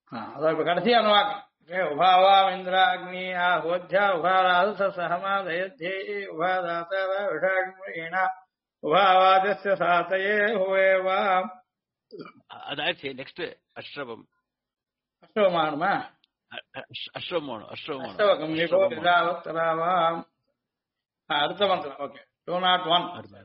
அதான் இப்ப கடைசி அனுவாக்கம் உபாவாம் இந்திராக்னி ஆஹோத்யா உபாராது சகமாதயத்யே உபாதாத்தார விஷாக்னா உபாவாதஸ்ய சாத்தயே ஹுவேவாம். அதாச்சு நெக்ஸ்ட் அஸ்ரவம். அஷ்டவமானுமா? அஸ்ரவம் இதாவத்தராவாம். அடுத்த மந்திரம். ஓகே, 201.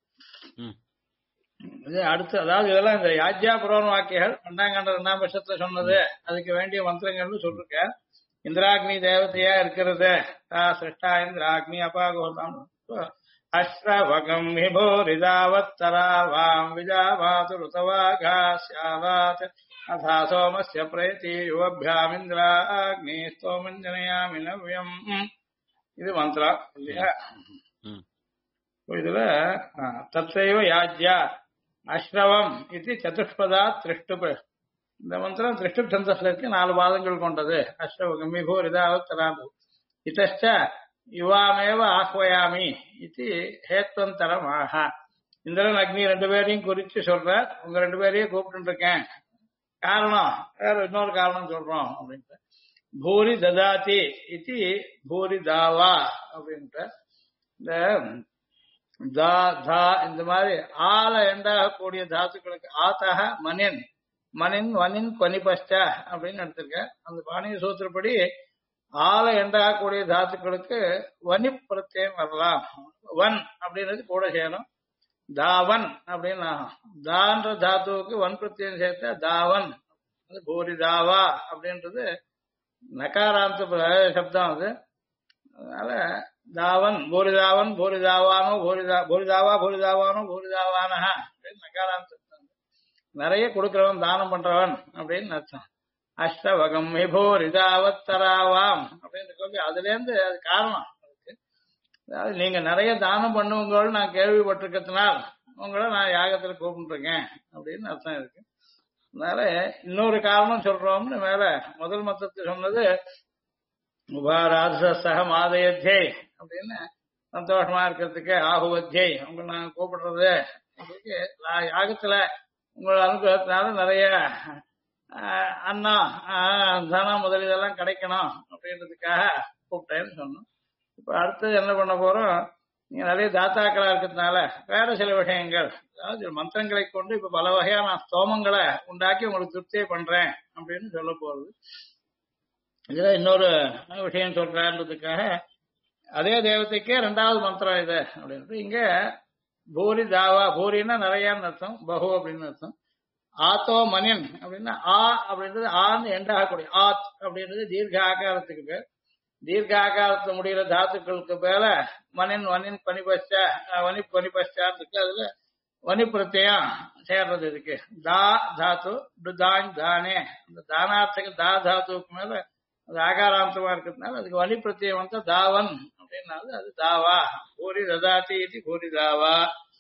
இது அடுத்து, அதாவது இதெல்லாம் இந்த யாஜ்யா புரோன் வாக்கியங்கள் 2 வருஷத்துல சொன்னது, அதுக்கு வேண்டிய மந்திரங்கள்னு சொல்லிருக்க. இந்திராக்னி தேவதையா இருக்கிறது, சிருஷ்டா இந்திராக்னி அபாகோதம் அஸ்ரவகம் விபோரிதாவத்தராவாம் விஜாவாது ருதவாகாஸ்யாவாத் அதா சோமஸ்ய பிரயதி யுவபியாம் இந்திராக்னி ஸ்தோமஞ்சனயாமி நவ்யம். இது மந்திரம் இல்லையா? இதுல தத்சைவ யாஜ்யா அஸ்ரவம் இது சதுஷ்பதா திருஷ்டுப். இந்த மந்திரம் திருஷ்டுப் சந்தஸ்ல இருக்கு, 4 பாதங்கள் கொண்டது. அஸ்ரவகம் விபோரிதாவத்தராம் இத்தச்ச யுவாமேவ ஆஹ்வயாமி இது ஹேத்வந்தரம் ஆஹா. இந்திரன் அக்னி 2 பேரையும் குறிச்சு சொல்றார். உங்க 2 பேரையும் கூப்பிட்டு இருக்கேன், காரணம் வேற இன்னொரு காரணம் சொல்றோம் அப்படின்ட்டு. பூரி ததாதி இது பூரி தாவா அப்படின்ட்டு. இந்த இந்த மாதிரி ஆல எண்டாகக்கூடிய தாத்துக்களுக்கு ஆத்தக மனின் மனின் வனின் கொனிபஸ்ட அப்படின்னு எடுத்திருக்க. அந்த பாணிய சூத்திரப்படி ஆல எண்டாகக்கூடிய தாத்துக்களுக்கு வனி பிரத்யம் வரலாம். வன் அப்படின்றது கூட செய்யணும். தாவன் அப்படின்னு தான்ற தாத்துவுக்கு வன் பிரத்யம் சேர்த்தா தாவன். பூரி தாவா அப்படின்றது நகாராந்த சப்தம் அது. அதனால தாவன் பூரிதாவன் பூரிதாவானோ பூரிதாவா பூரிதாவானோ பூரிதாவானஹா அப்படின்னு நகாராந்த சப்தம். நிறைய கொடுக்கிறவன், தானம் பண்றவன் அப்படின்னு அர்த்தம். அஷ்டவகம் விபோரிதாவத்தராவாம் அப்படின்னு சொல்லி அதுல இருந்து அது காரணம் இருக்கு. அதாவது நீங்க நிறைய தானம் பண்ணுவங்களோடு நான் கேள்விப்பட்டிருக்கிறதுனால் உங்களை நான் யாகத்துல கூப்பிட்டுருக்கேன் அப்படின்னு அர்த்தம் இருக்கு. அதனால இன்னொரு காரணம் சொல்றோம்னு மேல முதல் மத்தத்தை சொன்னது உபாராத சக மாதயத்யை அப்படின்னு சந்தோஷமா இருக்கிறதுக்கு ஆகுவத்யை உங்களை நான் கூப்பிடுறது யாகத்துல உங்களை அனுப்புறதுனால நிறைய அன்னம் தனம் முதலீதெல்லாம் கிடைக்கணும் அப்படின்றதுக்காக கூப்பிட்டேன்னு சொன்னோம். இப்ப அடுத்தது என்ன பண்ண போறோம், நீங்க நிறைய தாத்தாக்களா இருக்கிறதுனால வேற சில விஷயங்கள், அதாவது மந்திரங்களை கொண்டு இப்ப பல வகையான ஸ்தோமங்களை உண்டாக்கி உங்களுக்கு திருப்தியை பண்றேன் அப்படின்னு சொல்ல போறது. இதுல இன்னொரு விஷயம் சொல்றதுக்காக அதே தேவதைக்கே 2வது மந்திரம் இது அப்படின்ட்டு. இங்க பூரி தாவா, பூரின்னா நிறையான்னு அர்த்தம், பகு அப்படின்னு அர்த்தம். ஆத்தோ மனின் அப்படின்னா ஆ அப்படின்றது ஆன்னு எண்டாகக்கூடிய ஆத் அப்படின்றது தீர்க்க ஆகாரத்துக்கு பேர். தீர்க்க ஆகாரத்துல முடிகிற தாத்துக்களுக்கு பேர மனின் வனின் பனிபஸ்டா வனி பனிபஸ்டான்னு இருக்கு. அதுல வனி பிரத்யம் சேர்றது இருக்கு. தா தாத்து தான் தானே, அந்த தானார்த்தக்கு தா தாத்துவுக்கு மேல அது ஆகாராந்தமா இருக்கிறதுனால அதுக்கு வனி பிரத்யம் வந்து தாவன் அப்படின்னாது அது தாவா. பூரி ததாதி இது பூரி தாவா.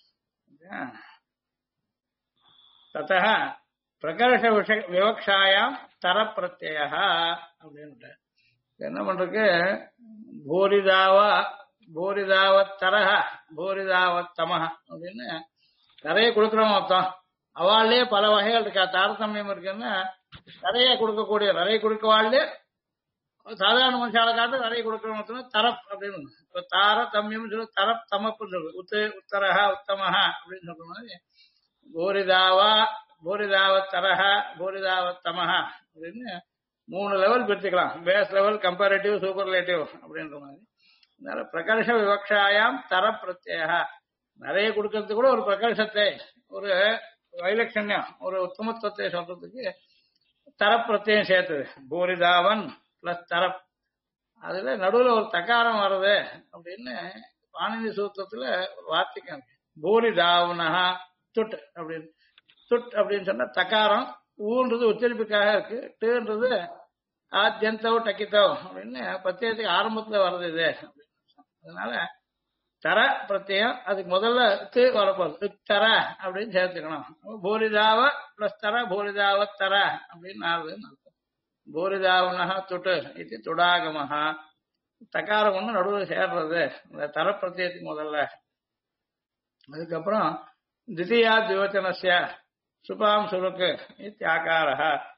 தத பிரகர்ஷ விவக்ஷாயாம் தர பிரத்ய அப்படின்ட்டு என்ன பண்றதுக்கு பூரிதாவா பூரிதாவத்தரஹ பூரிதாவத்தமஹ அப்படின்னு நிறைய கொடுக்குறோம் மொத்தம். அவள்லயே பல வகைகள் இருக்கா, தாரதமியம் இருக்குன்னா நிறைய கொடுக்கக்கூடிய நிறைய கொடுக்கவாள்லயே சாதாரண மனுஷால காட்டு நிறைய கொடுக்குற மொத்தம் தரப் அப்படின்னு. இப்ப தாரதமியம் சொல்லு, தரப் தமப்பு சொல்லு, உத்தரஹ உத்தமஹா அப்படின்னு சொல்ற மாதிரி பூரிதாவா பூரிதாவத்தரஹ பூரிதாவத்தமஹா அப்படின்னு 3 லெவல் பிரிச்சுக்கலாம். பேஸ் லெவல், கம்பேரிட்டிவ், சூப்பர்லேட்டிவ் அப்படின்ற மாதிரி. அதனால பிரகர்ஷ விவக்ஷாயாம் தர பிரத்யேக, நிறைய கொடுக்கறது கூட ஒரு பிரகர்ஷத்தை, ஒரு வைலட்சண்யம், ஒரு உத்தமத்துவத்தை சொல்றதுக்கு தர பிரத்யம் சேர்த்தது. பூரிதாவன் பிளஸ் தரப், அதுல நடுவுல ஒரு தகாரம் வருது அப்படின்னு பாணினி சூத்திரத்துல வார்த்தைக்கு பூரிதாவனஹா துட் அப்படின்னு. துட் அப்படின்னு சொன்னா தகாரம், ஊன்றது உச்சரிப்புக்காக இருக்கு, டேன்றது ஆத்தியந்தவோ டக்கித்தவோ அப்படின்னு பிரத்யேகத்துக்கு ஆரம்பத்துல வர்றது இது. அதனால தர பிரத்யம் அதுக்கு முதல்ல வரப்போகுது, தர அப்படின்னு சேர்த்துக்கணும். பூரிதாவ பிளஸ் தர பூரிதாவ தர அப்படின்னு ஆகுதுன்னு அர்த்தம். பூரிதாவனஹா துட்டு இது துடாகமஹா, தகாரம் ஒண்ணு நடுவில் சேர்றது இந்த தர பிரத்யத்துக்கு முதல்ல. அதுக்கப்புறம் தித்தியா திவச்சனஸ்ய சுபாம் சுருக்கு இத்தியாகாரஹ,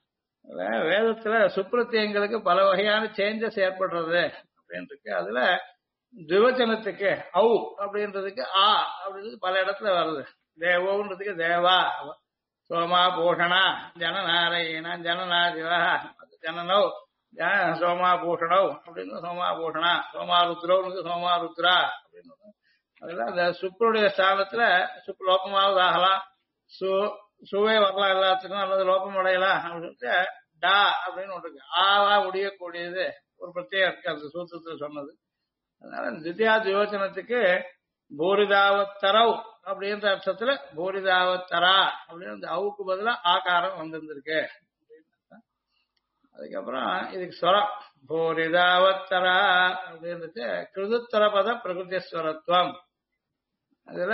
வேதத்துல சுப்ரத்தியங்களுக்கு பல வகையான சேஞ்சஸ் ஏற்படுறது அப்படின்னு இருக்கு. அதுல திவச்சனத்துக்கு ஔ அப்படின்றதுக்கு ஆ அப்படின்றது பல இடத்துல வருது. தேவோன்றதுக்கு தேவா, சோமா பூஷணா, ஜனநாராயண ஜனனா சிவா, ஜனனோ சோமா பூஷணவ் அப்படின்னு சோமா பூஷணா, சோமா ருத்ரோனுக்கு சோமா ருத்ரா அப்படின்னு. அதெல்லாம் அந்த சுப்பருடைய ஸ்தானத்துல சுப்பு லோபமாவது ஆகலாம், சுவே வரலாம் எல்லாத்துக்கும், அல்லது லோபம் அடையலாம் அப்படின்னு டா அப்படின்னு ஒன்று இருக்கு. ஆவா முடியக்கூடியது ஒரு பிரத்யேகம் இருக்கு அந்த சூத்திரத்துல சொன்னது. அதனால தித்யா தியோச்சனத்துக்கு பூரிதாவத்தரவ் அப்படின்ற அர்த்தத்துல பூரிதாவத்தரா அப்படின்னு அந்த அவுக்கு பதிலா ஆகாரம் வந்திருந்திருக்கு. அதுக்கப்புறம் இதுக்கு ஸ்வரம் பூரிதாவத்தரா அப்படின்றது கிருதுத்தர பத பிரகிருதிஸ்வரத்துவம். அதுல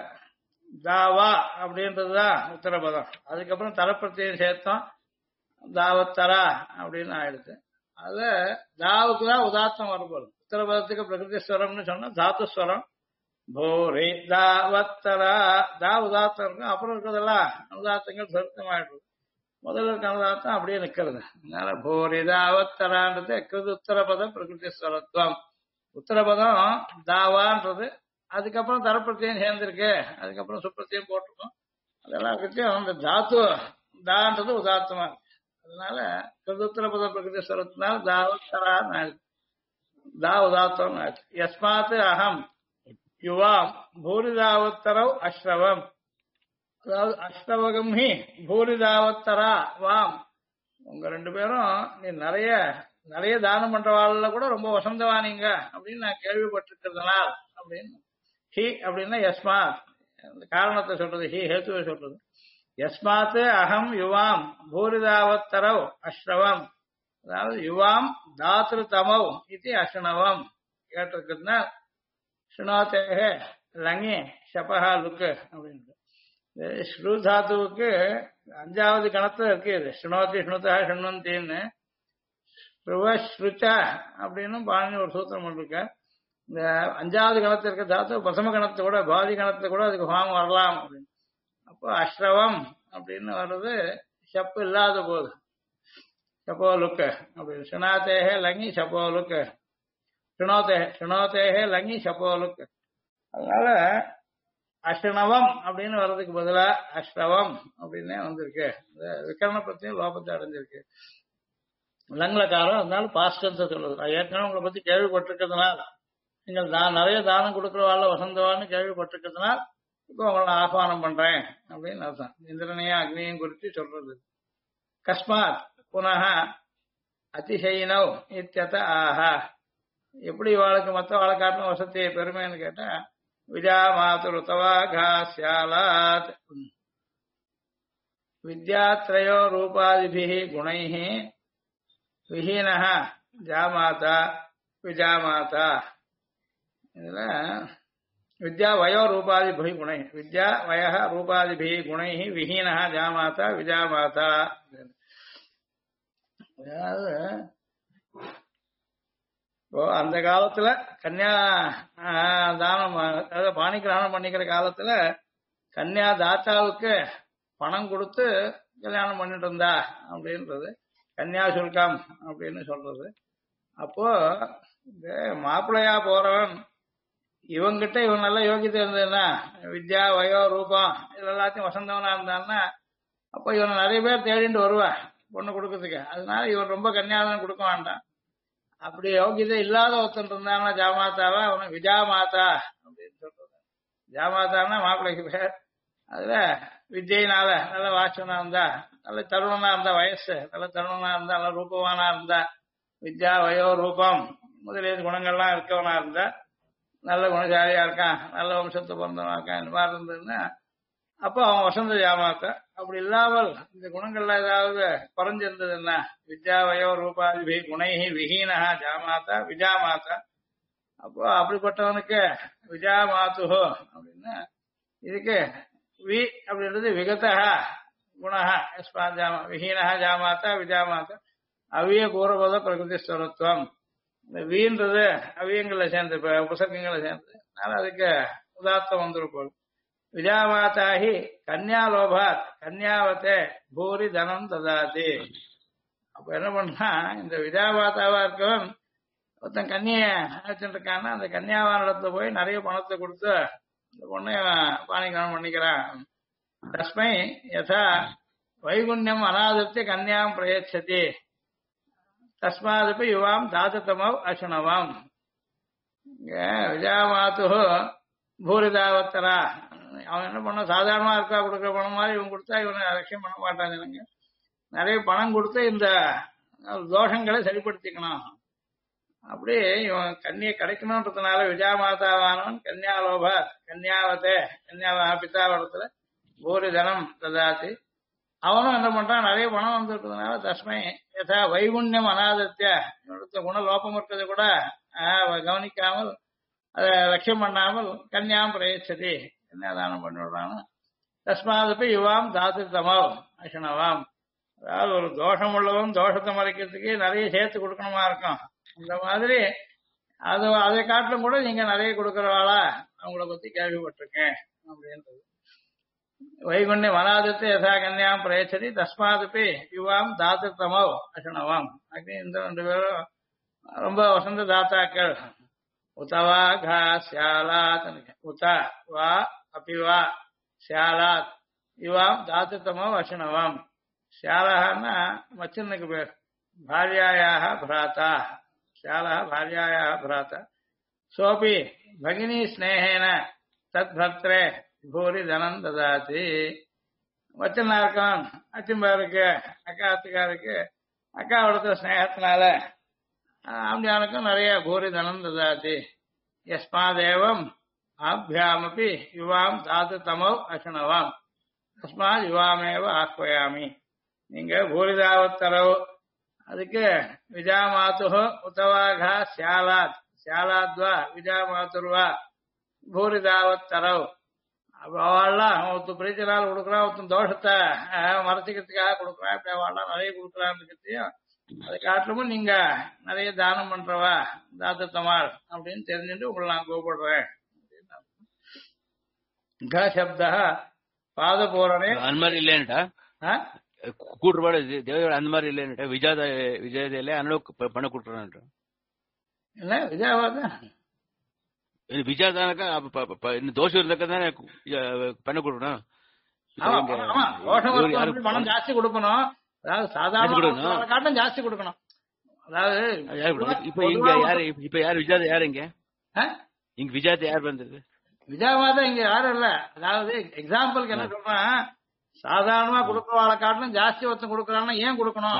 தாவா அப்படின்றதுதான் உத்தரபதம். அதுக்கப்புறம் தரப்பிரத்தியம் சேர்த்தோம், தாவத்தரா அப்படின்னு ஆயிடுது. அது தாவுக்கு தான் உதாத்தம் வரப்போகுது. உத்தரபதத்துக்கு பிரகிருதிஸ்வரம்னு சொன்னா தாத்துஸ்வரம். பூரி தாவத்தரா தா உதாத்தம் இருக்கும், அப்புறம் இருக்கிறதெல்லாம் அனுதாத்தங்கள் சொருத்தமாயிடுது. முதல்ல இருக்க அனுதாத்தம் அப்படியே நிக்கிறது. அதனால பூரி தாவத்தரான்றது கிருது உத்தரபத பிரகிருதிஸ்வரத்துவம். உத்தரபதம் தாவான்றது, அதுக்கப்புறம் தரப்பிரத்தியம் சேர்ந்திருக்கு, அதுக்கப்புறம் சுப்பிரத்தியம் போட்டிருக்கோம். அதெல்லாம் இருக்கட்டும், அந்த தாத்து தான்றது உதாத்தமா இருக்கு. அதனால கிருதுத்தரபத பிரகிருதி ஸ்வரத்தினால தாவத்தரான்னு ஆயிடுச்சு, தா உதாத்தம் ஆயிடுச்சு. யஸ்மாத் அகம் யுவாம் பூரிதாவத்தரவ் அஸ்ரவம். அதாவது அஷ்டவகம் ஹி பூரிதாவத்தரா வாம். உங்க ரெண்டு பேரும் நீ நிறைய நிறைய தானம் பண்றவாள்ல கூட ரொம்ப வசந்தவானீங்க அப்படின்னு நான் கேள்விப்பட்டிருக்கிறதுனால் அப்படின்னு. ஹி அப்படின்னா யஸ்மாத் காரணத்தை சொல்றது, ஹி ஹேத்துவை சொல்றது. யஸ்மாத் அகம் யுவாம் பூரிதாவத்தரவ் அஸ்ரவம். அதாவது யுவாம் தாத்ரு தமவ் இது அஷ்ணவம் கேட்டிருக்குன்னா ஸ்ருணோத்தேக லங்கி ஷபஹா லுக்கு அப்படின்னு. ஸ்ரு தாத்துவுக்கு அஞ்சாவது கணத்துல இருக்கு இது. ஸ்ருணோத்தி ஸ்ருணுதா ஸ்ருண்வந்தின்னு ஸ்ருவஸ்ருச்ச அப்படின்னு பாணி ஒரு சூத்திரம் பண்ணிருக்க. இந்த அஞ்சாவது கணத்துல இருக்க தாத்து பிரசம கணத்தை கூட பாதி கணத்துல கூட அதுக்கு ஹாம் வரலாம் அப்படின்னு. அப்போ அஸ்ரவம் அப்படின்னு வர்றது ஷப்பு இல்லாத போது ஷப்போ லுக்கு அப்படின்னு. சுனாத்தேக லங்கி ஷப்போ லுக்கு, சுனோத்தேக லங்கி ஷப்போ லுக்கு. அதனால அஷ்ணவம் அப்படின்னு வர்றதுக்கு பதிலா அஷ்டவம் அப்படின்னே வந்திருக்கு. விக்கரண பத்தியும் லோபத்தை அடைஞ்சிருக்கு லங்களக்காரம். அதனால பாஸ்டன்ஸ் சொல்றது. நான் ஏற்கனவே உங்களை பத்தி கேள்விப்பட்டிருக்கிறதுனால, நீங்கள் நான் நிறைய தானம் கொடுக்குறவாள் வசந்தவான்னு கேள்விப்பட்டிருக்கிறதுனால இப்போ உங்களை ஆஹ்வானம் பண்றேன் அப்படின்னு அர்த்தம். இந்திரனையும் அக்னியும் குறித்து சொல்றது. கஸ்மாத் புனக அதிசயினவ் இத்தியத ஆஹா. எப்படி வாளுக்கு மற்ற வாழை காட்டின வசதி பெருமைன்னு கேட்டா, விஜா மாதுருத்தவா காஸ்யாலாத் வித்யாத்ரயோ ரூபாதிபிஹி குணைஹி விஹீனஹ ஜாமாதா விஜாமாதா. இதுல வித்யா வயோ ரூபாதிபிஹி குணை, வித்யா வய ரூபாதிபிஹி குணைஹி விஹீனஹ ஜாமாதா விஜாமாதா. அதாவது இப்போ அந்த காலத்துல கன்னியா தானம், அதாவது பாணி கிரகணம் பண்ணிக்கிற காலத்துல கன்னியா தாத்தாவுக்கு பணம் கொடுத்து கல்யாணம் பண்ணிட்டு இருந்தா அப்படின்றது கன்னியா சுல்கம் அப்படின்னு சொல்றது. அப்போ இந்த மாப்பிள்ளையா போறவன் இவங்கிட்ட இவன் நல்ல யோகியத்தை இருந்ததுன்னா, வித்யா வயோ ரூபம் இது எல்லாத்தையும் வசந்தவனா இருந்தான்னா, அப்போ இவனை நிறைய பேர் தேடிட்டு வருவா பொண்ணு கொடுக்கறதுக்கு. அதனால இவன் ரொம்ப கன்னியாதானம் கொடுக்க வேண்டாம். அப்படி யோகியதை இல்லாத ஒருத்தன் இருந்தாங்கன்னா ஜாமாத்தாவா அவனை விஜாமாதா அப்படின்னு சொல்றது. ஜாமாதான்னா மாப்பிள்ளைக்கு பேர். அதுல வித்யினால நல்ல வாட்சனா இருந்தா, நல்ல தருணனா இருந்தா, வயசு நல்ல தருணனா இருந்தா, நல்ல ரூபவானா இருந்தா, வித்யா வயோ ரூபம் முதலிய குணங்கள்லாம் இருக்கவனா இருந்தா, நல்ல குணசாலியா இருக்கான், நல்ல வம்சத்தை பிறந்தவனா இருக்கான், இந்த மாதிரி இருந்ததுன்னா அப்போ அவன் வசந்த ஜாமாத்த. அப்படி இல்லாமல் இந்த குணங்கள்ல ஏதாவது குறைஞ்சிருந்ததுன்னா வித்யா வயோ ரூபாதிபி குணைஹி விஹீனஹா ஜாமாத்தா விஜாமாத்தா. அப்போ அப்படிப்பட்டவனுக்கு விஜாமாத்துஹோ அப்படின்னா, இதுக்கு வி அப்படின்றது விகதா குணஹா யஸ்மாத் ஜாமா விஹீனஹா ஜாமாத்தா விஜாமாத்தா அவிய பூர்வபத பிரகிருதி ஸ்வரத்துவம். இந்த வீன்றது அவியங்களை சேர்ந்து உபசர்க்கங்களை சேர்ந்து, அதனால அதுக்கு உதாத்தம் வந்துருப்போம். விஜாமாதாஹி கன்யாலோபாத் கன்யாவத்தே பூரி தனம் ததாதி. அப்ப என்ன பண்ணா இந்த விஜயமாதாவா இருக்கவன் ஒருத்தன் கன்னிய வச்சுட்டு இருக்கான்னா அந்த கன்னியாவான இடத்துல போய் நிறைய பணத்தை கொடுத்து இந்த பொண்ணை பாணிகிரகணம் பண்ணிக்கிறான். தஸ்மை யதா வைகுண்யம் அநாதத்தை கன்யாம் பிரயச்சதி தஸ்மாதப்பி யுவாம் தாத்தமவ் அசுணவாம். விஜயமாத்து பூரிதாவத்தரா அவன் என்ன பண்ண சாதாரணமா இருக்கா கொடுக்குற பணம் மாதிரி இவன் கொடுத்தா இவனை லட்சியம் பண்ண மாட்டாங்க. நிறைய பணம் கொடுத்து இந்த தோஷங்களை சரிப்படுத்திக்கணும். அப்படி இவன் கன்னியை கிடைக்கணும்ன்றதுனால விஜயமாதாவானவன் கன்யாலோப கன்யாவத்தே கன்யாவா பித்தாவரத்துல பூரி தனம் ததாத்தி அவனும் என்ன பண்றான் நிறைய பணம் வந்துருக்கிறதுனால தஸ்மை யதா வைகுண்யம் அநாதத்திய குணலோபம் இருக்கிறது கூட கவனிக்காமல் அதை லட்சியம் பண்ணாமல் கன்யாம் பிரயச்சதி கன்யாதானம் பண்ணிவிடுறான். தஸ்மாதப்பி யுவாம் தாத்திருத்தமாவும் அஷனவாம். அதாவது ஒரு தோஷம் உள்ளவன் தோஷத்தை மறைக்கிறதுக்கு நிறைய சேர்த்து கொடுக்கணுமா இருக்கும். இந்த மாதிரி அதை காட்டிலும் கூட நீங்க நிறைய கொடுக்கறவாளா அவங்கள பத்தி கேள்விப்பட்டிருக்கேன் அப்படின்றது. வைகுண்யம் அநாதத்தை யதா கன்யாம் பிரயச்சதி தஸ்மாதப்பி யுவாம் தாத்திருத்தமோ அஷனவாம். இந்த 2 பேரும் ரொம்ப வசந்த தாத்தாக்கள். உதவா கா சியாலாத் உத வா அபிவா சியாலாத் யுவாம் தாத்திருத்தமோ அஷனவாம். சியாலஹான்னா மச்சனுக்கு பேர். பாரியாயாக பிராத்தா சியாலஹ பாரியாயாக பிராத்தா சோபி பகினி ஸ்னேகேன தத் பக்திரே பூரி தனம் ததாதி. வச்சனா இருக்கான் அச்சிம்பாருக்கு அக்கா அத்துக்காருக்கு அக்காவோட ஸ்னேகத்தினால ஆம்பியானுக்கும் நிறைய பூரி தனம் ததாதி. யஸ்மாதேவம் ஆபியாமப்பி யுவாம் தாத்து தமோ அசனவாம் தஸ்மாத் யுவாமேவ ஆஹ்வயாமி. நீங்க பூரிதாவத்தரவு அதுக்கு விஜயமாத்து உத்தவாகா சியாலாத் சியாலாத்வா விஜயமாத்துர்வா பூரிதாவத்தரவு. அப்ப அவள்லாம் ஒருத்தர் பிரீத்தினால கொடுக்குறான், ஒருத்தன் தோஷத்தை மறைச்சிக்கிறதுக்காக கொடுக்குறான். இப்படி அவள்லாம் நிறைய கொடுக்குறான்னு அதை காட்டிலும் நீங்க நிறைய தானம் பண்றவா தாத்தமாள் அப்படின்னு தெரிஞ்சுட்டு உங்களை நான் கூப்பிடுறேன். சப்தா பாத போறனே அந்த மாதிரி இல்லைன்னுட்டா கூட்டுப்பாடு தேவையோட அந்த மாதிரி இல்லைன்னுட்டா விஜயதையில அனலோக்கு பண்ண கொடுக்குறான் இல்ல விஜயவாதா விஜயதானக்கா தோஷம் இருந்தாக்கா தானே பண்ண கொடுக்கணும். பணம் ஜாஸ்தி கொடுக்கணும். அதாவது சாதாரண காட்டும் ஜாஸ்தி கொடுக்கணும். அதாவது இப்ப இங்க யாரு இப்ப யாரு விஜயாத யாரு இங்க விஜயாத யார் வந்தது? விஜயவாதம் இங்க யாரும் இல்ல. அதாவது எக்ஸாம்பிளுக்கு என்ன சொல்றேன், சாதாரணமா கொடுக்கறவாளை காட்டிலும் ஜாஸ்தி ஒருத்தன் கொடுக்கறான்னா ஏன் கொடுக்கணும்?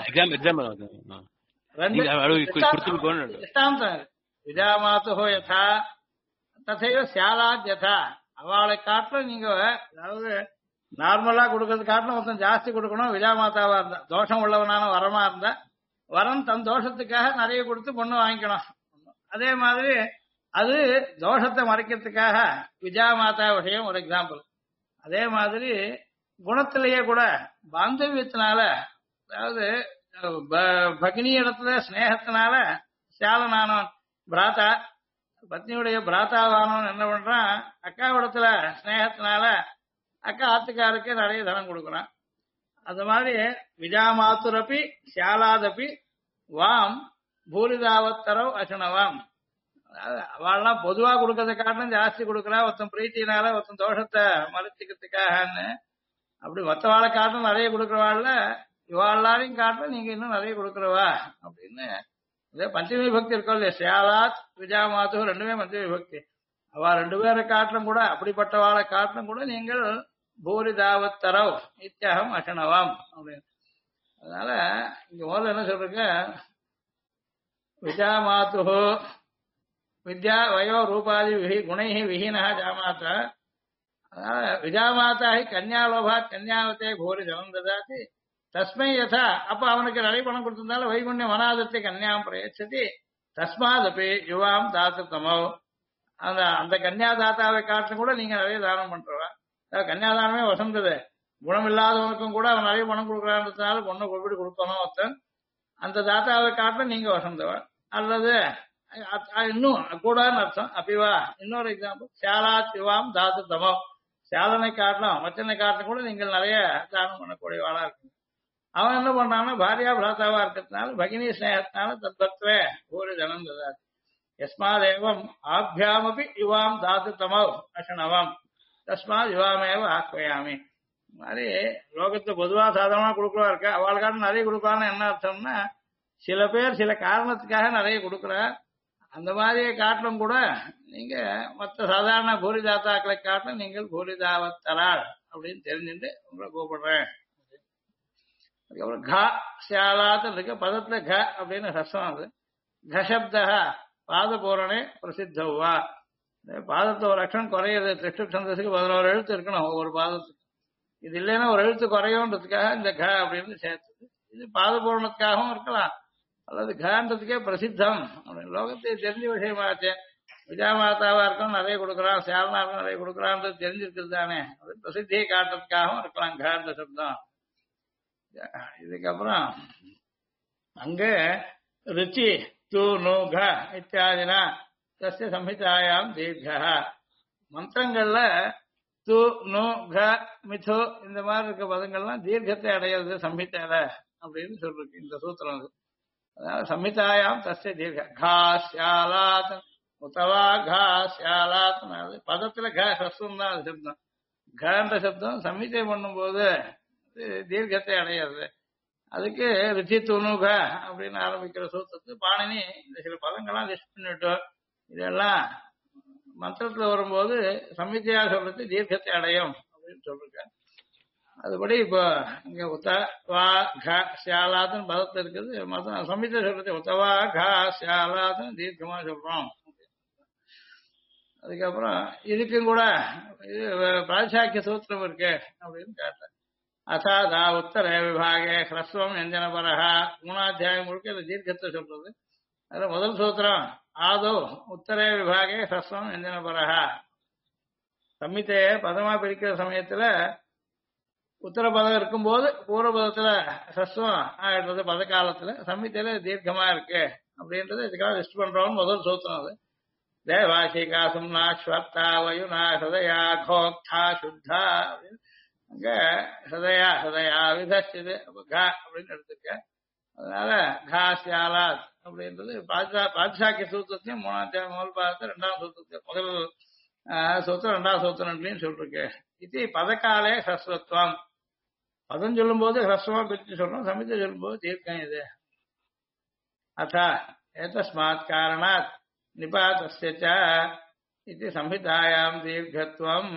விஜயமாத்து யதா தசையோ சியாலாத் யதா. அவளை காட்டிலும் நீங்க அதாவது நார்மலா கொடுக்கறது காட்டிலும் ஒருத்தன் ஜாஸ்தி கொடுக்கணும். விஜயமாதாவா இருந்தா தோஷம் உள்ளவனான வரமா இருந்தா வரன் தன் தோஷத்துக்காக நிறைய கொடுத்து பொண்ணு வாங்கிக்கணும். அதே மாதிரி அது தோஷத்தை மறைக்கிறதுக்காக விஜயமாதா விஷயம் ஒரு எக்ஸாம்பிள். அதே மாதிரி குணத்திலேயே கூட பாந்தவியத்தினால அதாவது பகினி இடத்துல ஸ்னேகத்தினால சியாலனானவன் பிராத்தா பத்னியுடைய பிராத்தாவானவன் என்ன பண்றான், அக்காவிடத்துல ஸ்னேகத்தினால அக்கா ஆத்துக்காருக்கு நிறைய தனம் கொடுக்குறான். அது மாதிரி விஜயமாத்துரப்பி சியாலாதப்பி வாம் பூரிதாவத்தரவ் அசனவாம். அவள்லாம் பொதுவா கொடுக்கறத காட்டிலும் ஜாஸ்தி கொடுக்குறா. ஒருத்தன் பிரீத்தினால ஒருத்தன் தோஷத்தை மறைச்சிக்கிறதுக்காகன்னு அப்படி மற்றவாளை காட்டும் நிறைய கொடுக்குறவாள்ல இவாள்லாரையும் காட்டும் நீங்க இன்னும் நிறைய கொடுக்குறவா அப்படின்னு இதே பஞ்சமி பக்தி இருக்கோ இல்லையா, சியாலாத் விஜயமாத்து 2மே பஞ்சமி பக்தி. அவ 2 பேரை காட்டிலும் கூட அப்படிப்பட்டவாளை காட்டிலும் கூட நீங்கள் பூரிதாவத்தரவ் நித்தியகம் அசனவாம் அப்படின்னு. அதனால இங்க முதல்ல என்ன சொல்றீங்க, விஜயமாத்து வித்யா வயோ ரூபாதி குணை விஹீனா ஜாமாத்தா. அதனால விஜயமாதா கன்யாலோபா கன்யாவத்தே பூரி தனம் ததாதி தஸ்மை யதா. அப்ப அவனுக்கு நிறைய பணம் கொடுத்திருந்தாலும் வைகுண்யம் அநாதத்தை கன்யாம் பிரயச்சதி தஸ்மாதப்பி யுவாம் தாத்தமோ. அந்த கன்யா தாத்தாவை காட்டிலும் கூட நீங்க நிறைய தானம் பண்றவா. கன்யாதானமே வசந்தது. குணம் இல்லாதவனுக்கும் கூட அவன் நிறைய பணம் கொடுக்குறான்றதுனால பொண்ணை குறிப்பிட்டு கொடுக்கணும் ஒருத்தன். அந்த தாத்தாவை காட்டிலும் நீங்க வசந்தவா. அல்லது இன்னும் கூடாதுன்னு அர்த்தம். அப்பிவா இன்னொரு எக்ஸாம்பிள் சியாலாத் யுவாம் தாத்தமோ. சியாலனை காட்டலாம் மச்சனை காட்டிலும் கூட நீங்கள் நிறைய தானம் பண்ணக்கூடியவாளா இருக்கு. அவன் என்ன பண்றான்னா பாரியா பிராத்தாவா இருக்கிறதுனால பகினி ஸ்நேகத்தினால தத்வத்வே ஒரு ஜனம் ததாது யஸ்மாதேவம் ஆபியாமபி யுவாம் தாத்து தமவ் அஷணவம் தஸ்மாத் யுவாமேவ ஆக்வயாமி. மாதிரி லோகத்தை பொதுவா சாதாரணமா கொடுக்குறா இருக்க அவளுக்கான நிறைய கொடுக்கலான்னு என்ன அர்த்தம்னா சில பேர் சில காரணத்துக்காக நிறைய கொடுக்குறா. அந்த மாதிரியே காட்டிலும் கூட நீங்க மற்ற சாதாரண பூரிதாத்தாக்களை காட்டிலும் நீங்கள் பூரிதாவத்தராள் அப்படின்னு தெரிஞ்சுட்டு உங்களை கூப்பிடுறேன். அதுக்கப்புறம் கா சியாலாத்து இருக்கு பதத்துல க அப்படின்னு ஹஸ்வம் அது கசப்தா பாத பூரணே பிரசித்தவா. பாதத்தை ஒரு அக்ஷரம் குறையுது திருஷ்டு சந்தஸுக்கு 11 எழுத்து இருக்கணும் ஒவ்வொரு பாதத்துக்கு. இது இல்லைன்னா ஒரு எழுத்து குறையுன்றதுக்காக இந்த க அப்படின்னு சேர்த்துது. இது பாத பூரணத்துக்காகவும் இருக்கலாம் அல்லது கன்றதுக்கே பிரசித்தம் அப்படின்னு லோகத்தை தெரிஞ்ச விஷயமாச்சே. விஜயமாதாவா இருக்கும் நிறைய கொடுக்குறான் சேலனா இருக்கும் நிறைய கொடுக்குறான்றது தெரிஞ்சிருக்குது தானே. அது பிரசித்தியை காட்டுறதுக்காகவும் இருக்கலாம் கன்ற சப்தம். இதுக்கப்புறம் அங்க ருச்சி தூ நு க இத்தியாதினா தஸ்ய சம்ஹிதாயாம் தீர்க்க. மந்திரங்கள்ல து நு க மிது இந்த மாதிரி இருக்க பதங்கள்லாம் தீர்க்கத்தை அடையிறது சம்ஹிதால அப்படின்னு சொல்லிருக்கு இந்த சூத்திரம். அது அதனால சம்ஹிதாயாம் தஸ்ய தீர்க்க காஸ்யாலாத் உத்தவா காஸ்யாலாத் பதத்துல க சஸ்வம் தான் அது சப்தம். கன்ற சப்தம் சம்ஹிதை பண்ணும்போது தீர்க்கத்தை அடையிறது. அதுக்கு ருச்சி துணுக அப்படின்னு ஆரம்பிக்கிற சூத்திரத்து பாணினி இந்த சில பதங்கள்லாம் லிஸ்ட் பண்ணிட்டோம். இதெல்லாம் மந்திரத்துல வரும்போது சம்ஹிதையா சொல்றது தீர்க்கத்தை அடையும் அப்படின்னு சொல்லிருக்க. அதுபடி இப்போ இங்க உத்த வா க சியாலாத்துன்னு பதத்துல இருக்குது. மொத்தம் சம்ஹிதை சொல்றது உத்தவா க சியாலாத்துன்னு தீர்க்கமா சொல்றோம். அதுக்கப்புறம் இதுக்கும் கூட இது பிராசாக்கிய சூத்திரம் இருக்கு அப்படின்னு கேட்டேன். அசாதா உத்தர விபாகே ஹ்ரஸ்வம் யஞ்சனபரஹா 3ஆம் அத்தியாயம் முழுக்க இந்த தீர்க்கத்தை சொல்றது. அதுல முதல் சூத்திரம் ஆதோ உத்தர விபாகே ஹ்ரஸ்வம் யஞ்சனபரஹா. சம்ஹிதையை பதமா பிரிக்கிற சமயத்துல உத்தர பதம் இருக்கும்போது பூர்வ பதத்துல ஹ்ரஸ்வம் ஆயிடுறது பத காலத்துல சம்ஹிதையில தீர்க்கமா இருக்கு அப்படின்றது இதுக்காக லிஸ்ட் பண்றோம் முதல் சூத்திரம். அது தேவாசிகா சும்னா ஸ்வர்த்தா வயுனா ஹதயா கோக்தா சுத்தா அப்படின்னு அங்க ஹதயா ஹதயா விதஸ்து க அப்படின்னு எடுத்துக்க. அதனால காசியாலாத் அப்படின்றது பாதுஷாக்கிய சூத்திரத்தையும் 3ஆம் அத்தியாயம் முதல் பாதத்தை 2ஆம் சூத்திரத்தை முதல் சூத்திரம் 2ஆம் சூத்திரம்லையும் சொல்லிருக்கு. இது பதக்காலே ஹ்ரஸ்வத்வம். பதம் சொல்லும் போது ஹ்ரஸ்வமா பிரிச்சு சொல்றோம். சம்ஹிதை சொல்லும் போது தீர்க்கம் இது. அத ஏதஸ்மாத் காரணாத் நிபாதஸ்ய ச இது சம்ஹிதாயாம் தீர்க்கத்வம்.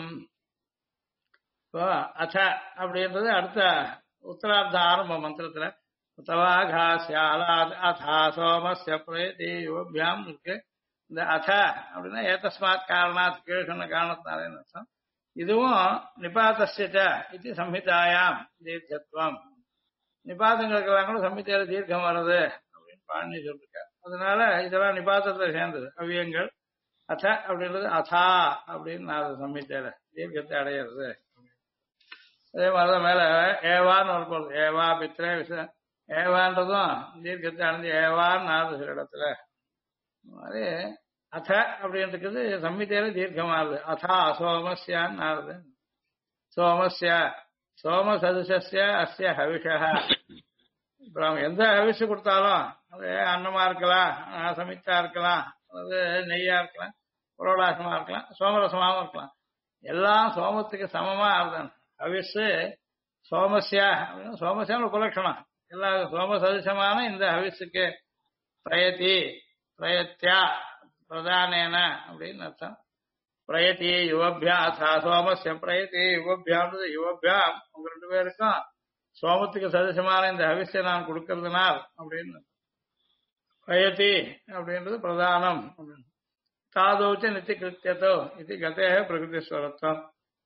அத அப்படின்றது அடுத்த உத்தரார்த்த ஆரம்ப மந்திரத்துல உத்தவா காசியாலாத் அதா சோமஸ்ய பிரேதி யுவபியாம் இருக்கு. இந்த அத அப்படின்னா ஏதஸ்மாத் காரணாத் கீழ் சொன்ன காரணத்தினாலே அர்த்தம். இதுவும் நிபாதஸ்ய இது சம்ஹிதாயாம் தீர்க்கத்வம். நிபாதங்களுக்கெல்லாம் கூட சம்ஹிதையில தீர்க்கம் வருது அப்படின்னு பாணி சொல்லிருக்க. அதனால இதெல்லாம் நிபாதத்தை சேர்ந்தது அவ்வியங்கள். அத அப்படின்றது அதா அப்படின்னு சம்ஹிதையில தீர்க்கத்தை அடையிறது. அதே மாதிரிதான் மேல ஏவான்னு ஒரு பொருள் ஏவா பித்ரே விச ஏவான்றதும் தீர்க்கத்தை அடைஞ்சு ஏவான்னு ஆறுது சில இடத்துல. அது அத அப்படின்றது சம்ஹிதையில தீர்க்கமாறுது. அதா சோமஸ்யான்னு ஆறுது. சோமஸ்ய சோம சதுசஸ்ய அஸ்ய ஹவிஷா. அப்புறம் எந்த ஹவிஷு கொடுத்தாலும் அது அன்னமா இருக்கலாம் சமித்தா இருக்கலாம் அது நெய்யா இருக்கலாம் புரோடாசமா இருக்கலாம் சோமரசமாவும் இருக்கலாம். எல்லாம் சோமத்துக்கு சமமா ஆறுதான். ஹவிஷு சோமஸ்யா அப்படின்னா சோமஸ்யான்னு உபலட்சணம். எல்லா சோம சதுசமான இந்த ஹவிஷுக்கு பிரயதி பிரயத்யா பிரதானேன அப்படின்னு அர்த்தம். பிரயதி யுவபியா அசா சோமஸ்ய பிரயதி யுவபியான்றது யுவபியாம் உங்க 2 பேருக்கும் சோமத்துக்கு சதுசமான இந்த ஹவிஷை நான் கொடுக்கறதுனால் அப்படின்னு பிரயதி அப்படின்றது பிரதானம். தாதோச்ச நித்தி கிருத்தியதோ இது கதே பிரகிருதி ஸ்வரத்வம்.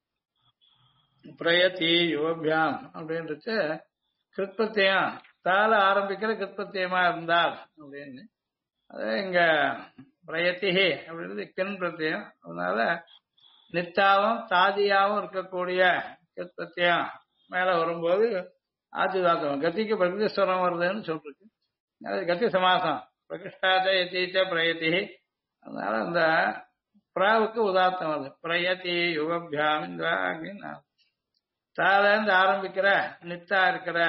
பிரயதி யுவபியாம் அப்படின்றது கிருத்பத்தியம் தால ஆரம்பிக்கிற கிருத்பத்தியமா இருந்தால் அப்படின்னு. அது இங்க பிரயத்தி அப்படின்றது கின் பிரத்தியம். அதனால நித்தாவும் தாதியாவும் இருக்கக்கூடிய கிருத்பத்தியம் மேல வரும்போது ஆதிதாத்தம் கத்திக்கு பிரகிருதிஸ்வரம் வருதுன்னு சொல்லிருக்கு. அது கத்தி சமாசம் பிரகிருஷ்டாத எத்தீச்ச பிரயத்தி. அதனால அந்த பிராவுக்கு உதாத்தம் வருது பிரயத்தி யுவபியாம் இந்த தாலேந்து ஆரம்பிக்கிற நித்தா இருக்கிற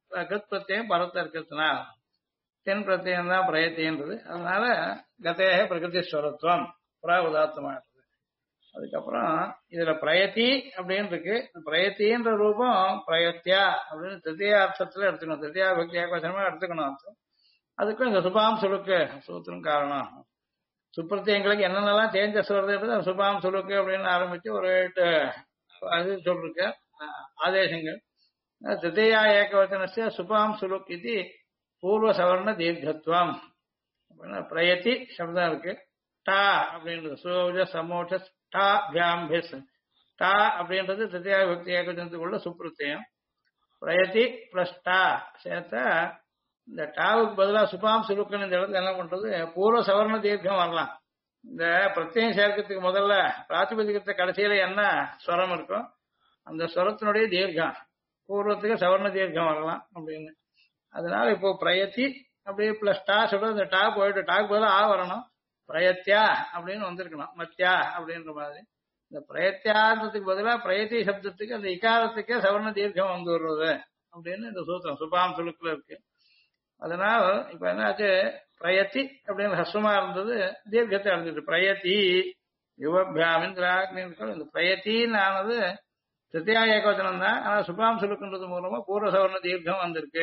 கிருத் பிரத்யம் பரத்த இருக்கிறதுனால தென் பிரத்யம் தான் பிரயத்தின்றது. அதனால கதையாக பிரகிருதி ஸ்வரத்துவம் உதாத்தமாக. அதுக்கப்புறம் இதுல பிரயத்தி அப்படின்னு இருக்கு. பிரயத்தின்ற ரூபம் பிரயத்தியா அப்படின்னு திருத்தியார்த்தத்துல எடுத்துக்கணும். திருத்தியா பக்தி ஏகவசனமா எடுத்துக்கணும் அர்த்தம். அதுக்கும் இந்த சுபாம் சுலுக்கு சூத்திரம் காரணம். சுப்பிரத்தியங்களுக்கு என்னென்னலாம் சேஞ்சஸ் வருது சுபாம் சுலுக்கு அப்படின்னு ஆரம்பிச்சு ஒரு 8 அது சொல்லிருக்க ஆதேசங்கள். திருத்தியா ஏகவசனஸ்ய சுபாம் சுலுக் இது பூர்வ சவர்ண தீர்க்கத்துவம். பிரயத்தி சப்தம் இருக்கு. டா அப்படின்றது சோஜ சமோஷ டா பியாம்பிஸ். டா அப்படின்றது திருத்தியா பக்தி ஏகவசனத்துக்குள்ள சுப்பிரத்தியம். பிரயத்தி பிளஸ் டா சேர்த்தா இந்த டாவுக்கு பதிலாக சுபாம் சுலுக்குன்னு இந்த இடத்துல என்ன பண்றது பூர்வ சவர்ண தீர்க்கம் வரலாம். இந்த பிரத்யம் சேர்க்கறதுக்கு முதல்ல பிராத்திபதிகத்தை கடைசியில என்ன ஸ்வரம் இருக்கும் அந்த ஸ்வரத்தினுடைய தீர்க்கம் பூர்வத்துக்கு சவர்ண தீர்க்கம் வரலாம் அப்படின்னு. அதனால இப்போ பிரயத்தி அப்படியே பிளஸ் டா சொல்றது இந்த டா போயிட்டு டாக்கு பதிலாக ஆ வரணும். பிரயத்தியா அப்படின்னு வந்திருக்கணும். மத்தியா அப்படின்ற மாதிரி இந்த பிரயத்தியான்றதுக்கு பதிலாக பிரயத்தி சப்தத்துக்கு அந்த இக்காரத்துக்கே சவர்ண தீர்க்கம் வந்து வருவது அப்படின்னு இந்த சூத்திரம் சுபாம் சுலுக்குல இருக்கு. அதனால இப்ப என்னாச்சு பிரயத்தி அப்படின்னு ஹஸ்வமா இருந்தது தீர்க்கத்தை அடைஞ்சிட்டு பிரயத்தி யுவபியாமிந்திராக்னி இந்த பிரயத்தின்னு ஆனது திருத்தியா ஏகவச்சனம் தான். ஆனா சுபாம் சுலுக்குன்றது மூலமா பூர்வ சவர்ண தீர்க்கம் வந்திருக்கு.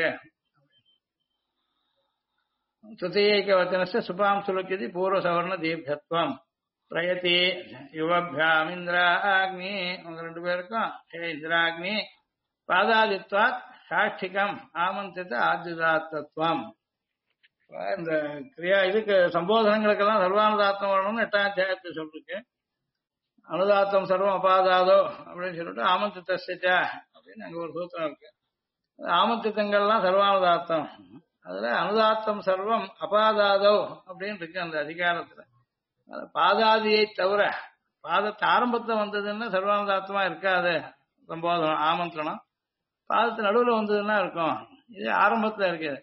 திருத்தியைக்கவச்சனஸ்ய சுபாம் சுலுக்கிதி பூர்வ சவர்ண தீர்க்கத்துவம். பிரயத்தி யுவபியாமிந்திராக்னி உங்க 2 பேருக்கும் ஹே இந்திராக்னி பாதாதித்வா சாட்சிகம் ஆமந்தித்த ஆத்யுதாத்தத்துவம். இந்த கிரியா இதுக்கு சம்போதனங்களுக்கெல்லாம் சர்வானுதாத்தம் வரணும்னு 8ஆம் அத்தியாயத்தை சொல்லிருக்கு. அனுதாத்தம் சர்வம் அபாதாதோ அப்படின்னு சொல்லிட்டு ஆமந்தித்தா அப்படின்னு அங்க ஒரு சூத்திரம் இருக்கு. ஆமந்தித்தங்கள்லாம் சர்வானுதாத்தம். அதுல அனுதாத்தம் சர்வம் அபாதாதோ அப்படின்னு இருக்கு அந்த அதிகாரத்துல. பாதாதியை தவிர பாதத்தை ஆரம்பத்துல வந்ததுன்னா சர்வானுதாத்தமா இருக்காது சம்போதனம் ஆமந்திரணம். பாதத்து நடுவில் வந்ததுன்னா இருக்கும். இது ஆரம்பத்துல இருக்குது.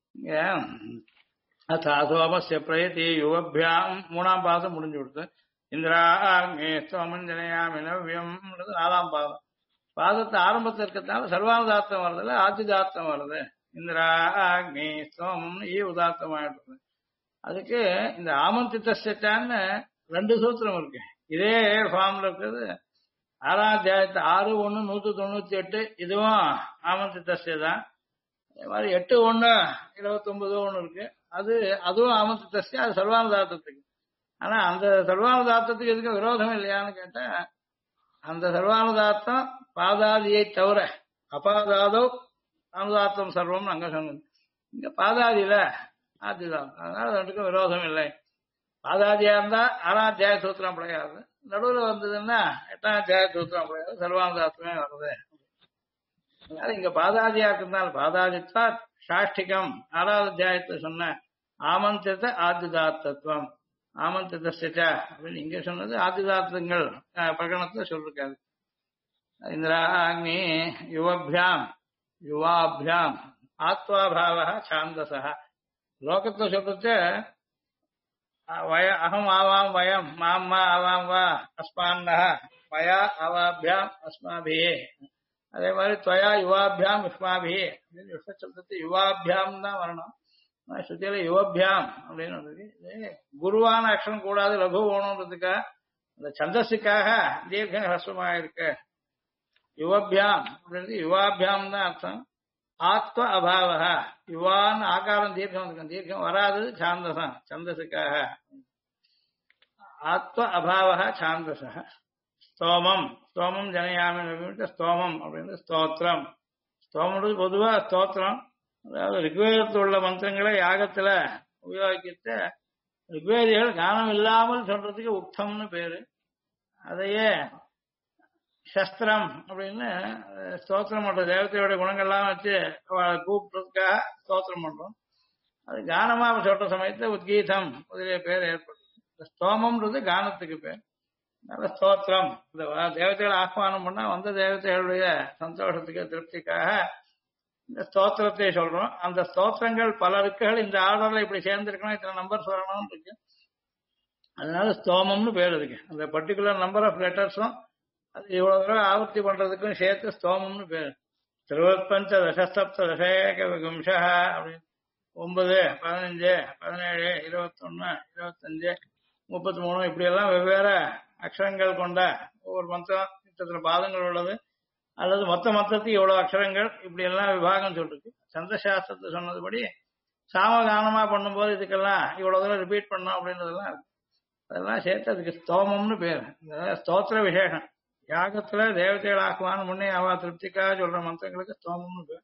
சோமஸ்ய பிரயத்தி யுவபியாம் 3ஆம் பாதம் முடிஞ்சு கொடுத்து இந்திராமே சோமஞ்சனையாமி நவ்யம் 4ஆம் பாதம். பாதத்தை ஆரம்பத்தில் இருக்கிறதுனால சர்வானுதாத்தம் வருதுல ஆத்யுதாத்தம் வருது. இந்திராக்னி சோமம் உதாத்தம் ஆயிடுது. அதுக்கு இந்த ஆமந்தித்தான்னு 2 சூத்திரம் இருக்கு. இதே ஃபார்ம்ல இருக்கிறது 6ஆம் அத்தியாயத்தை 6:1 இதுவும் ஆமந்தித்தஸ்ய தான். அதே மாதிரி 8:1 இருக்கு. அதுவும் ஆமந்தித்தஸ்ய அது சர்வானுதாத்தத்துக்கு. ஆனா அந்த சர்வானுதாத்தத்துக்கு எதுக்கு விரோதம் இல்லையான்னு கேட்டா அந்த சர்வானுதாத்தம் பாதாதியை தவிர அபாதாதோ அனுதாத்தம் சர்வம் அங்க சொன்னது. இங்க பாதாதியில ஆதிதான். அதனால 2க்கும் விரோதம் இல்லை. பாதாதியா இருந்தா 6ஆம் அத்தியாய சூத்திரம் கிடையாது. நடுவில் வந்ததுன்னா 8ஆம் அத்தியாய சூத்திரம் கிடையாது. சர்வானுதாத்தமே வருது. அதனால இங்க பாதாதியா இருந்தால் பாதாதித்வா சாஷ்டிகம் 6வது அத்தியாயத்தை சொன்ன ஆமந்தித்த ஆத்யுதாத்தத்துவம் ஆமந்தித்த அப்படின்னு இங்க சொன்னது ஆத்யுதாத்தங்கள் பிரகடனத்துல சொல்லிருக்காரு. இந்திராக்னி யுவபியாம் யுவாபியாம் ஆத்வாபாவ சாந்தசா லோகத்துல சொல்றது அகம் ஆவாம் வயம் மாம்மா ஆவாம் வா அஸ்மான்னஹ மயா அவாபியாம் அஸ்மாபியே. அதே மாதிரி துவயா யுவாபியாம் யுஷ்மாபியே அப்படின்னு விஷ்ணு யுவாபியாம் தான் வரணும். ஸ்ருதியில யுவபியாம் அப்படின்னு குருவான அக்ஷரம் கூடாது லகு ஓணுன்றதுக்காக அந்த சந்தஸுக்காக தீர்க்க ஹ்ரஸ்வமா இருக்கு. யுவபியாம் அப்படின்றது யுவாபியாம் தான் அர்த்தம். ஆத்வ அபாவ யுவான்னு ஆகாரம் தீர்க்கம் இருக்கு. தீர்க்கம் வராது சாந்தசம் சந்தஸுக்காக. ஆத்வ அபாவ சாந்தச. ஸ்தோமம் ஸ்தோமம் ஜனயாமி ஸ்தோமம் அப்படின்னு ஸ்தோத்திரம். ஸ்தோமன்றது பொதுவா ஸ்தோத்திரம். அதாவது ரிக்வேதத்தில் உள்ள மந்திரங்களை யாகத்துல உபயோகித்த ரிக்வேதிகள் கானம் இல்லாமல் சொல்றதுக்கு உக்தம்னு பேரு. அதையே சஸ்திரம் அப்படின்னு ஸ்தோத்திரம் பண்றோம். தேவத்தையோட குணங்கள்லாம் வச்சு கூப்பிடுறதுக்காக ஸ்தோத்திரம் பண்றோம். அது கானமா சொல்ற சமயத்துல உத்கீதம் முதலிய பேர் ஏற்படும். ஸ்தோமம்ன்றது கானத்துக்கு பேர். நல்ல ஸ்தோத்திரம் இந்த தேவதைகளை ஆஹ்வானம் பண்ணா வந்த தேவதைகளுடைய சந்தோஷத்துக்கு திருப்திக்காக இந்த ஸ்தோத்திரத்தை சொல்றோம். அந்த ஸ்தோத்திரங்கள் பல இருக்குகள் இந்த ஆர்டர்ல இப்படி சேர்ந்திருக்கணும், இத்தனை நம்பர் சொல்லணும்னு இருக்கு. அதனால ஸ்தோமம்னு பேர் இருக்கு. அந்த பர்டிகுலர் நம்பர் ஆஃப் லெட்டர்ஸும் அது இவ்வளவு தடவை ஆவர்த்தி பண்றதுக்கும் சேர்த்து ஸ்தோமம்னு பேர். திருவற்பஞ்ச தசஸ்தப்த தசேக விகும்சா அப்படின்னு 9, 15, 17, 21, 25, 33 இப்படி எல்லாம் வெவ்வேறு அக்ஷரங்கள் கொண்ட ஒவ்வொரு மந்திரம் இத்தனை பாதங்கள் உள்ளது. அல்லது மொத்த மொத்தத்துக்கு இவ்வளவு அக்ஷரங்கள் இப்படி எல்லாம் விபாகம் சொல்லிருக்கு. சந்த சாஸ்திரத்தை சொன்னதுபடி சாமகானமா பண்ணும்போது இதுக்கெல்லாம் இவ்வளவு தூரம் ரிப்பீட் பண்ணோம் அப்படின்றதெல்லாம் இருக்கு. அதெல்லாம் சேர்த்து அதுக்கு ஸ்தோமம்னு பேர். ஸ்தோத்திர விசேஷம். யாகத்துல தேவதைகள் ஆக்குவான்னு முன்னே அவ திருப்திக்காக சொல்ற மந்திரங்களுக்கு ஸ்தோமம்னு பேர்.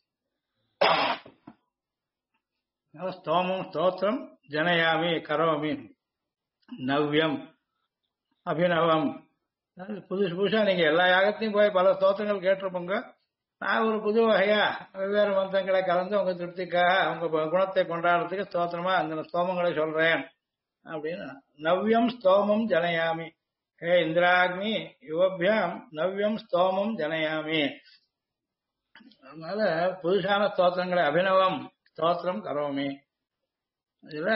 ஸ்தோமம் ஸ்தோத்திரம் ஜனயாமி கரோமி நவ்யம் அபிநவம். புதுசு புதுசா நீங்க எல்லா யாகத்தையும் போய் பல ஸ்தோத்திரங்கள் கேட்டிருப்போங்க. நான் ஒரு புது வகையா வெவ்வேறு மந்திரங்களை கலந்து உங்க திருப்திக்காக உங்க குணத்தை கொண்டாடுறதுக்கு ஸ்தோத்திரமா அந்த ஸ்தோமங்களை சொல்றேன் அப்படின்னு. நவ்யம் ஸ்தோமம் ஜனயாமி. ஹே இந்திராக்னி யுவபியாம் நவ்யம் ஸ்தோமம் ஜனயாமி. அதனால புதுசான ஸ்தோத்திரங்களை அபிநவம் ஸ்தோத்திரம் கரோமி. இதுல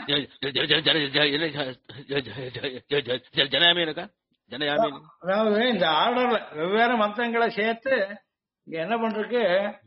ஜனயாமி இருக்கா? ஜனயாமி அதாவது இந்த ஆர்டர்ல வெவ்வேறு மந்திரங்களை சேர்த்து இங்க என்ன பண்றதுக்கு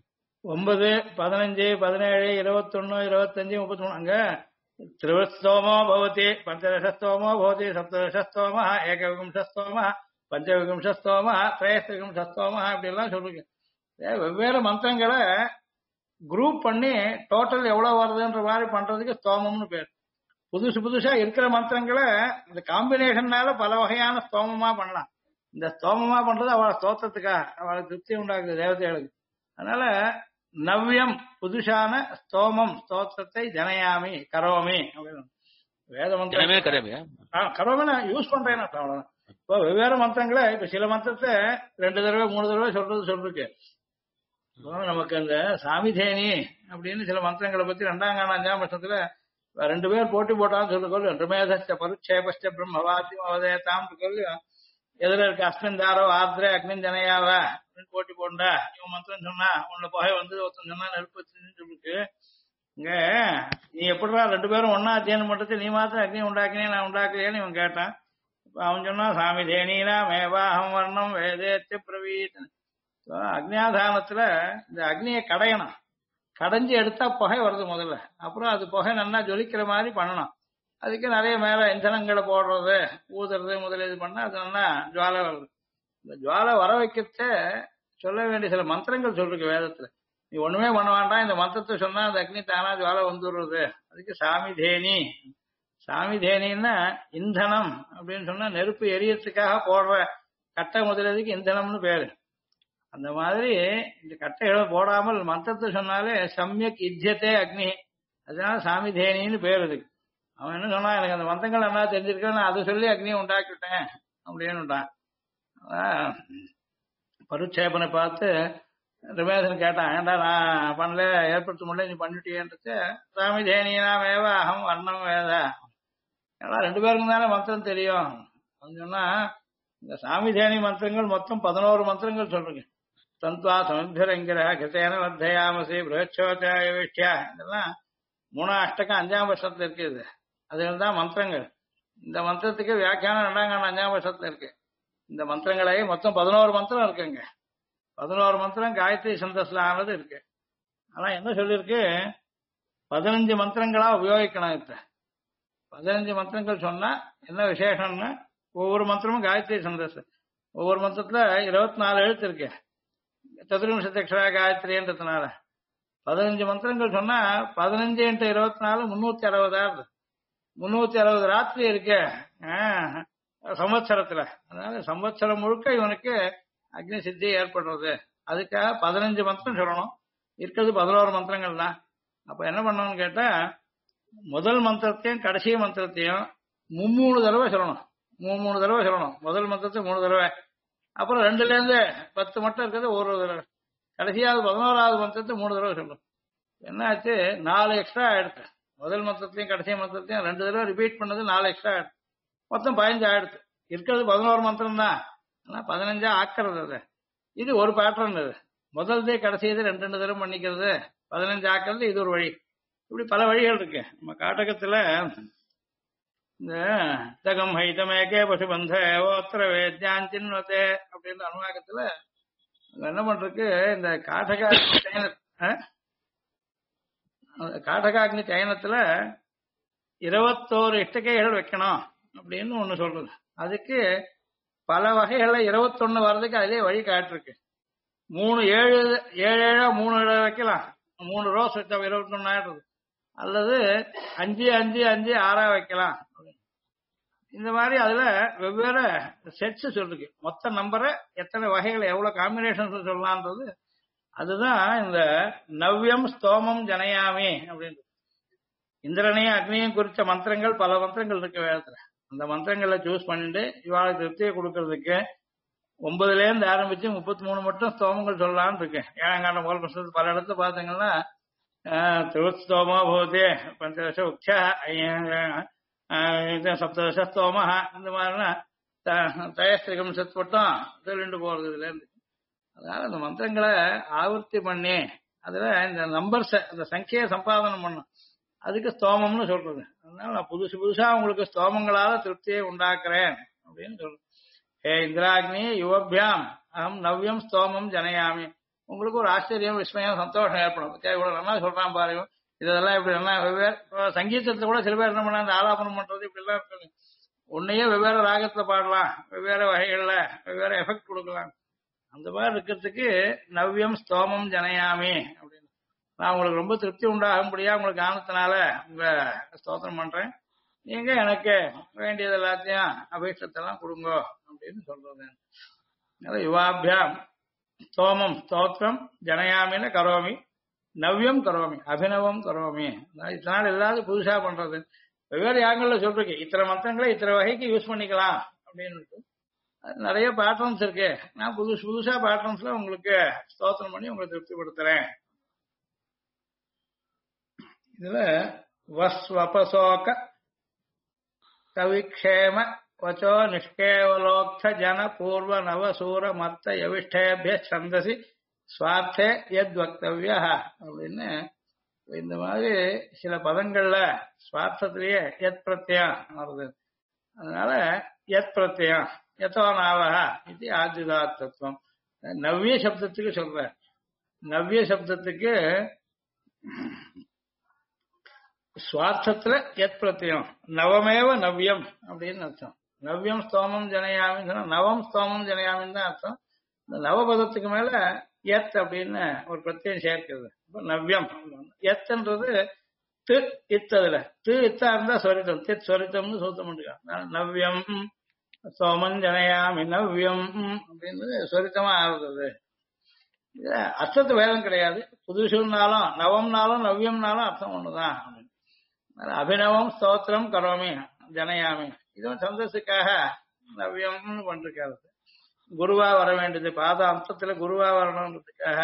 9, 15, 17, 21, 25, 33 அங்க திரிவஸ்தோமோ பவதி, பஞ்சதசஸ்தோமோ பவதி, சப்ததசஸ்தோம, ஏகவிகும்சஸ்தோம, பஞ்சவிகும்சஸ்தோம, திரயஸ்திரிகும்சஸ்தோம இப்படி எல்லாம் சொல்லுங்க. வெவ்வேறு மந்திரங்களை குரூப் பண்ணி டோட்டல் எவ்வளவு வருதுன்ற மாதிரி பண்றதுக்கு ஸ்தோமம்னு பேர். புதுசு புதுசா இருக்கிற மந்திரங்களை இந்த காம்பினேஷன்னால பல வகையான ஸ்தோமமா பண்ணலாம். இந்த ஸ்தோமமா பண்றது அவளை ஸ்தோத்திரத்துக்காக அவளுக்கு திருப்தி உண்டாக்குது தேவதைகளுக்கு. அதனால நவ்யம் புதுசான ஸ்தோமம் ஸ்தோத்திரத்தை ஜனயாமி கரோமி அப்படின்னு வேத மந்திரம் கரோமினா யூஸ் பண்றேன் அவ்வளவுதான். இப்போ வெவ்வேறு மந்திரங்களை இப்ப சில மந்திரத்தை 2 தடவை 3 தடவை சொல்றதுக்கு நமக்கு அந்த சாமிதேனி அப்படின்னு சில மந்திரங்களை பத்தி 2ஆம் காண்டம் 5ஆம் வருஷத்துல 2 பேர் போட்டி போட்டான்னு சொல்லுக்கொள்ளு. ரமேதஸ்ட பருட்சேபஸ்ட பிரம்மவாதி அவதேதாம் சொல்லி எதிர இருக்க அஸ்மின் தாரோ ஆத்ரே அக்னின் ஜனையாவ அப்படின்னு போட்டி போண்டா. இவன் மந்திரம் சொன்னா உன்ன புகை வந்து ஒருத்தன் சொன்னா நெருப்பு சொல்லிருக்கு. இங்க நீ எப்படிடா 2 பேரும் ஒன்னா அத்தியானம் பண்றது, நீ மாத்திரம் அக்னி உண்டாக்கினே நான் உண்டாக்கலையேன்னு இவன் கேட்டான். அவன் சொன்னா சாமி தேனீனா மேவாஹம் வர்ணம் வேதேத்து பிரவீத். அக்னியாதானத்துல இந்த அக்னியை கடையணும். கடைஞ்சி எடுத்தா புகை வருது முதல்ல. அப்புறம் அது புகை நல்லா ஜொலிக்கிற மாதிரி பண்ணணும். அதுக்கு நிறைய மேல இந்தனங்களை போடுறது ஊதுறது முதலீடு பண்ணா அது நல்லா ஜுவாலை வருது. இந்த ஜுவாலை வர வைக்கிறத சொல்ல வேண்டிய சில மந்திரங்கள் சொல்லிருக்கு வேதத்துல. நீ ஒண்ணுமே பண்ண வேண்டாம், இந்த மந்திரத்தை சொன்னா அந்த அக்னி தானா ஜுவாலை வந்துடுறது. அதுக்கு சாமி தேனி. சாமி தேனின்னா இந்தனம் அப்படின்னு சொன்னா நெருப்பு எரியறதுக்காக போடுற கட்டை முதலீதுக்கு இந்தனம்னு பேரு. அந்த மாதிரி இந்த கட்டைகளை போடாமல் மந்திரத்தை சொன்னாலே சமயக் இத்தியத்தே அக்னி. அதனால சாமி தேனின்னு பேர் அதுக்கு. அவன் என்ன சொன்னா, எனக்கு அந்த மந்திரங்கள் என்ன தெரிஞ்சிருக்கேன், நான் அதை சொல்லி அக்னியை உண்டாக்கிவிட்டேன் அப்படின்னுட்டான். பருட்சேபனை பார்த்து ரமேசன் கேட்டான், ஏன்டா நான் பண்ணல ஏற்படுத்த முடியல நீ பண்ணிட்டியன்றது. சாமி தேனினா வேவ அகம் வர்ணம் வேத. ஏன்னா 2 பேருக்கும் தானே மந்திரம் தெரியும். அவன் சொன்னா இந்த சாமி தேனி மந்திரங்கள் மொத்தம் 11 மந்திரங்கள் சொல்றீங்க. தந்த்வா சமுத்திரங்கிற கிருத்தேன வர்த்தயாமசி பிரச்சோச்சாய வேஷ்யா இதெல்லாம் 3 அஷ்டகம் 5ஆம் வருஷத்துல இருக்குது. அதுகள் தான் மந்திரங்கள். இந்த மந்திரத்துக்கு வியாக்கியானம் 2ஆம் காண்டம் 5ஆம் வருஷத்துல இருக்கு. இந்த மந்திரங்களே மொத்தம் 11 மந்திரம் இருக்குங்க. 11 மந்திரம் காயத்ரி சந்தஸ்ல ஆனது இருக்கு. ஆனா என்ன சொல்லிருக்கு, 15 மந்திரங்களா உபயோகிக்கணும். இப்ப 15 மந்திரங்கள் சொன்னா என்ன விசேஷம்னா, ஒவ்வொரு மந்திரமும் காயத்ரி சந்தஸ். ஒவ்வொரு மந்திரத்துல 24 எழுத்து இருக்கு. சதுர்விம்சதக்ஷரா காயத்ரின்றதுனால 15 மந்திரங்கள் சொன்னா 15 × 24 360. 360 ராத்திரி இருக்கு சம்வத்சரத்துல. அதனால சம்வத்சரம் முழுக்க இவனுக்கு அக்னி சித்தி ஏற்படுறது. அதுக்காக 15 மந்திரம் சொல்லணும். இருக்கிறது 11 மந்திரங்கள் தான். அப்ப என்ன பண்ணணும்னு கேட்டா, முதல் மந்திரத்தையும் கடைசி மந்திரத்தையும் 3 தடவை சொல்லணும். 3 தடவை சொல்லணும். முதல் மந்திரத்தை 3 தடவை, அப்புறம் 2ல இருந்து 10 மட்டும் இருக்கிறது ஒரு தடவை, கடைசியாவது 11வது மந்திரத்தை 3 தடவை சொல்லணும். என்னாச்சு, 4 எக்ஸ்ட்ரா ஆயிடுச்சு. முதல் மந்திரத்தையும் கடைசி மந்திரத்தையும் 2 தடவை ரிப்பீட் பண்ணது 4 எக்ஸ்ட்ரா ஆயிடுச்சு. மொத்தம் 15 ஆயிடுச்சு. இருக்கிறது 11 மந்திரம் தான். ஆனா 15 ஆக்கிறது. அது இது ஒரு பேட்டர்ன். இது முதல்தே கடைசியது 2 தடவை பண்ணிக்கிறது, 15 ஆக்கிறது. இது ஒரு வழி. இப்படி பல வழிகள் இருக்கு. நம்ம காட்டகத்துல இந்த தகம் ஹைதமேகே பசுபந்த ஓத்திர வேத்யான் சின்வத்தே அப்படின்ற அனுவாகத்துல என்ன பண்றதுக்கு இந்த காட்டகாக்னி காட்டகாக்னி சயனத்துல 21 இஷ்டகைகள் வைக்கணும் அப்படின்னு ஒண்ணு சொல்றது. அதுக்கு பல வகைகள்ல 21 வர்றதுக்கு அதிலே வழி காட்டிருக்கு. 7 7 3 வைக்கலாம். 3 ரோஸ் வச்சா 21 ஆயிடுறது. அல்லது 5 5 5 6 வைக்கலாம். இந்த மாதிரி அதுல வெவ்வேறு செட்ஸ் சொல்லிருக்கு. மொத்த நம்பரை எத்தனை வகைகள் எவ்வளவு காம்பினேஷன் சொல்லலாம்ன்றது அதுதான் இந்த நவ்யம் ஸ்தோமம் ஜனயாமி அப்படின்னு. இந்திரனையும் அக்னியும் குறித்த மந்திரங்கள் பல மந்திரங்கள் இருக்கு வேதத்துல. அந்த மந்திரங்களை சூஸ் பண்ணிட்டு இவாளுக்கு திருப்தியை கொடுக்கறதுக்கு 9ல இருந்து ஆரம்பிச்சு 33 மட்டும் ஸ்தோமங்கள் சொல்லலாம்னு இருக்கேன். ஏழாங்காண்ட முதல் புஸ்தகத்து பல இடத்துல பாத்தீங்கன்னா திருவஸ்தோமோ போதே பஞ்சதச உக்ஷா சப்ததச ஸ்தோம இந்த மாதிரினா தயஸ்திரிகம் செத்து மட்டும் சொல்லிட்டு போறது இதுல இருந்து. அதனால அந்த மந்திரங்களை ஆவர்த்தி பண்ணி அதுல இந்த நம்பர்ஸ் அந்த சங்கையை சம்பாதனம் பண்ணும். அதுக்கு ஸ்தோமம்னு சொல்றது. அதனால நான் புதுசா உங்களுக்கு ஸ்தோமங்களால திருப்தியை உண்டாக்குறேன் அப்படின்னு சொல்றேன். ஹே இந்திராக்னி யுவபியாம் அகம் நவ்யம் ஸ்தோமம் ஜனயாமி. உங்களுக்கு ஒரு ஆச்சரியம் விஸ்மயம் சந்தோஷம் ஏற்படும். இவ்வளவு நல்லா சொல்றான் பாருங்க. இதெல்லாம் இப்படி எல்லாம் வெவ்வேறு சங்கீதத்தை கூட சில பேர் என்ன பண்ண அந்த ஆலாபனம் பண்றது இப்படி எல்லாம் இருக்கு. உன்னையே வெவ்வேறு ராகத்துல பாடலாம், வெவ்வேறு வகைகள்ல வெவ்வேறு எஃபெக்ட் கொடுக்கலாம். அந்த மாதிரி இருக்கிறதுக்கு நவ்யம் ஸ்தோமம் ஜனயாமி அப்படின்னு நான் உங்களுக்கு ரொம்ப திருப்தி உண்டாகும்படியா உங்களுக்கு ஆனத்தினால உங்க ஸ்தோத்திரம் பண்றேன். நீங்க எனக்கு வேண்டியது எல்லாத்தையும் அபேட்சத்தெல்லாம் கொடுங்க அப்படின்னு சொல்றது. யுவாபியாம் ஸ்தோமம் ஸ்தோத்திரம் ஜனயாமின்னு கரோமி நவ்யம் கரோமி அபிநவம் கரோமி. இதனால இல்லாத புதுசா பண்றது. வெவ்வேறு யாகங்கள்ல சொல்றீங்க இத்தனை மந்திரங்களை இத்தனை வகைக்கு யூஸ் பண்ணிக்கலாம் அப்படின்னு நிறைய பேட்டர்ன்ஸ் இருக்கு. நான் புதுசா பேட்டர்ன்ஸ்ல உங்களுக்கு ஸ்தோத்திரம் பண்ணி உங்களை திருப்திப்படுத்துறேன். இதுல வஸ்வபசோக கவிக்ஷேம வச்சோ நிஷ்கேவலோக்த ஜன பூர்வ நவசூர மத்த யவிஷ்டேபிய சந்தசி சுவார்த்தே யத் வக்தவ்ய அப்படின்னு இந்த மாதிரி சில பதங்கள்ல சுவார்த்தத்திலேயே யத் பிரத்யம் வருது. அதனால யத் பிரத்யம் யதோ நாவக இது ஆத்யுதாத்தத்துவம். நவ்ய சப்தத்துக்கு சொல்ற. நவ்ய சப்தத்துக்கு சுவார்த்தத்துல யத் பிரத்யம் நவமேவ நவ்யம் அப்படின்னு அர்த்தம். நவ்யம் ஸ்தோமம் ஜனயாமின்னு சொன்னா நவம் ஸ்தோமம் ஜனயாமின்னு தான் அர்த்தம். இந்த நவபதத்துக்கு மேல யத் அப்படின்னு ஒரு பிரத்யம் சேர்க்கிறது. நவ்யம் யத்ன்றது து இத்ததுல து இத்தா இருந்தா சொரித்தம் தித் சொரித்தம்னு சூத்தம் பண்ணிருக்காங்க. நவ்யம் சோமன் ஜனயாமி நவ்யம் அப்படின்னு சொரித்தமா ஆகுறது. அர்த்தத்து வேதம் கிடையாது. புதுசுனாலும் நவம்னாலும் நவ்யம்னாலும் அர்த்தம் ஒண்ணுதான். அபிநவம் ஸ்தோத்திரம் கரோமி ஜனயாமி இதுவும் சந்தஸுக்காக நவ்யம்னு பண்றாரு. குருவா வர வேண்டியது பாத அம்சத்துல குருவா வரணுன்றதுக்காக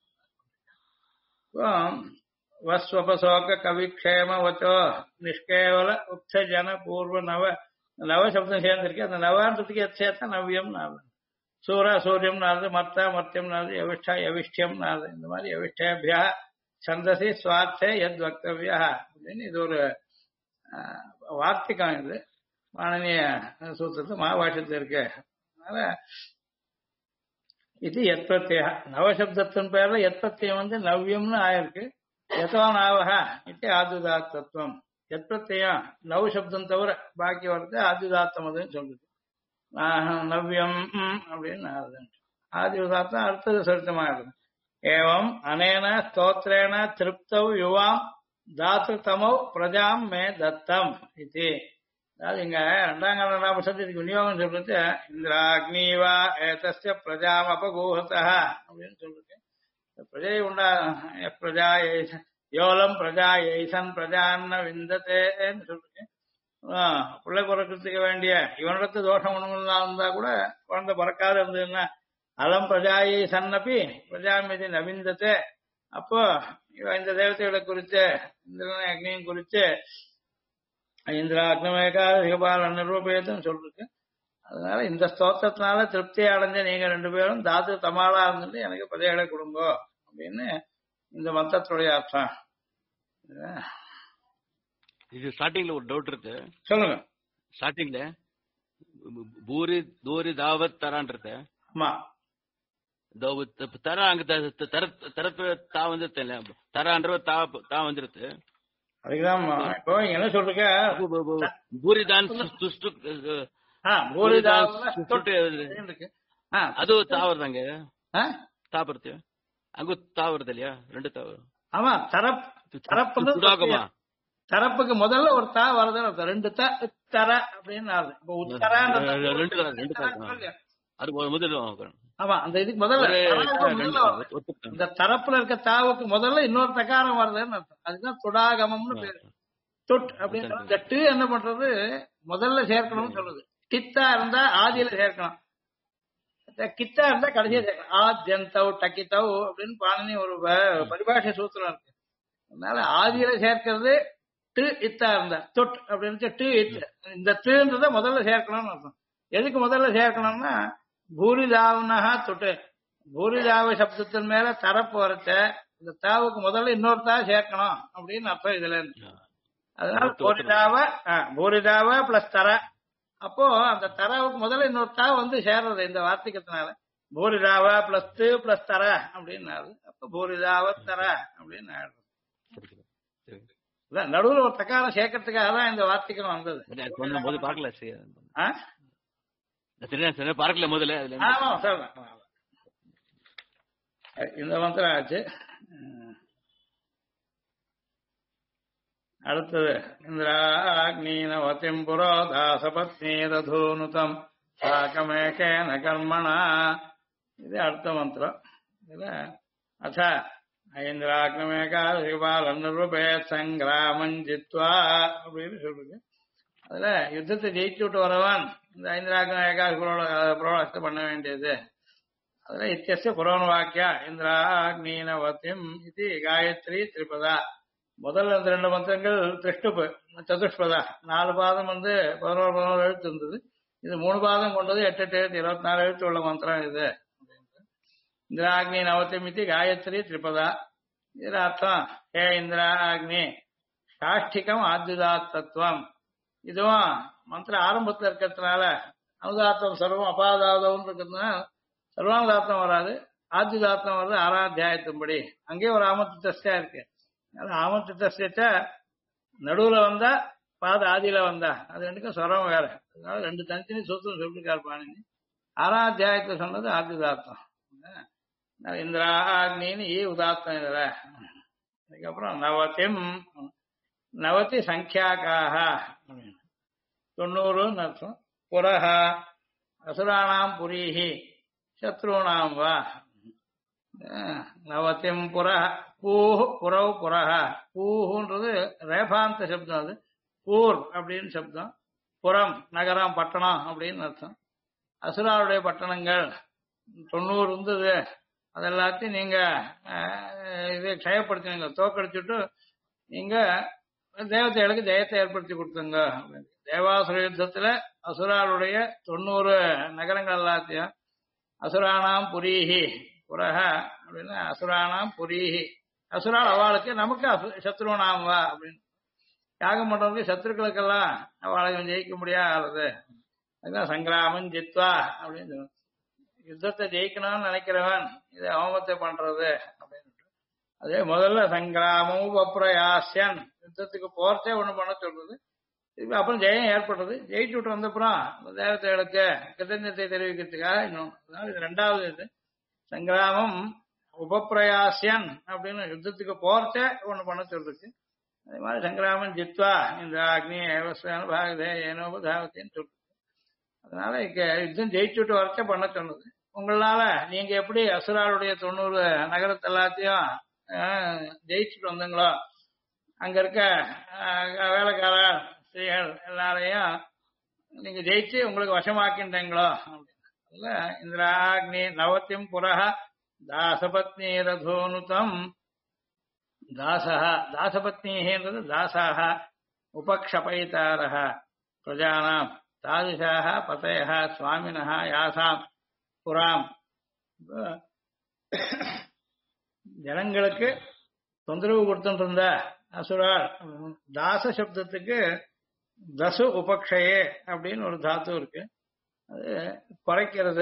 வஸ்வபசோக கவிக்ஷேம வச்சோ நிஷ்கேவல உக்ஷ ஜன பூர்வ நவ நவ சப்தம் சேர்ந்திருக்கு. அந்த நவான்றதுக்கு எது சேர்த்தா நவ்யம் நாது சூரா சூரியம் நாது மர்த்தா மர்த்தியம் நாது யவிஷ்டா யவிஷ்டியம் நாது இந்த மாதிரி யவிஷ்டேபியா சந்தசி சுவார்த்தே யத் வக்தவ்யா அப்படின்னு இது ஒரு வார்த்தைக்கான இது மானனிய சூத்திரத்து மகாபாஷ்யத்தில் இருக்கு. அதனால இது எத் பிரத்யா நவசப்தத்தின் பேர்ல எத் பிரத்யம் வந்து நவ்யம்னு ஆயிருக்கு. எதோ நாவக இது ஆதுதாத்தத்துவம். எத் பிரத்யம் நவ சப்தம் தவிர பாக்கி வர்றது ஆதுதாத்தம் அதுன்னு சொல்லுது. நவ்யம் அப்படின்னு ஆதிதாத்தம் அடுத்தது சரித்தமாயிடுது. ஏவம் அனேன ஸ்தோத்ரேன திருப்தௌ யுவாம் தாத்ருதமௌ பிரஜாம் மே தத்தம் இது. அதாவது இங்க 2 வருஷத்துக்கு விநியோகம் சொல்றது இந்திராக்னீவா ஏதஸ்ய பிரஜாம் அபகூஹதா அப்படின்னு சொல்றது. பிரஜை உண்டா பிரஜா யோலம் பிரஜா எய்சன் பிரஜான்ன விந்தத்தேன்னு சொல்றது. பிள்ளை பிறக்கிறதுக்கு வேண்டிய இவனிடத்து தோஷம் ஒண்ணுலாம் இருந்தா கூட குழந்தை பிறக்காத இருந்ததுன்னா அலம் பிரஜாயை சன்னப்பி பிரஜாமிதி நவிந்தத்தை. அப்போ இந்த தேவதைகளை குறித்து இந்திரன் அக்னியும் குறித்து இந்திரா அக்னமேகா சிகபால நிரூபேதுன்னு சொல்லிருக்கு. அதனால இந்த ஸ்தோத்திரத்தினால திருப்தி அடைஞ்ச நீங்க 2 பேரும் தாத்து தமாலா இருந்துட்டு எனக்கு பிரஜைகளை கொடுங்க அப்படின்னு இந்த மந்திரத்துடைய அர்த்தம். இது ஸ்டார்டிங்ல ஒரு டவுட் இருக்கு. சொல்லுங்க. ஸ்டார்டிங்ல பூரி தூரி தாவத் தரான்றது. ஆமா தர அங்க தரப்பு தா வந்துருத்து இல்ல தரான்ற தா வந்துருத்து. அதுக்குதான் இப்போ என்ன சொல்றீங்க, பூரிதான் துஷ்டு பூரிதாவ இருக்கு. அது தாவறதாங்க தாபுறது அங்கு தாவறது இல்லையா? ரெண்டு தாவறு. ஆமா, தரப்பு தரப்புக்கு முதல்ல ஒரு தா வருது, ரெண்டு தர அப்படின்னு ஆகுது. இப்போ அது முதல்ல. ஆமா, அந்த இதுக்கு முதல்ல இந்த தரப்புல இருக்க தாவுக்கு முதல்ல இன்னொரு தகாரம் வருதுன்னு அர்த்தம். அதுதான் துடாகமம்னு பேரு. தொட் அப்படின்னு டு என்ன பண்றது, முதல்ல சேர்க்கணும்னு சொல்லுது. கித்தா இருந்தா ஆதியில சேர்க்கணும், கித்தா இருந்தா கடைசியா சேர்க்கணும். ஆத்யந்தவ் டக்கித்தவ் அப்படின்னு பாணினி ஒரு பரிபாஷை சூத்திரம் இருக்கு. அதனால ஆதியில சேர்க்கிறது டு இத்தா இருந்தா தொட் அப்படின்னு டு இத்து. இந்த துன்றத முதல்ல சேர்க்கணும்னு அர்த்தம். எதுக்கு முதல்ல சேர்க்கணும்னா பூரிதாவுனஹா தொட்டு பூரிதாவ சப்தத்தின் மேல தரப்பு வரச்ச இந்த தாவுக்கு முதல்ல இன்னொரு தா சேர்க்கணும் அப்படின்னு அர்த்தம் இதுல இருந்து. அதனால பூரிதாவ பிளஸ் தர, அப்போ அந்த தராவுக்கு முதல்ல இன்னொரு தா வந்து சேர்றது இந்த வார்த்தைக்கத்தினால. பூரிதாவ பிளஸ் து பிளஸ் தர அப்படின்னு ஆகுது. அப்ப பூரிதாவ தர அப்படின்னு ஆயிடுது. நடுவுல ஒரு தக்காரம் சேர்க்கறதுக்காக தான் இந்த வார்த்தைக்கு வந்தது. பார்க்கல முதல்ல. இந்த மந்திரம் ஆச்சு. அடுத்தது இந்திராக்னீனவதிம் புரோதாசபத்னி ததூனுதம் சாகமேகேன கர்மணா. இது அடுத்த மந்திரம். இதுல அத ஐந்திராக்னமேகாபாலன் நிருபேத் சங்கிராமம் ஜித்வா அப்படின்னு சொல்லுங்க. அதுல யுத்தத்தை ஜெயிச்சு விட்டு வரவன் இந்த ஐந்திராக்ன ஏகாதசி புரோடாசத்தை பண்ண வேண்டியது. அதுல இத்தியஸ்ய புரோண வாக்கியா இந்திராக்னீனவதிம் இது காயத்ரி திரிபதா. முதல்ல இந்த ரெண்டு மந்திரங்கள் திருஷ்டுப்பு சதுஷ்பதா, 4 பாதம் வந்து 11 எழுத்து இருந்தது. இது 3 பாதம் கொண்டது, 8 எழுத்து 24 எழுத்து உள்ள மந்திரம் இது. இந்திராக்னி நவத்திமிதி காயத்ரி திரிபதா. இதுல அர்த்தம், ஹே இந்திராக்னி சாஷ்டிகம் ஆத்யுதாத்தத்துவம். இதுவும் மந்திர ஆரம்பத்துல இருக்கிறதுனால அனுதாத்தம் சர்வம் அபாதாதம் இருக்கிறதுனால சர்வானுதாத்தம் வராது, ஆத்யுதாத்தம் வருது 6ஆம் அத்தியாயத்தின்படி. அங்கேயும் ஒரு ஆமத்தியா இருக்கு. ஆமத்திட்ட நடுவுல வந்தா பாத ஆதியில வந்தா அது ரெண்டுக்கும் ஸ்வரம் வேற. அதனால 2 தனித்தனி சூத்திரம் சொல்லிருக்காரு பாணினி. 6ஆம் அத்தியாயத்துல சொன்னது ஆத்யுதாத்தம். இந்திராக்னின்னு உதாத்தம் இதுல. அதுக்கப்புறம் நவத்திம் நவத்தி சங்கியாக்காக 90 அர்த்தம். புரஹ அசுராணாம் புரீஹி சத்ருணாம் வா. நவத்திம் புரஹ பூஹ் புரவ் புரஹ. பூஹுன்றது ரேபாந்த சப்தம், அது பூர் அப்படின்னு சப்தம். புறம் நகரம் பட்டணம் அப்படின்னு அர்த்தம். அசுராருடைய பட்டணங்கள் 90 இருந்தது, அதெல்லாத்தையும் நீங்க இதை க்ஷயப்படுத்தினீங்க, தோக்கடிச்சுட்டு நீங்க தேவதைகளுக்கு ஜெயத்தை ஏற்படுத்தி கொடுத்துங்க. தேவாசுர யுத்தத்துல அசுராளுடைய 90 நகரங்கள் எல்லாத்தையும் அசுராணாம் புரீஹி புரஹ அப்படின்னு அசுராணாம் புரீஹி. அசுரால் அவளுக்கு நமக்கு சத்ருநாம் வா அப்படின்னு யாகம் பண்றவங்க சத்ருக்களுக்கெல்லாம் அவளுக்கு ஜெயிக்க முடியாது. அதுதான் சங்கிராமம் ஜித்வா அப்படின்னு. யுத்தத்தை ஜெயிக்கணும்னு நினைக்கிறவன் இதை அவமத்தை பண்றது அப்படின்னு. அதே முதல்ல சங்கிராமம் அப்புறம் யுத்தத்துக்கு போறச்சே ஒண்ணு பண்ண சொல்றது. அப்புறம் ஜெயம் ஏற்படுறது. ஜெயிச்சு விட்டு வந்தப்புறம் தேவதைகளுக்கு கிருத்தஞ்சத்தை தெரிவிக்கிறதுக்காக இன்னும். அதனால இது 2வது. இது சங்கிராமம் உபப்பிரயாசியன் அப்படின்னு யுத்தத்துக்கு போறச்சே ஒண்ணு பண்ண சொல்றது. அதே மாதிரி சங்கிராமம் ஜித்வா இந்த அக்னி பாகதே ஏனோபதாவத்தின்னு சொல்றது. அதனால யுத்தம் ஜெயிச்சுட்டு வரச்ச பண்ண சொன்னது. உங்களால நீங்க எப்படி அசுராளுடைய 90 நகரத்தை எல்லாத்தையும் ஜெயிச்சுட்டு வந்தீங்களோ, அங்க இருக்க வேலைக்கார ஸ்திரீகள் எல்லாரையும் நீங்க ஜெயிச்சு உங்களுக்கு வசமாக்கின்றீங்களோ. இந்திராக்னி நவத்திம் புரஹ தாசபத்னி ரதோனுதம். தாசபத்னின்றது தாசாக உபக்ஷபயிதாரः பிரஜானாம் தாதிஷாக பதயः சுவாமினः யாசாம் புராம். ஜனங்களுக்கு தொந்தரவு கொடுத்துட்டு இருந்த அசுரால். தாச சப்தத்துக்கு தசு உபக்ஷயே அப்படின்னு ஒரு தாத்து இருக்கு. அது குறைக்கிறது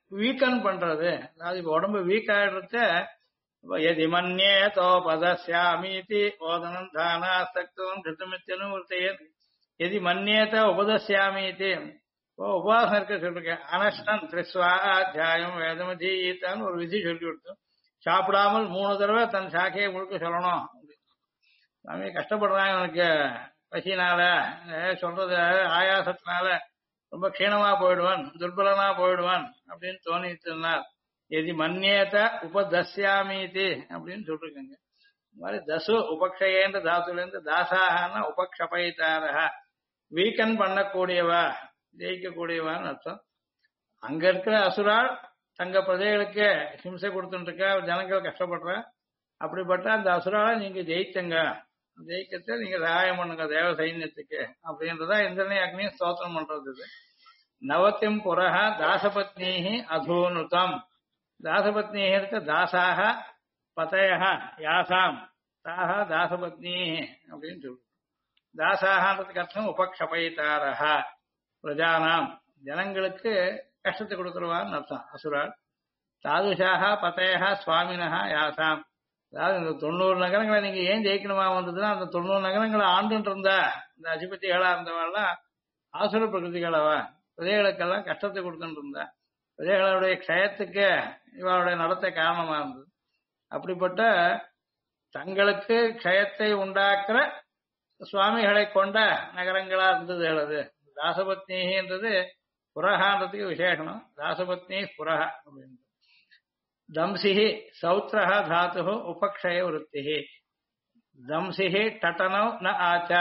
வீக்கன் பண்றது. அதாவது இப்ப உடம்பு வீக் ஆயிடுறத எதி மன்யேதோ பதஸ்யாமீதி ஓதனம் தானாசக்தம் கிருத்தமித்தனும் ஒருத்தையன் எதி மன்யேத உபதஸ்யாமீதி உபாசம் இருக்க சொல்லிருக்கேன். அனஷ்டன் திரிஸ்வாத்தியாயம் வேதமதீத்தான்னு ஒரு விதி சொல்லி கொடுத்தோம். சாப்பிடாமல் 3 தடவை தன் சாக்கையை முழுக்க சொல்லணும். சாமி கஷ்டப்படுறான் எனக்கு பசினால சொல்றது ஆயாசத்தினால ரொம்ப க்ஷீணமா போயிடுவான் துர்பலனா போயிடுவான் அப்படின்னு தோணிட்டு இருந்தார். எதி மன்யேத உபதஸ்யாமீதி அப்படின்னு சொல்லிருக்கேங்க. இந்த மாதிரி தசு உபக்ஷயேன்ற தாத்துல இருந்து தாசாகனா உபக்ஷபயித்தாரா வீக்கன் பண்ணக்கூடியவா ஜெயிக்கக்கூடியவான்னு அர்த்தம். அங்க இருக்கிற அசுரால் தங்க பிரஜைகளுக்கு ஹிம்சை கொடுத்துட்டு இருக்கா, ஜனங்கள் கஷ்டப்படுறா. அப்படிப்பட்ட அந்த அசுரால நீங்க ஜெயிச்சங்க, ஜெயிக்கத்தை நீங்க சகாயம் பண்ணுங்க தேவ சைன்யத்துக்கு அப்படின்றதா இந்திரனே அக்னி ஸ்தோத்திரம் பண்றது. இது நவத்திம் புரஹ தாசபத்னீஹி அதூனுதம். தாசபத்னீஹி தாசாக பதயஹ யாசாம் தாஹ தாசபத்னீஹி அப்படின்னு சொல்லு. தாசாகன்றதுக்கு அர்த்தம் உபக்ஷபயித்தாரஹ பிரஜானாம் ஜனங்களுக்கு கஷ்டத்தை கொடுக்கிறவான்னு அர்த்தம் அசுரால். தாதுஷாக பதயஹ சுவாமினஹ யாசாம். அதாவது இந்த 90 நகரங்களை நீங்க ஏன் ஜெயிக்கணுமா வந்ததுன்னா அந்த 90 நகரங்களை ஆண்டுன்னு இருந்தா இந்த அதிபதிகளா இருந்தவாள்லாம் ஆசுர பிரகிருதிகளவா பிரஜைகளுக்கெல்லாம் கஷ்டத்தை கொடுத்துட்டு இருந்தா. பிரஜைகளுடைய க்ஷயத்துக்கு இவளுடைய நடத்தை காரணமா இருந்தது. அப்படிப்பட்ட தங்களுக்கு க்ஷயத்தை உண்டாக்குற சுவாமிகளை கொண்ட நகரங்களா இருந்தது. அது தாசபத்னின்றது புரஹான்றதுக்கு விசேஷனம். தாசபத்னி புரஹ அப்படின்னு. தம்சிஹி சௌத்ரஹ தாத்து உபக்ஷய விருத்தி. தம்சிஹி டட்டனோ ந ஆச்சா.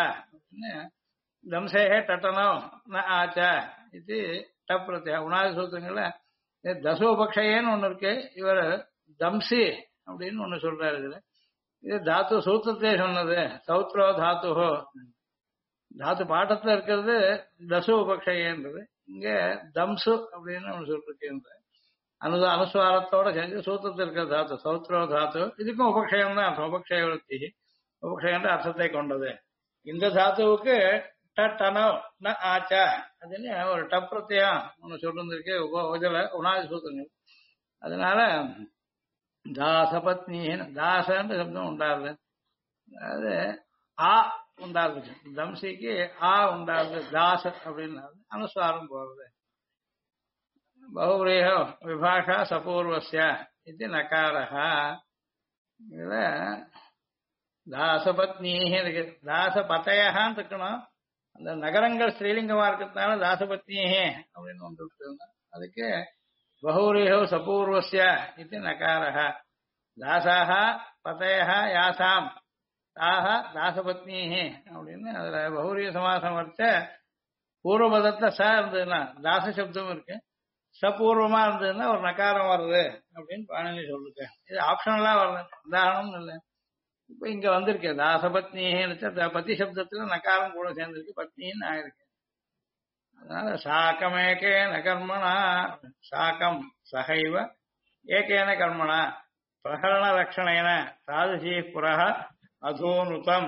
தம்சேஹே டட்டனோ ந ஆச்சா இது டப்ரத்யா. உணாதி சூத்திரங்கள்ல தசு உபக்ஷயன்னு ஒண்ணு இருக்கு. இவர் தம்சி அப்படின்னு ஒண்ணு சொல்றாரு. இதுல இது தாத்து சூத்திரத்தை சொன்னது. சௌத்ரோ தாத்து தாத்து பாட்டத்துல இருக்கிறது தசு உபக்ஷயன்றது. இங்க தம்சு அப்படின்னு ஒண்ணு சொல்லிருக்கு. அனுஸ்வாரத்தோட செஞ்சு சூத்திரத்தில் இருக்கிற தாத்து சௌத்ரோ தாத்து. இதுக்கும் உபக்ஷயம் தான் அர்த்தம். உபக்ஷய விருத்தி உபக்ஷயன்ற அர்த்தத்தை கொண்டது. இந்த தாத்துவுக்கு டனோ ந ஆச்சா அதுன்னு ஒரு டப்ரத்தையும் ஒண்ணு சொல்லிருக்கு இதுல உணாதி சூத்திரங்கள். அதனால தாசபத்னின்னு தாசன்ற சப்தம் உண்டாருது. அதாவது ஆ உண்டாருது. தம்சிக்கு ஆ உண்டாருது. தாச அப்படின்னு அனுஸ்வாரம் போறது. பகுரேஹ விபாஷா சபூர்வஸ்ய இது நகாரஹ. இதுல தாசபத்னிஹி இருக்கு. தாசபதயஹான்னு இருக்கணும். அந்த நகரங்கள் ஸ்ரீலிங்கமா இருக்கிறதுனால தாசபத்னிஹி அப்படின்னு வந்துட்டு அதுக்கு பகுரேஹ சபூர்வஸ்ய இது நகாரஹ. தாசாக பதயஹ யாசாம் தாஹ தாசபத்னிஹி அப்படின்னு அதுல பகுரிய சமாசம் வச்ச பூர்வபதத்துல ச இருந்ததுன்னா தாச சப்தம் இருக்கு. சபூர்வமா இருந்ததுன்னா ஒரு நகாரம் வருது அப்படின்னு பாணினி சொல்லுங்க. இது ஆப்ஷனலா வருது, உதாரணம் இல்லை. இப்ப இங்க வந்திருக்கு தாசபத்னின்னு பத்தி சப்தத்துல நகாரம் கூட சேர்ந்திருக்கு, பத்னின்னு ஆயிருக்கு. அதனால சாக்கமேகேன கர்மணா சாக்கம் சகைவ ஏகேன கர்மணா பிரகரண லட்சணேன தாதுஷீ புரஹ அதூனுதம்.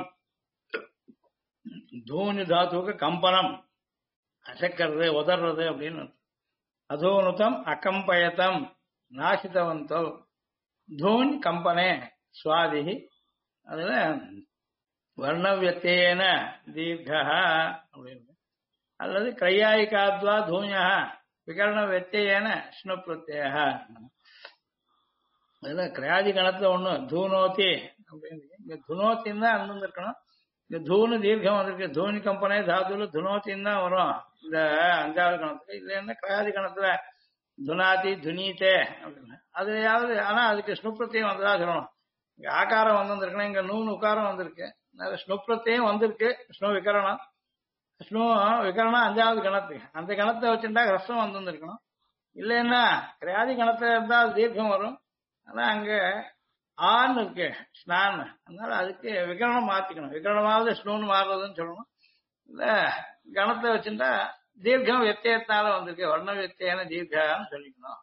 தூனி தாத்துவுக்கு கம்பனம் அசைக்கிறது உதறது அப்படின்னு. அதூனுதம் அகம்பயத்தம் நாசித்தவந்தோ தூன் கம்பனே சுவாதி. அதுல வர்ணவியத்தேன தீர்க்கா அப்படின்னு. அல்லது கிரையாயிகாத்வா தூயா விகரண வெத்தேன ஸ்னு பிரத்யேக. அதுல கிரையாதி கணத்துல ஒண்ணு தூனோத்தி அப்படின்னு. இங்க துனோத்தின்னு தான் இருந்திருக்கணும். இந்த தூணு தீர்க்கம் வந்திருக்கு. தூணி கம்பனே தாத்துல துனோத்தின்னு தான் வரும் இந்த 5வது கணத்துல. இல்லைன்னா கிரையாதி கணத்துல துனாதி துனீத்தே அப்படின்னு அதுலயாவது. ஆனா அதுக்கு ஸ்னுப்பிரத்தையும் வந்ததா சொல்லணும். இங்க ஆகாரம் வந்திருக்கணும், இங்க நூன் உக்காரம் வந்திருக்கு. ஸ்னுப்பிரத்தையும் வந்திருக்கு. ஸ்னு விகரணம். ஸ்னு விகரணம் 5வது கணத்துக்கு. அந்த கணத்தை வச்சுட்டா ஹ்ரஸ்வம் வந்திருக்கணும். இல்லைன்னா கிரையாதி கணத்துல இருந்தா அது தீர்க்கம் வரும். ஆனா அங்க ஆன்னு இருக்கு ஸ்னான். அதனால அதுக்கு விகரணம் மாத்திக்கணும். விகரணமாவது ஸ்னூன்னு மாறுறதுன்னு சொல்லணும். இல்ல கணத்தை வச்சுட்டா தீர்க்கம் வெத்தியத்தினால வந்திருக்கு. வர்ண வெத்தியான தீர்க்கான்னு சொல்லிக்கணும்.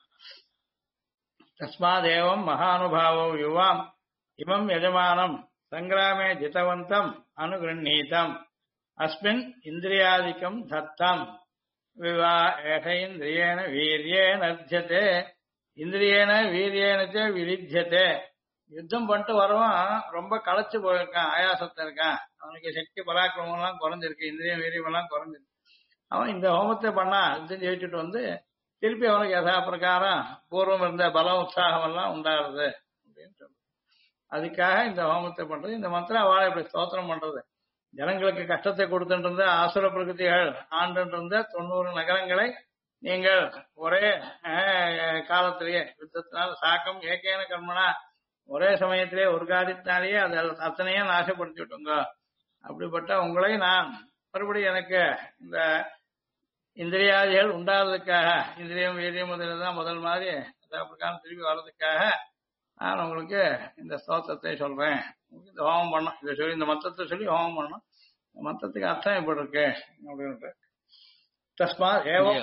தஸ்மாதேவம் மகானுபாவோ யுவாம் இமம் யஜமானம் சங்கிராமே ஜிதவந்தம் அனுகிருணீதம் அஸ்மின் இந்திரியாதிக்கம் தத்தம். விவா ஏஷ இந்திரியேன வீரியேன அர்ஜ்யதே இந்திரியேன வீரியேனச்ச விரிஜ்யதே. யுத்தம் பண்ணிட்டு வரவன் ரொம்ப களைச்சு போயிருக்கான், ஆயாசத்தை இருக்கான், அவனுக்கு சக்தி பராக்கிரமம் எல்லாம் குறைஞ்சிருக்கு, இந்திரியம் வீரியம் எல்லாம் குறைஞ்சிருக்கு. அவன் இந்த ஹோமத்தை பண்ணா யுத்தம் ஜெயிச்சுட்டு வந்து திருப்பி அவனுக்கு யதா பிரகாரம் பூர்வம் இருந்த பலம் உற்சாகம் எல்லாம் உண்டாருது அப்படின்னு சொல்றது. அதுக்காக இந்த ஹோமத்தை பண்றது. இந்த மந்திரம் அவளை இப்படி ஸ்தோத்திரம் பண்றது. ஜனங்களுக்கு கஷ்டத்தை கொடுத்துட்டு இருந்த ஆசுர பிரகிருதிகள் ஆண்டு இருந்த 90 நகரங்களை நீங்கள் ஒரே காலத்திலேயே யுத்தத்தினால் சாக்கம் ஏகேன கர்மனா ஒரே சமயத்திலே ஒரு காரியத்தினாலேயே அதை அத்தனையும் நாசப்படுத்தி விட்டுங்க. அப்படிப்பட்ட உங்களை நான் மறுபடியும் எனக்கு இந்த இந்திரியாதிகள் உண்டாகிறதுக்காக, இந்திரியம் வீரியம் முதலாம் முதல் மாதிரி பிரகாரம் திரும்பி வர்றதுக்காக நான் உங்களுக்கு இந்த ஸ்தோத்திரத்தை சொல்றேன். இந்த ஹோமம் பண்ணணும், இதை சொல்லி இந்த மந்திரத்தை சொல்லி ஹோமம் பண்ணணும். இந்த மந்திரத்துக்கு அர்த்தம் இப்படி இருக்கு அப்படின்ட்டு. தஸ்மா ஏவம்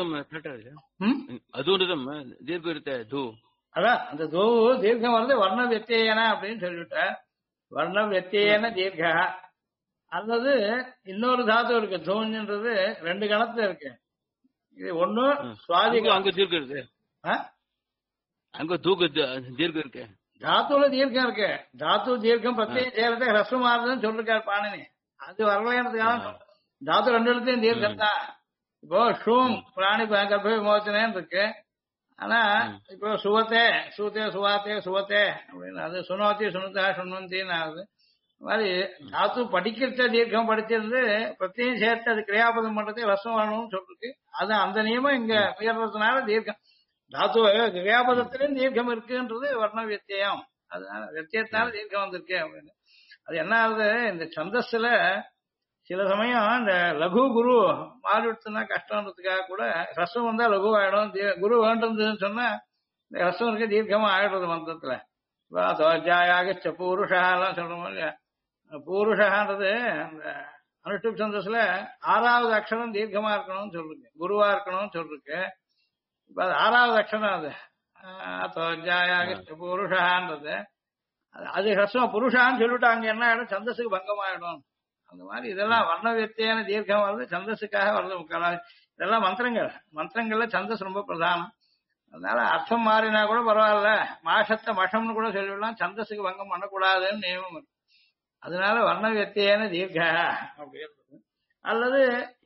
அதூனதம் தீர்க்கம் இருக்க தூ. அதான் அந்த தூ தீர்க்கம் வருது வர்ண வித்தியேன அப்படின்னு சொல்லிவிட்ட. வர்ண வித்தியேன தீர்க்கா அல்லது இன்னொரு தாத்து இருக்கு. தூன்ன்றது 2 கணத்துல இருக்கு. இது ஒண்ணு சுவாதி அங்க தீர்க்கம் இருக்கு, அங்க தூக்கு தீர்க்கம் இருக்கு, தாத்துல தீர்க்கம் இருக்கு. தாத்து தீர்க்கம் பிரத்யேகம் சேர்த்து ஹ்ரஸ்வம் ஆறுதுன்னு சொல்லிருக்காரு பாணினி. அது வரலைன்றதுக்காக தாத்து 2 இடத்துலயும் தீர்க்கம் தான். இப்போ ஷூம் பிராணி கர்ப்ப விமோச்சனேன்னு இருக்கு. ஆனா இப்போ சுவத்தே சூத்தே சுவாத்தே சுவத்தே அப்படின்னு அது சுனோத்தி சுனுதா சுண்வந்தின்னு ஆகுது. மாதிரி தாத்து படிக்கிறத தீர்க்கம் படிச்சிருந்து பிரத்யேகம் சேர்த்து அது கிரியாபதம் பண்றதே ரசம் வரணும்னு சொல்லிருக்கு. அது அந்த நியமம் இங்க உயர்றதுனால தீர்க்கம் தாத்து கிரியாபதத்திலும் தீர்க்கம் இருக்குன்றது வர்ண வித்தியம். அதனால வித்தியத்தினால தீர்க்கம் வந்திருக்கு அப்படின்னு. அது என்ன ஆகுது, இந்த சந்தஸ்ல சில சமயம் இந்த லகு குரு மாறிவிடுத்துனா கஷ்டம்ன்றதுக்காக கூட ரசம் வந்தா லகு ஆயிடும், குரு வேண்டதுன்னு சொன்னா இந்த ரசம் இருக்க தீர்க்கமா ஆயிடுறது மந்திரத்துல. தோஜாயாக பூருஷா எல்லாம் சொல்றோம் இல்லையா. பூருஷான்றது அந்த அனுஷ்டுப் சந்தஸ்ல 6வது அக்ஷரம் தீர்க்கமா இருக்கணும்னு சொல்லுங்க, குருவா இருக்கணும்னு சொல்லிருக்கு. இப்ப அது 6வது அக்ஷரம். அது தோஜாயாக பூருஷான்றது அது ஹஸ்வம் புருஷான்னு சொல்லிட்டு அங்க என்ன ஆயிடும், சந்தஸுக்கு பங்கமாயிடும். அந்த மாதிரி இதெல்லாம் வர்ண வித்தியான தீர்க்கம் வருது, சந்தஸுக்காக வருது. இதெல்லாம் மந்திரங்கள்ல சந்தஸ் ரொம்ப பிரதானம். அதனால அர்த்தம் மாறினா கூட பரவாயில்ல, மாஷத்தை மஷம்னு கூட சொல்லிவிடலாம், சந்தஸுக்கு பங்கம் பண்ணக்கூடாதுன்னு நியமம் இருக்கு. அதனால வர்ண வித்தியான தீர்க்க அப்படின்றது. அல்லது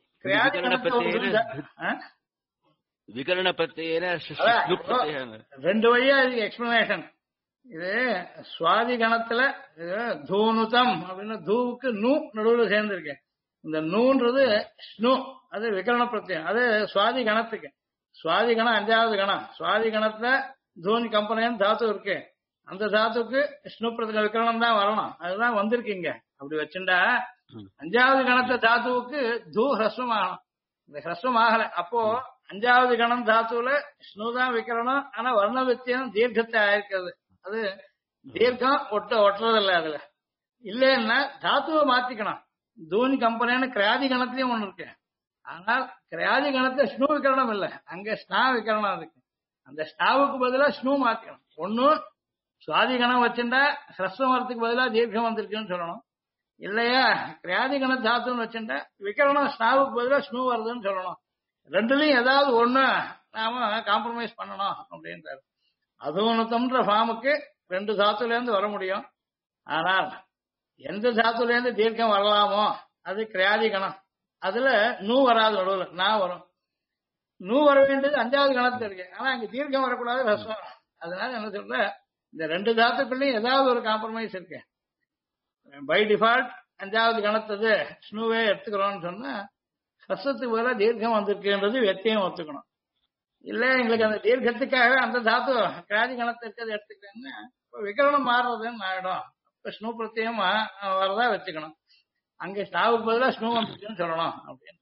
விகரண பிரத்யேன 2 வழியா இதுக்கு எக்ஸ்பிளனேஷன். இது சுவாதி கணத்துல தூனுதம் அப்படின்னு தூவுக்கு நூ நடுவுல சேர்ந்திருக்கேன். இந்த நூன்றது ஸ்னு, அது விகரண பிரத்யம். அது சுவாதி கணத்துக்கு. சுவாதி கணம் 5வது கணம். சுவாதி கணத்துல தூனி கம்பெனின்னு தாத்து இருக்கு. அந்த தாத்துக்கு ஸ்னு பிரத்ய விகரணம் தான் வரணும். அதுதான் வந்திருக்கீங்க. அப்படி வச்சுட்டா 5வது கணத்த தாத்துவுக்கு தூ ஹ்ரஸ்வம் ஆகணும். இந்த ஹ்ரஸ்வம் ஆகல. அப்போ 5வது கணம் தாத்துல ஸ்னு தான் விகரணம். ஆனா வர்ண வித்தியம் தீர்க்கத்தை ஆயிருக்கிறது. அது தீர்க்கம் ஒட்டுறதில்ல. அதுல இல்லைன்னா தாத்துவை மாத்திக்கணும். தூனி கம்பெனின்னு கிராதி கணத்திலயும் ஒண்ணு இருக்கு. ஆனால் கிராதி கணத்துல ஸ்னூ விகரணம் இல்ல, அங்க ஸ்னா விகரணம் இருக்கு. அந்த ஸ்னாவுக்கு பதிலா ஸ்னூ மாத்திக்கணும். ஒண்ணு சுவாதி கணம் வச்சுட்டா ஹ்ரஸ்வம் வரத்துக்கு பதிலா தீர்க்கம் வந்திருக்குன்னு சொல்லணும். இல்லையா கிராதி கண தாத்துன்னு வச்சுட்டா விகரணம் ஸ்னாவுக்கு பதிலா ஸ்னூ வருதுன்னு சொல்லணும். 2லயும் ஏதாவது ஒண்ணு நாம காம்ப்ரமைஸ் பண்ணணும் அப்படின்றாரு. அதோனத்தம்ன்ற ஃபார்முக்கு 2 தாத்துல இருந்து வர முடியும். ஆனால் எந்த தாத்துல இருந்து தீர்க்கம் வரலாமோ அது கிரியாதி கணம். அதுல நூ வராது, நடுவுல நான் வரும். நூ வர வேண்டியது 5வது கணத்துல இருக்கு. ஆனா அங்க தீர்க்கம் வரக்கூடாது, ரசம். அதனால என்ன சொல்ற, இந்த 2 தாத்துக்குள்ளயும் ஏதாவது ஒரு காம்ப்ரமைஸ் இருக்கு. பை டிஃபால்ட் 5வது கணத்தது ஸ்னூவே எடுத்துக்கிறோம்னு சொன்னா ரசத்துக்கு பதிலாக தீர்க்கம் வந்திருக்குன்றது வெத்தியம் ஒத்துக்கணும். இல்ல எங்களுக்கு அந்த தீர்க்கத்துக்காக அந்த தாத்து கிராதி கணத்தை இருக்கிறது எடுத்துக்கிறேன்னா விகரணம் மாறுறதுன்னு ஆயிடும். இப்ப ஸ்னூ பிரத்தியம் வரதா வச்சுக்கணும். அங்க ஸ்னாவுக்கு பதிலாக ஸ்னூ வந்துச்சுன்னு சொல்லணும் அப்படின்னு.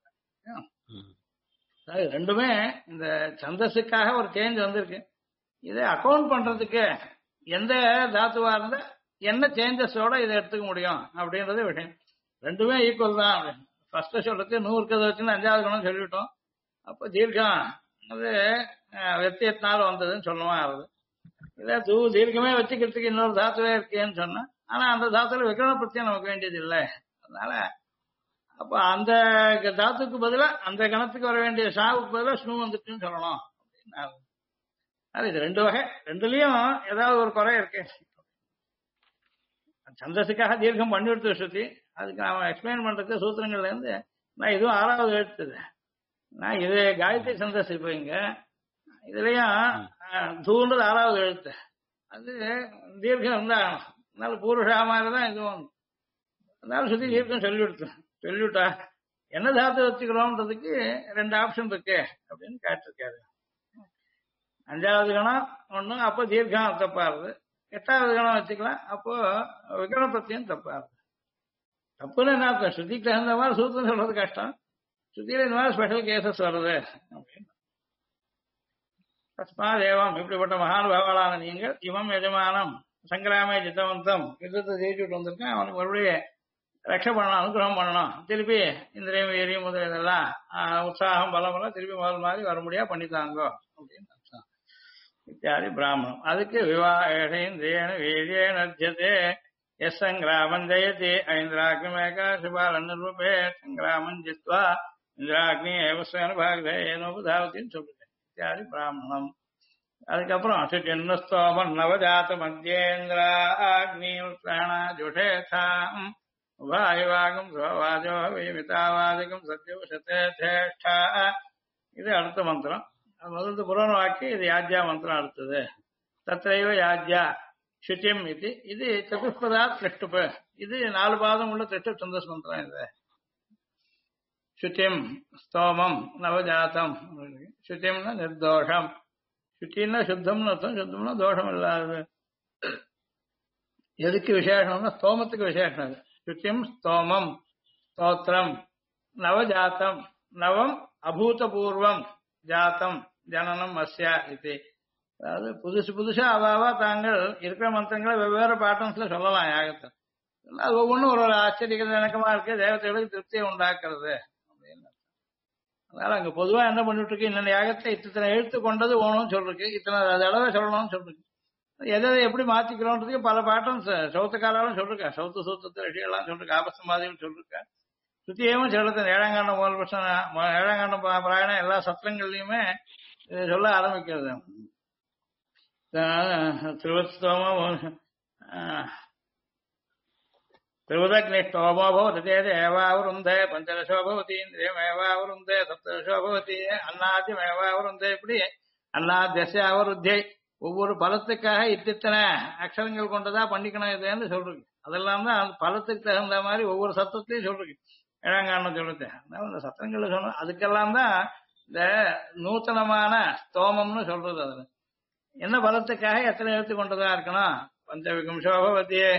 2மே இந்த சந்தஸுக்காக ஒரு சேஞ்ச் வந்திருக்கு. இதை அக்கௌண்ட் பண்றதுக்கு எந்த தாத்துவா இருந்தா என்ன சேஞ்சஸோட இதை எடுத்துக்க முடியும் அப்படின்றது விஷயம். 2மே ஈக்குவல் தான் அப்படின்னு. ஃபர்ஸ்ட் சொல்றது 100 இருக்கிறத வச்சுன்னு 5வது கணம் சொல்லிவிட்டோம். அப்போ தீர்க்கம் அது வெத்தியத்தினால வந்ததுன்னு சொல்லவும் ஆகுது. இதை தீர்க்கமே வச்சுக்கிறதுக்கு இன்னொரு தாத்துவே இருக்கேன்னு சொன்னா, ஆனா அந்த தாத்துல விகரண பிரத்தியம் நமக்கு வேண்டியது இல்லை. அதனால அப்ப அந்த தாத்துக்கு பதிலா அந்த கணத்துக்கு வர வேண்டிய ஷாவுக்கு பதிலா ஸ்னூ வந்துட்டுன்னு சொல்லணும் அப்படின்னா அது இது ரெண்டு வகை, ரெண்டுலயும் ஏதாவது ஒரு குறை இருக்கு. சந்தஸுக்காக தீர்க்கம் பண்ணிவிடுத்து ஸ்ருதி, அதுக்கு அவன் எக்ஸ்பிளைன் பண்றதுக்கு சூத்திரங்கள்ல இருந்து நான் இதுவும் 6வது எழுத்துது, நான் இது காயத்ரி சந்தஸ். இப்ப இங்க இதுலயும் தூண்டது 6வது எழுத்து, அது தீர்க்கம் இருந்தாகணும். அதனால பூர்வஷா மாதிரிதான் இதுவும், அதனால ஸ்ருதி தீர்க்கம் சொல்லிவிட்டா என்ன தாத்து வச்சுக்கிறோம்ன்றதுக்கு 2 ஆப்ஷன் இருக்கு அப்படின்னு கேட்டிருக்காரு. 5வது கணம் ஒண்ணு, அப்போ தீர்க்கம் தப்பாருது. 8வது கணம் வச்சுக்கலாம், அப்போ விகரண பிரத்தியம் தப்பாருது. தப்புன்னு என்ன அர்த்தம்? ஸ்ருதிக்கு தகுந்த மாதிரி சூத்திரம் சொல்றது கஷ்டம், ஸ்ருதியில இந்த மாதிரி ஸ்பெஷல் கேசஸ் வருது அப்படின்னு. தஸ்மாதேவம், இப்படிப்பட்ட மகானுபாவலான நீங்கள் இவம் எஜமானம் சங்கிராமே ஜித்தவந்தம், யுத்தத்தை ஜெயிச்சுட்டு வந்திருக்கேன், அவனுக்கு மறுபடியும் ரட்ச பண்ணணும், அனுகிரகம் பண்ணணும், திருப்பி இந்திரியம் வீரியம் முதல் இதெல்லாம் உற்சாகம் பலம் எல்லாம் திருப்பி முதல் மாதிரி வர முடியா பண்ணித்தாங்கோ அப்படின்னு அர்த்தம். இத்தியாதி பிராமணம். அதுக்கு விவாஹேந்திரியேன வீரியேனர்ஜதே எஸ் சங்கிராமம் ஜெயதி ஐந்திராக்னிமேகாசுபால நிரூபே சங்கிராமம் ஜித்வா இந்திராக்னி ஏவஸ்வன பாகதேனோபதாவத்தின்னு சொல்லுங்க. இத்தியாதி பிராமணம். அதுக்கப்புறம் சுச்சின்னஸ்தோமன் நவஜாத மத்தியேந்திரா அக்னி உத்ராணா ஜுஷேதாம் உபாயவாகம் சுவாஜோ விமிதாவாதிகம் சத்யோஷத்தே தேஷ்டா. இது அடுத்த மந்திரம். முதல்ல புராண வாக்கியம், இது யாஜ்யா மந்திரம். அடுத்தது தத்ரைவ யாஜ்யா சுச்சிம் இது, இது சதுஷ்பதா திருஷ்டுப்பு, இது 4 பாதம் உள்ள திருஷ்டு சந்தஸ் மந்திரம். இது சுச்சிம் ஸ்தோமம் நவஜாத்தம். சுச்சிம்னா நிர்தோஷம், சுச்சின்னா சுத்தம்னு அர்த்தம், சுத்தம்னா தோஷம் இல்லாதது. எதுக்கு விசேஷம்னா ஸ்தோமத்துக்கு விசேஷம். அது சுச்சிம் ஸ்தோமம் ஸ்தோத்திரம் நவஜாத்தம், நவம் அபூதபூர்வம், ஜாத்தம் ஜனனம் அஸ்யா இது. அதாவது புதுசா அவாவா தாங்கள் இருக்கிற மந்திரங்களை வெவ்வேறு பேட்டர்ன்ஸ்ல சொல்லலாம் யாகத்தை. அது ஒவ்வொன்றும் ஒரு ஆச்சரியக்கமா இருக்கு, தேவதைகளுக்கு திருப்தியை உண்டாக்குறது அப்படின்னு. அதனால அங்க பொதுவா என்ன பண்ணிட்டு இருக்கு, இன்னொரு யாகத்தை இத்தனை எழுத்து கொண்டது ஓணும்னு சொல்லிருக்கு, இத்தனை அளவை சொல்லணும்னு சொல்லிருக்கு. எதை எப்படி மாத்திக்கிறோன்றதுக்கு பல பேட்டர்ன்ஸ் சௌத்துக்காலும் சொல்லிருக்கேன், சௌத்து சூத்தத்தை ரிஷிகள்லாம் சொல்லிருக்கேன், ஆபஸ்தமாதிகள் சொல்லிருக்கேன், சுத்தியமும் சொல்றது. 7ஆம் முதல் வருஷம் 7ஆம் பிராயணம் எல்லா சத்திரங்கள்லயுமே சொல்ல ஆரம்பிக்கிறது. திருவத்தோமம் திருவதக்னிஷ்டோமோ பவதி ஏவாவருந்தே பஞ்சதசோ பவதி இந்திரியமேவாவருந்தே சப்ததசோ பவதி அன்னாத்தியமேவாவருந்தே. இப்படி அன்னாத்திய அவருத்தியை ஒவ்வொரு பலத்துக்காக இத்தனை அக்ஷரங்கள் கொண்டதா பண்ணிக்கணும் இதுன்னு சொல்றீங்க. அதெல்லாம் தான் அந்த பலத்துக்கு தகுந்த மாதிரி ஒவ்வொரு சத்தத்தையும் சொல்றீங்க. 7ஆம் சொல்றது அந்த சத்தங்கள்ல சொன்ன அதுக்கெல்லாம் தான் இந்த நூத்தனமான ஸ்தோமம்னு சொல்றது. அதுல என்ன பலத்துக்காக எத்தனை எழுத்து கொண்டதா இருக்கணும். பஞ்சவிகம் சோபவத்தியே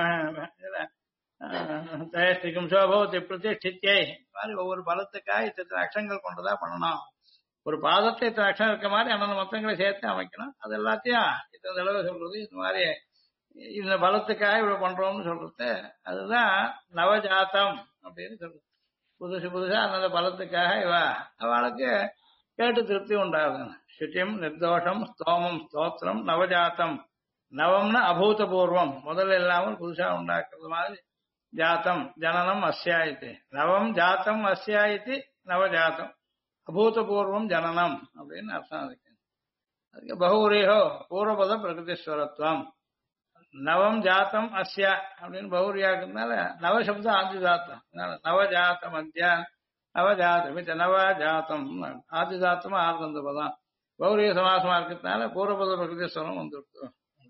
தயஸ்திகம் சோபவத்தி பிரதிஷ்டித்தியை மாதிரி ஒவ்வொரு பலத்துக்காக இத்தனை அக்ஷரங்கள் கொண்டதா பண்ணணும். ஒரு பாதத்தை இத்தனை அக்ஷரம் இருக்க மாதிரி அந்தந்த மொத்தங்களை சேர்த்து அமைக்கணும். அது எல்லாத்தையும் இத்தனை தடவை சொல்றது. இந்த மாதிரி இந்த பலத்துக்காக இவ்வளவு பண்றோம்னு சொல்றது. அதுதான் நவஜாத்தம் அப்படின்னு சொல்றது. புதுசா அந்தந்த பலத்துக்காக அவளுக்கு கேட்டு திருப்தி உண்டாகுது. சுச்சிம் நிர்தோஷம் ஸ்தோமம் ஸ்தோத்திரம் நவஜாத்தம். நவம்னா அபூதபூர்வம், முதல்ல இல்லாமல் புதுசா உண்டாக்குறது மாதிரி. ஜாத்தம் ஜனனம் அஸ்யாயித்து, நவம் ஜாத்தம் அஸ்யாயித்து நவஜாத்தம் அபூதபூர்வம் ஜனனம் அப்படின்னு அர்த்தம். அதுக்கு பகுரீஹோ பூர்வபத பிரகிருதிஸ்வரத்துவம். நவம் ஜாத்தம் அஸ்யா அப்படின்னு பகுரியாக்குறதுனால நவசப்தம் ஆதிஜாத்தம். நவஜாத்தம் அத்தியா நவஜாத்தம் இது நவஜாத்தம் ஆதிஜாத்தமா ஆர்ந்த பதம். பௌரிய சமாசமா இருக்கிறதுனால பூர்வபத பிரகிருதிஸ்வரம் வந்துருக்கு.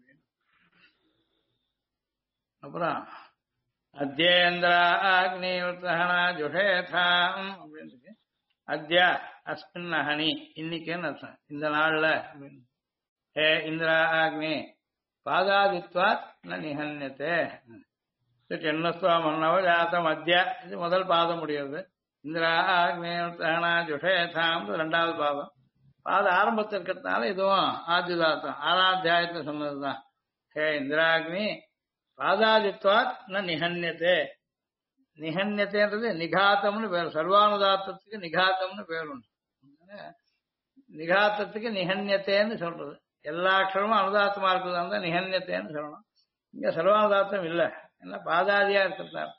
அப்புறம் அத்யேந்திர அக்னி உத்ஹண ஜுஷேதாம் அப்படின்னு இருக்கு. அத்யா அஸ்மின் அஹனி இன்னைக்குன்னு அர்த்தம், இந்த நாள்ல. ஹே இந்திரா அக்னி பாதாதித்வாத் நிஹன்யத்தே. சின்னஸ்துவம் நவஜாத்தம் அத்யா, இது முதல் பாதம் முடியாது. இந்திரா அக்னி உத்ஹண ஜுஷேதாம் 2வது பாதம். பாத ஆரம்பத்தில் இருக்கிறதுனால இதுவும் ஆதிதாத்தம் 6ஆம் அத்தியாயத்துல சொன்னதுதான். ஹே இந்திராக்னி பாதாதித்வாத் நிஹன்யத்தே. நிஹன்யத்தேன்றது நிகாத்தம்னு பேர். சர்வானுதாத்தத்துக்கு நிகாத்தம்னு பேர் உண்டு. நிகாத்தத்துக்கு நிஹன்யத்தேன்னு சொல்றது. எல்லா அக்ஷரமும் அனுதாத்தமா இருக்கிறதா இருந்தா நிஹன்யத்தேன்னு சொல்லணும். இங்க சர்வானுதாத்தம் இல்லை, ஏன்னா பாதாதியா இருக்கிறதா.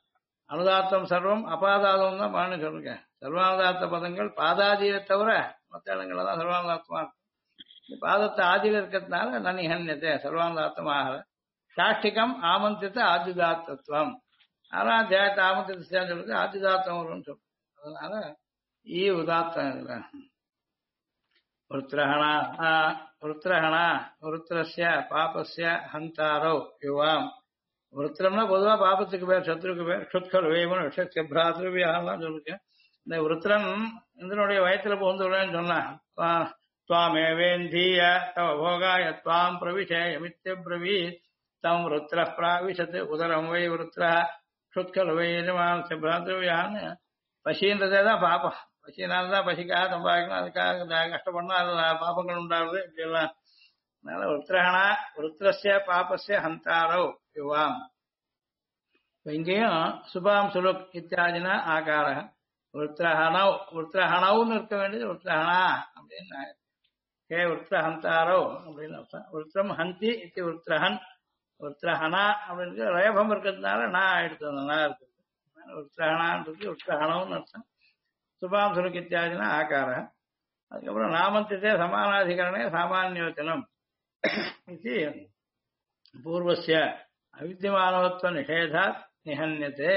அனுதாத்தம் சர்வம் அபாதாதம் தான் பான்னு சொல்லுங்க. சர்வானுதாத்த பதங்கள் பாதாதியை தவிர மற்ற இடங்கள்ல தான் சர்வானுதாத்தமா இருக்கும். இந்த பாதத்தை ஆதியில் இருக்கிறதுனால நனிஹன்யத்தை சர்வானுதாத்தமாக. சாஷ்டிகம் ஆமந்திரித்த ஆதிதாத்தத்துவம். ஆறாம் அத்தியாயத்தை ஆமந்திரித்த சொல்லுறது ஆதிதாத்தம் வரும்னு சொல்லுங்க. அதனால ஈ உதாத்தம் இதுல वृत्रहणा वृत्रहणा वृत्रस्य पापस्य हंतारो युवाम वृत्रம்னா பொதுவா பாபத்துக்கு பேர் சத்ருக்கு பேர் க்ஷுத்கல் வேமன் விஷய பிராத்ருவியாலாம் சொல்லிருக்கேன். இந்த விருத்திரன் இந்திரனுடைய வயத்துல போந்துள்ளேன்னு சொன்னான். துவாமேவேந்தீய தவ போகாய துவாம் பிரவிஷயமித்யப்ரவீ தம் விருத்திர பிராவிசத் உதரம் வை விருத்திர க்ஷுத்கல் வேஜமான் பிராத்ருவியான்னு பசின்றதே தான் பாப்பம். பசினால்தான் பசிக்காக சம்பாதிக்கணும், அதுக்காக கஷ்டப்படணும், அது பாப்பங்கள் உண்டாகுது இப்படி எல்லாம். அதனால விருத்திரஹணா விருத்திரஸ்ய பாபஸ்ய ஹந்தாரோ யுவாம். இங்கேயும் சுபாம் சுலுக் இத்தியாதினா ஆகார விருத்திரஹணவ் விருத்திரஹணவுன்னு இருக்க வேண்டியது விருத்திரஹணா அப்படின்னு. ஹே விருத்திரஹந்தாரோ அப்படின்னு அர்த்தம். விருத்திரம் ஹந்தி இது விருத்திரஹன் விருத்திரஹணா அப்படின்னு ரயபம் இருக்கிறதுனால நான் எடுத்தது நல்லா இருக்குது. விருத்திரஹணான்றது விருத்திரஹணவுன்னு அர்த்தம். சுபாம் சுலுக் இத்தியாதினா ஆகார. அதுக்கப்புறம் நாமந்தே சமானாதிகரணே சாமானியோச்சனம் இது பூர்வஸ்ய அவித்தியமானவத்துவ நிஷேதாத் நிஹன்யத்தே.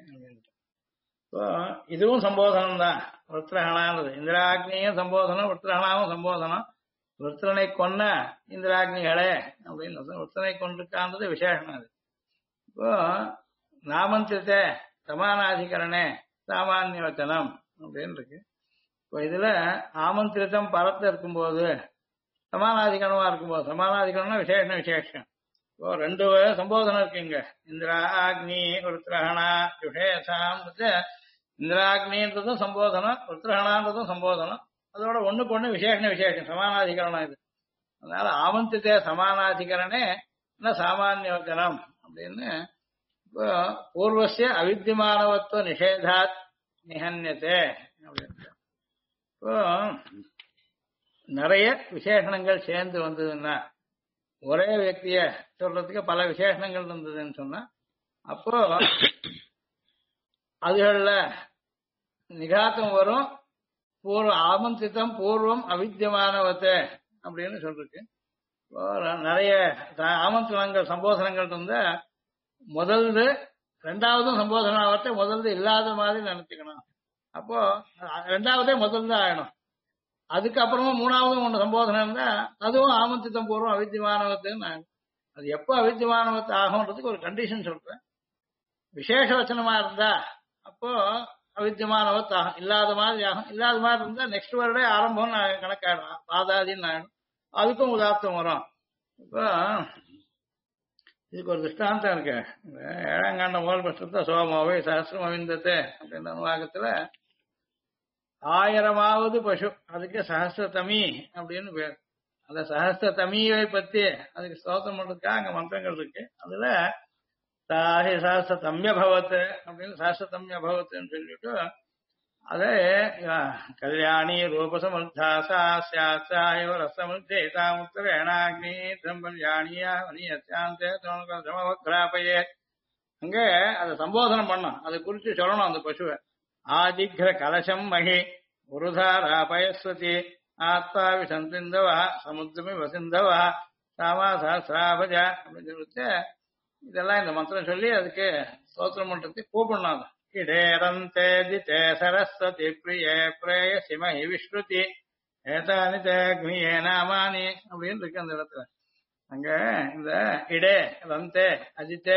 இதுவும் சம்போதனம் தான். விருத்திரஹணானது இந்திராக்னியும் சம்போதனம், விருத்திரஹணாவும் சம்போதனம். விருத்திரனை கொன்ன இந்திராக்னிகளே அப்படின்னு விருத்திரனை கொண்டிருக்கான்றது விசேஷம். அது இப்போ நாமந்தே சமானாதிகரணே சாமானியோச்சனம் அப்படின்னு இருக்கு. இப்போ இதுல ஆமந்திரித்தம் பரத்துல இருக்கும்போது சமானாதிகரணமா இருக்கும்போது, சமானாதிகரணம்னா விசேஷம் விசேஷம். இப்போ ரெண்டு சம்போதனம் இருக்குங்க. இந்திராக்னி விருத்திரஹணா விசேஷம். இந்திராக்னின்றதும் சம்போதனம், விருத்திரஹணான்றதும் சம்போதனம். அதோட ஒண்ணுக்கு ஒண்ணு விசேஷ விசேஷம் சமானாதிகரணம் இது. அதனால ஆமந்திரித்த சமானாதிகரணே சாமானியோச்சனம் அப்படின்னு. இப்போ பூர்வசிய அவித்தியமானவத்துவ நிஷேதாத் நிஹன்யத்தே அப்படின்னு. இப்போ நிறைய விசேஷணங்கள் சேர்ந்து வந்ததுன்னா, ஒரே వ్యక్తిய சொல்றதுக்கு பல விசேஷணங்கள் இருந்ததுன்னு சொன்னா, அப்போ அதுகள்ல நிகாத்தம் வரும். ஆமந்திரித்தம் பூர்வம் அவித்தியமானவத்தை அப்படின்னு சொல்றதுக்கு நிறைய ஆமந்திரணங்கள் சம்போதனங்கள் இருந்தா முதல்ல ரெண்டாவதும் சம்போதனாவத்தை முதல்ல இல்லாத மாதிரி நினைச்சுக்கணும். அப்போ ரெண்டாவதே முதல் தான் ஆயிடும். அதுக்கப்புறமா மூணாவதும் ஒண்ணு சம்போதனம் இருந்தா அதுவும் ஆமந்தித்தம் பூர்வம் அவித்தியமானவத்துன்னு ஆகும். அது எப்போ அவித்தியமானவத்தை ஆகும்ன்றதுக்கு ஒரு கண்டிஷன் சொல்றேன். விசேஷ வச்சனமா இருந்தா அப்போ அவித்தியமானவத் ஆகும், இல்லாத மாதிரி ஆகும். இல்லாத மாதிரி இருந்தா நெக்ஸ்ட் வருடே ஆரம்பம் கணக்காயிடும், பாதாதின்னு ஆயிடும். அதுக்கும் உதார்த்தம் வரும். இப்போ இதுக்கு ஒரு திருஷ்டாந்தம் இருக்கு. ஏழாங்காண்ட முதல் பட்சத்தை சோமாவை சஹசிரம் அவிந்தத்தை அப்படின்ற அனுவாகத்துல 1000வது பசு அதுக்கு சஹசிரதமி அப்படின்னு பேர். அந்த சஹசிரதமியை பத்தி அதுக்கு ஸ்தோத்திரம் பண்றதுக்காக அங்க மந்திரங்கள் இருக்கு. அதுல சாஹி சஹசிரதம்யபவத் அப்படின்னு சஹசிரதம்யபவத்துன்னு சொல்லிட்டு அதே கல்யாணி ரூபசமுத்தாசா சாஹிவ ரசமுத்தேதாமுத்தரேணாக்னி திரம்பல்யாணியா வனியசாந்தே தமவக்ராபயே. அங்க அதை சம்போதனம் பண்ணோம், அதை குறித்து சொல்லணும். அந்த பசுவை ஆதிக்ர கலசம் மகி உருதாராபயஸ்வதி ஆத்மா விசந்திந்தவா சமுத்திரமி வசிந்தவா சாமா சஹசிராபஜ அப்படின்னு சொல்லிட்டு இதெல்லாம் இந்த மந்திரம் சொல்லி அதுக்கு ஸ்தோத்திரம் பண்றதுக்கு கூப்பிடணும். இடேரந்தே திதே சரஸ்வதி பிரியே பிரேயசி மஹி விஸ்ருதி ஏதானி தேக்னியே நாமானி அப்படின்னு இருக்கு அந்த இடத்துல. அங்க இந்த இடே ரந்தே அஜித்தே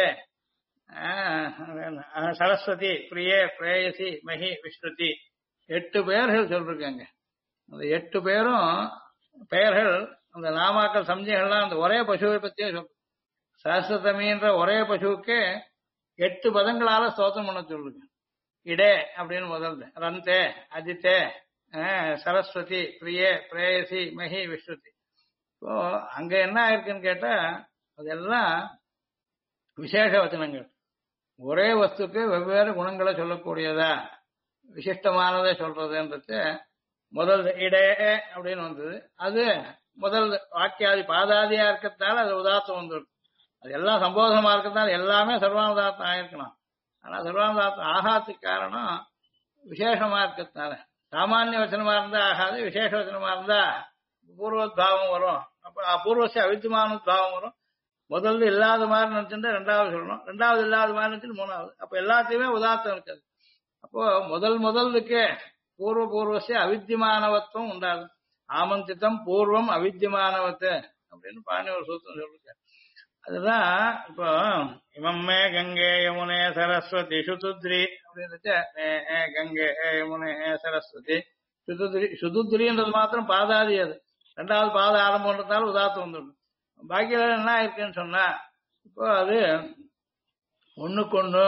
சரஸ்வதி பிரியே பிரேயசி மஹி விஸ்ருதி 8 பெயர்கள் சொல்லிருக்காங்க. அந்த 8 பேரும் பெயர்கள் அந்த நாமாக்கள் சம்ஜைகள்லாம் அந்த ஒரே பசுவை பத்தியே சொல்ற. சஹசிரதமின்ற ஒரே பசுவுக்கு 8 பதங்களால ஸ்தோத்திரம் பண்ண சொல்லுங்க. இடே அப்படின்னு முதல்ல ரந்தே அஜித்தே சரஸ்வதி பிரியே பிரேயசி மஹி விஸ்ருதி. இப்போ அங்க என்ன ஆயிருக்குன்னு கேட்டா அதெல்லாம் விசேஷ வச்சனங்கள். ஒரே வஸ்துக்கு வெவ்வேறு குணங்களை சொல்லக்கூடியதா விசிஷ்டமானதை சொல்றதுன்றது முதல் இடே அப்படின்னு வந்தது. அது முதல் வாக்கியாதி பாதாதியா இருக்கிறதுனால அது உதாத்தம் வந்துடும். அது எல்லாம் சம்போதனமா இருக்கிறதுனால எல்லாமே சர்வானுதாத்தம் ஆயிருக்கணும். ஆனா சர்வானுதாத்தம் ஆகாத்துக்கு காரணம் விசேஷமா இருக்கிறதுனால. சாமானிய வச்சனமா இருந்தா ஆகாது, விசேஷ வச்சனமா இருந்தா பூர்வத்பாவம் வரும். அப்ப அபூர்வசி அவித்தியமானுத்பாவம் வரும். முதல்ல இல்லாத மாதிரி நினைச்சுட்டு ரெண்டாவது சொல்லணும், ரெண்டாவது இல்லாத மாதிரி நினைச்சுட்டு மூணாவது. அப்ப எல்லாத்தையுமே உதாத்தம் இருக்காது. அப்போ முதலுக்கு பூர்வசிய அவித்தியமானவத்துவம் உண்டாது. ஆமந்தித்தம் பூர்வம் அவித்தியமானவத்து அப்படின்னு பாணி ஒரு சூத்திரம் சொல்லிருக்க. அதுதான் இப்போ இமம்மே கங்கை யமுனே சரஸ்வதி சுதுத்ரி அப்படின்னு கங்கை யமுனே சரஸ்வதி சுதுத்ரின்றது மாத்திரம் பாதாதி. அது ரெண்டாவது பாத ஆரம்பம்ன்றதால உதாத்தம் வந்துடும். பாக்கியில என்ன இருக்குன்னு சொன்னா இப்போ அது ஒண்ணுக்கொண்ணு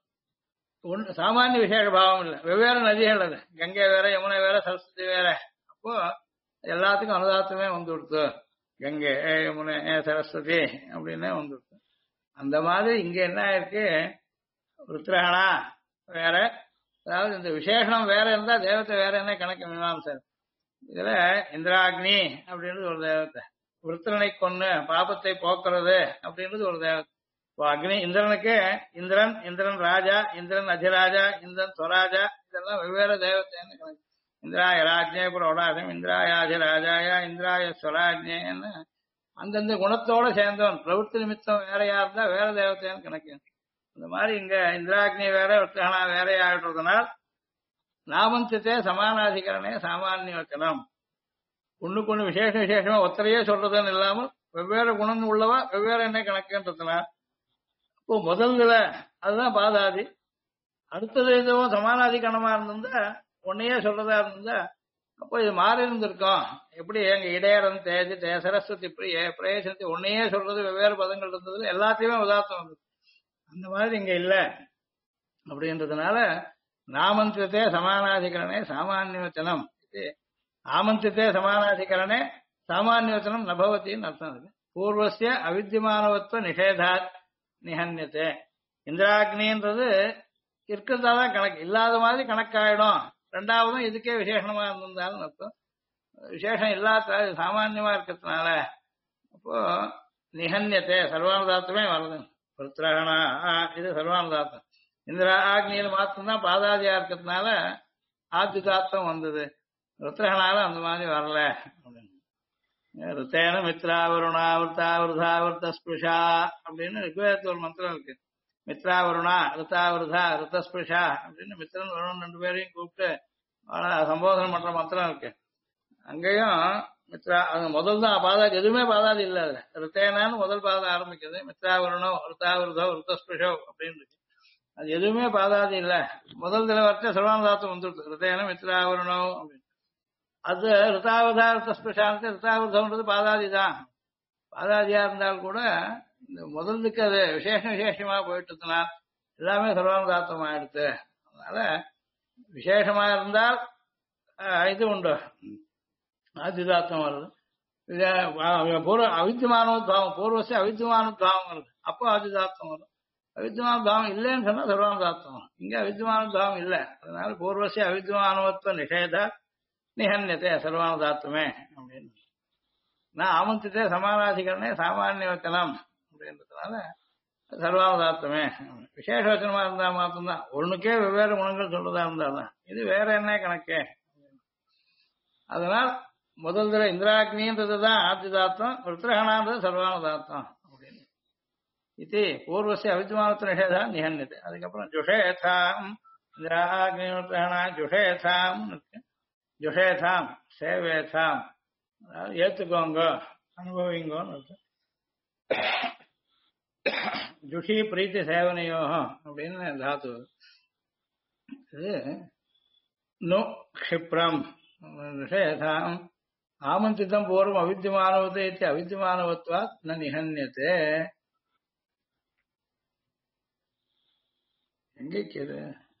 சாமானிய விசேஷ பாவம் இல்லை, வெவ்வேறு நதிகள். அது கங்கை வேற யமுனை வேற சரஸ்வதி வேற. அப்போ எல்லாத்துக்கும் அனுதாத்தமே வந்து கொடுத்து கங்கை யமுனை சரஸ்வதி அப்படின்னே வந்து கொடுத்து. அந்த மாதிரி இங்க என்ன இருக்கு, ருத்ரகணா வேற, அதாவது இந்த விசேஷம் வேற இருந்தா தேவத்தை வேற என்ன கணக்கு மீமாம்சர். இதுல இந்திராக்னி அப்படின்றது ஒரு தேவத்தை, விருத்திரனை கொன்னு பாபத்தை போக்குறது அப்படின்றது ஒரு தேவத்தை. இப்போ அக்னி இந்திரனுக்கு இந்திரன் ராஜா, இந்திரன் அதிராஜா, இந்திரன் ஸ்வராஜா, இதெல்லாம் வெவ்வேறு தேவத்தைன்னு கணக்கு. இந்திராய ராஜ்யே புரோடாசம், இந்திராயாதிராஜாய, இந்திராய ஸ்வராஜ்யன்னு அந்தந்த குணத்தோட சேர்ந்தவன். பிரவൃத்தி நிமித்தம் வேறையா இருந்தா வேற தேவத்தைன்னு கணக்கு. இந்த மாதிரி இங்க இந்திராக்னி வேற விருத்தகனா வேற ஆயிடுறதுனால் நாமந்தத்தே சமானாதிகரணே சாமானிய வச்சனம். ஒண்ணுக்கு ஒண்ணு விசேஷமா ஒத்தரையே சொல்றதுன்னு இல்லாமல் வெவ்வேறு குணம் உள்ளவா வெவ்வேறு என்ன கணக்குன்றதுனால் இப்போ முதல்ல அதுதான் பாதாதி. அடுத்தது எதுவும் சமானாதிகரணமா இருந்திருந்தா உன்னையே சொல்றதா இருந்தா அப்போ இது மாறி இருந்திருக்கோம். எப்படி எங்க இடையரன் தேஜி சரஸ்வதி பிரேசனத்தை உன்னையே சொல்றது வெவ்வேறு பதங்கள் இருந்தது, எல்லாத்தையுமே உதாத்தம் வந்தது. அந்த மாதிரி இங்க இல்ல அப்படின்றதுனால நாமந்திரத்தே சமானாதிகரணே சாமானியவச்சனம், ஆமந்திரத்தே சமானாதிகரணே சாமானியவச்சனம் நபவத்தின்னு அர்த்தம் இருக்கு. பூர்வசிய அவித்தியமானவத்துவ நிஷேதாத் நிஹன்யத்தே. இந்திராக்னின்றது இருக்கிறதாதான் கணக்கு, இல்லாத மாதிரி கணக்காயிடும். ரெண்டாவதும் இதுக்கே விசேஷமா இருந்திருந்தாலும் அர்த்தம். விசேஷம் இல்லாத சாமான்யமா இருக்கிறதுனால அப்போ நிஹன்யத்தே சர்வானுதாத்தமே வருது. ருத்ரகணா இது சர்வானுதாத்தம். இந்திரா ஆக்னியில் மாத்திரம்தான் பாதாதியா இருக்கிறதுனால ஆத்யுதாத்தம் வந்தது. ருத்ரகனால அந்த மாதிரி வரல. ருத்தேன மித்ராவருணா விருத்தாவிருதா ஸ்பிருஷா அப்படின்னு ரிக்வேதத்துல ஒரு மந்திரம் இருக்கு. மித்ராவருணா ருத்தாவிருதா ருத்தஸ்பிருஷா அப்படின்னு மித்திரன் வருணன் ரெண்டு பேரையும் கூப்பிட்டு சம்போதனை பண்ற மந்திரம் இருக்கு. அங்கேயும் மித்ரா அது முதல் தான் பாதாதி, எதுவுமே பாதாதி இல்ல. அதுல ருத்தேனான்னு முதல் பாதம் ஆரம்பிக்குது. மித்ராவருணோ ருத்தாவிருதோ ருத்தஸ்பிருஷோ அப்படின்னு இருக்கு. அது எதுவுமே பாதாதி இல்ல. முதல் தடவை வரைச்ச சர்வானுதாத்தம் வந்துருக்கு. ருத்தேன மித்ராவருணோ அப்படின்னு. அது ருத்தாவதா ருத்தஸ்பிருஷானது ருத்தாவிருதம்ன்றது பாதாதி தான். பாதாதியா இருந்தால் கூட இந்த முதலுக்கு அது விசேஷமா போயிட்டதுனா எல்லாமே சர்வானுதாத்தம் ஆயிடுத்து. அதனால விசேஷமா இருந்தால் இது உண்டு, ஆதிதாத்தம் வருது. பூர்வ அவித்தியமானோத்பாவம் பூர்வசி அவித்தியமானோத்பாவம் வருது, அப்போ ஆதிதாத்தம் வரும். அவித்தியமானோத்பாவம் இல்லைன்னு சொன்னா சர்வானுதாத்தம் வரும். இங்க அவித்தியமானோத்பாவம் இல்லை, அதனால பூர்வசி அவித்தியமானவத்துவ நிஷேத நிஹன்யத்தே சர்வானுதாத்தமே அப்படின்னு. நான் ஆமந்தித்தே சமானாதிகரணே சாமானிய வச்சனம் அப்படின்றதுனால சர்வானுதாத்தமே. விசேஷ வச்சனமா இருந்தா மாத்திரம்தான், ஒண்ணுக்கே வெவ்வேறு குணங்கள் சொல்றதா இருந்தாதான் இது வேற என்ன கணக்கே. அதனால் முதல் தடவை இந்திராக்னின்றதுதான் ஆதிதாத்தம், ருத்ரகணான்றது சர்வானுதாத்தம் அப்படின்னு. இது பூர்வசி அவித்மானத்து நிஷேதா நிஹன்யத்தை. அதுக்கப்புறம் ஜுஷேதாம் இந்திராக்னி ருத்ரகணா ஜுஷேதாம் இருக்கு. ஜுஷேதாம் சேவேதாம் அதாவது ஏத்துக்கோங்க அனுபவிங்கோன்னு இருக்கு. ஜுஷி பிரீத்தி சேவனையோகம் அப்படின்னு தாத்து. இது நு க்ஷிப்ரம் நிஷேதாம் ஆமந்தித்தம் பூர்வம் அவித்தியமானவத்தை அவித்தியமானவத்வாத் ந நிஹன்யத்தே. எங்கேக்குது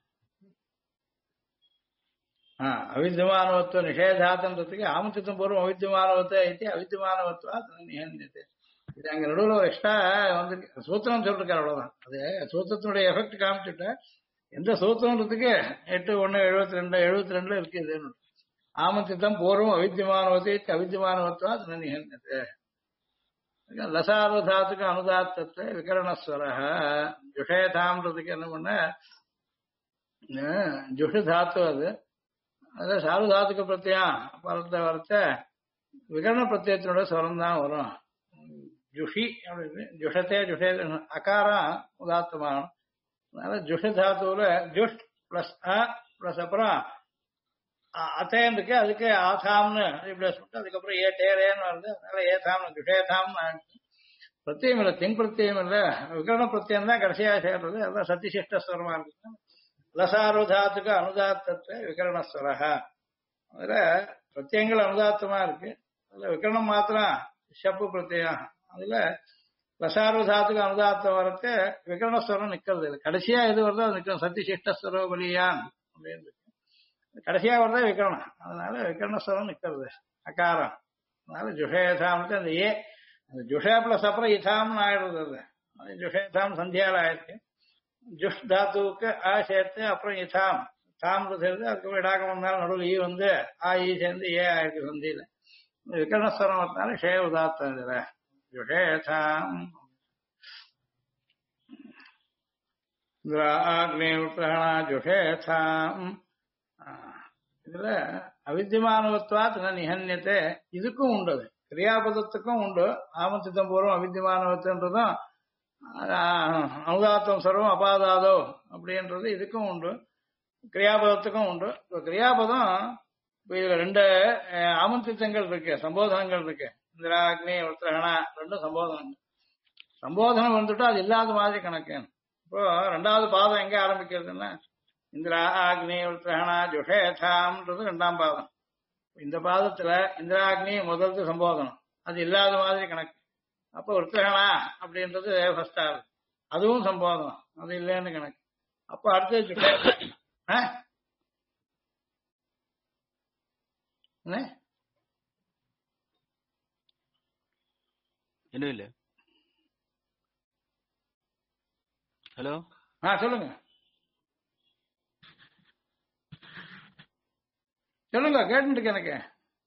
அவித்தியமானவத்துவ நிஷேதாத்தன்றதுக்கு ஆமந்தித்தம் பூர்வம் அவித்தியமானவத்தை அவித்தியமானவத்வாத் ந நிஹன்யத்தே. இது அங்க நடுவில் ஒரு எக்ஸ்ட்ரா வந்து சூத்திரம் சொல்லிருக்காரு, அவ்வளவுதான். அது சூத்திரத்தினுடைய எஃபெக்ட் காமிச்சுட்ட எந்த சூத்திரன்றதுக்கு 8:1:72 இருக்கு. இது ஆமந்தித்தம் பூர்வம் அவித்தியமானவத்தை அவித்தியமானவத்வாத் ந நிஹன்யத்தே. லசார்வதாத்துக்கு அனுதாத்தத்தை விகரணஸ்வர ஜுஷேதாம்ன்றதுக்கு என்ன பண்ண ஜுஷு தாத்து அது அதான் சாருதாத்துக்கு பிரத்தியம் பரத்தை வரத்த விகரண பிரத்யத்தினோட ஸ்வரம் தான் வரும். ஜுஷி அப்படின்னு ஜுஷத்தே ஜுஷே அகாரம் உதாத்தமாகணும். அதனால ஜுஷு தாத்துவில் ஜுஷ் பிளஸ் அ பிளஸ் அப்புறம் அத்தேன் இருக்கு, அதுக்கு ஆதாம்னு பிளஸ் விட்டு அதுக்கப்புறம் ஏட்டேரேன்னு வருது. அதனால ஏதாம்னு ஜுஷேதாம்னு பிரத்தியம் இல்லை, திங் பிரத்தியம் இல்லை, விகரண பிரத்தியம் தான் கடைசியாக சேர்றது. அதான் சத்திசிஷ்டஸ்வரமா இருக்கு. லசாருதாத்துக்கு அனுதாத்தத்தை விகரணஸ்வரா. அதுல பிரத்தியங்கள் அனுதாத்தமா இருக்கு, அதுல விகரணம் மாத்திரம் ஷப்பு பிரத்தியம். அதுல லசாருதாத்துக்கு அனுதாத்தம் வரத்து விகரணஸ்வரம் நிக்கிறது இல்லை. கடைசியா எது வருதோ அது நிற்கும். சத்திசிஷ்டஸ்வரோ பலியான் அப்படின்னு கடைசியா வருதா விகரணம், அதனால விகரணஸ்வரம் நிக்கிறது அகாரம். அதனால ஜுஷேதாம்னு அந்த ஏ அந்த ஜுஷே பிளஸ் அப்புறம் இதாம்னு ஆயிடுறது. அது ஜுஷேதாம் சந்தியால ஆயிடுச்சு. ஜுஷ் தாத்துவுக்கு ஆ சேர்த்து அப்புறம் இதாம் தாம்னு சேர்ந்து அதுக்கப்புறம் இடாகம் வந்தாலும் நடுவில் ஈ வந்து ஆ ஈ சேர்ந்து ஏ ஆயிருக்கு சந்தியில. விகரணஸ்வரம் வரதுனால ஷே உதாத்தம் இதுல ஜுஷேதாம். அக்னி உத்ரஹணா ஜுஷேதாம். இதுல அவித்தியமானவத்வாத் நிஹன்யத்தை இதுக்கும் உண்டு, அது கிரியாபதத்துக்கும் உண்டு. ஆமந்தித்தம் பூர்வம் அவித்தியமானவத்துன்றதும் அனுதாத்தம் சர்வம் அபாதாதோ அப்படின்றது இதுக்கும் உண்டு, கிரியாபதத்துக்கும் உண்டு. இப்போ கிரியாபதம் இதுல ரெண்டு ஆமந்தித்தங்கள் இருக்கு, சம்போதனங்கள் இருக்கு. இந்திரா அக்னி உத்ரஹணா ரெண்டும் சம்போதனங்கள். சம்போதனம் வந்துட்டு அது இல்லாத மாதிரி கணக்கு. இப்போ ரெண்டாவது பாதம் எங்க ஆரம்பிக்கிறதுன்னா இந்திரா அக்னி உத்ரஹணா ஜுஷேதாம்ன்றது ரெண்டாம் பாதம். இந்த பாதத்துல இந்திராக்னி முதல்த்து சம்போதனம், அது இல்லாத மாதிரி கணக்கு. அப்போ உத்ரஹணா அப்படின்றது ஃபர்ஸ்ட் ஆகுது, அதுவும் சம்போதனம், அது இல்லைன்னு கணக்கு. அப்போ அடுத்தது ஜுஷேதா. என்ன இல்ல ஹலோ சொல்லுங்க சொல்லுங்க கேட்டு எனக்கு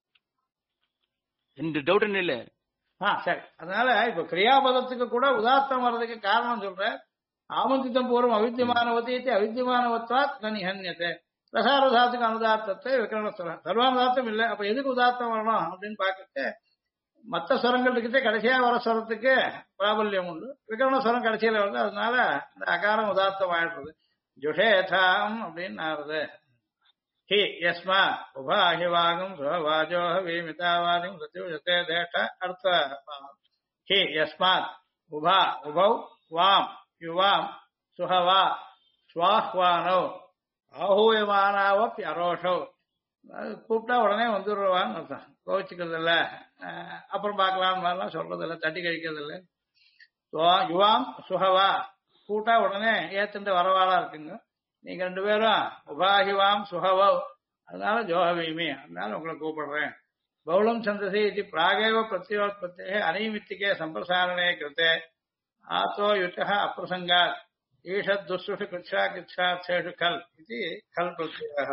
இந்த டவுட் என்ன இல்ல. சரி. அதனால இப்ப கிரியாபதத்துக்கு கூட உதாத்தம் வர்றதுக்கு காரணம் சொல்றேன். ஆமந்தித்தம் பூர்வம் அவித்தியமானவத்தை அவித்தியமானவத்வாத் நிஹன்யத்தை ரசாரதாத்துக்கு அனுதாத்தத்தை விகரணஸ்வரம். சர்வானுதாத்தம் இல்லை, அப்ப எதுக்கு உதாத்தம் வரணும் அப்படின்னு பாக்கிட்டு மற்ற ஸ்வரங்கள் இருக்கிட்டே கடைசியா வர ஸ்வரத்துக்கு பிராபல்யம் உண்டு, விகரணஸ்வரம் கடைசியில வருது. அதனால இந்த அகாரம் உதாத்தம் ஆயிடுறது. ஜுஷேதாம் அப்படின்னு ஆறுது. ஹி யஸ்மா உபா ஹிவாகம் சுவாஜோ வீமிதாவாதிம் சத்யுஜதே தேட்ட அர்த்த. ஹி யஸ்மாத் உபா உபௌ வாம் யுவாம் சுஹவா ஸ்வாஹ்வானோ ஆஹூயமானாவப்பி அரோஷோ. கூப்பிட்டா உடனே வந்துடுவான்னு அர்த்தம். கோவிச்சுக்கிறது இல்லை, அப்புறம் பார்க்கலாம் மாதிரிலாம் சொல்றது இல்லை, தட்டி கழிக்கிறது இல்லை. யுவாம் சுஹவா கூட்டா உடனே ஏத்துட்டு வரவாளா இருக்குங்க. நீங்க ரெண்டு பேரும் உபாஹிவாம் சுஹவோ, அதனால ஜோஹவீமி, அதனால உங்களை கூப்பிடுறேன். பௌலம் சந்தசி இது பிராகேவ பிரத்யோத்பத்தே அனிமித்திகே சம்பிரசாரணே கிருத்தே ஆத்தோ யுத்தः அப்பிரசங்காத் ஈஷத் துஷ்ஷுஷு கிருச்சா கிருச்சார்த்தேஷு கல் இது கல் பிரத்யயः.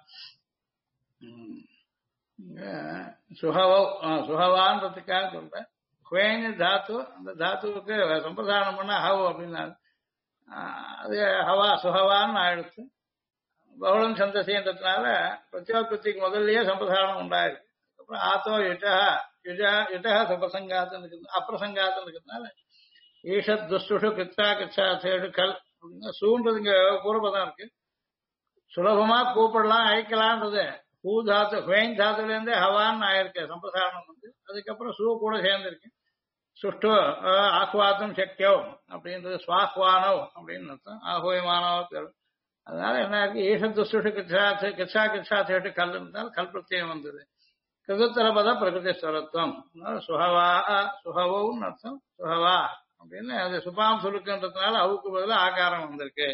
சுஹவோ சுஹவான்றதுக்காக சொல்றேன். ஹுவேங்க தாத்து, அந்த தாத்துவுக்கு சம்பிரசாரணம் பண்ண ஹவ் அப்படின்னா அது ஹவா சுஹவான்னு ஆயிடுச்சு. பௌலம் சந்தசின்றதுனால பிரத்யோத்பத்திக்கு முதல்லயே சம்பிரசாரணம் உண்டாயிருக்கு. அப்புறம் ஆத்தோ யுஜா சுபசங்காத்து அப்பிரசங்காத்து இருக்கிறதுனால ஈஷத் துஷ்டுஷு கிருத்தா கிருச்சார்த்தேஷு கல் அப்படின்னா சூன்றது இங்க பூர்வபதம் இருக்கு. சுலபமா கூப்பிடலாம் அழைக்கலான்றது பூ தாத்து ஹுவேங் தாத்துல இருந்து ஹவான்னு ஆயிருக்கு சம்பிரசாரணம் வந்து. அதுக்கப்புறம் சூ கூட சேர்ந்திருக்கு. சுஷ்டு ஆஹ்வாத்தம் சக்கியோ அப்படின்றது சுவாஹ்வானோ அப்படின்னு அர்த்தம். ஆஹ்வயமானோ பேர். அதனால என்ன இருக்கு, ஈஷத் துஷ்டு கிருச்சா கிருச்சார்த்தேஷு கல் இருந்தால் கல் பிரத்யம் வந்தது. கிருதத்தரபத பிரகிருதி ஸ்வரத்துவம், சுஹவா சுஹவோன்னு அர்த்தம். சுஹவா அப்படின்னு அது சுபாம் சுருக்குன்றதுனால அவுக்கு பதில் ஆகாரம் வந்திருக்கு.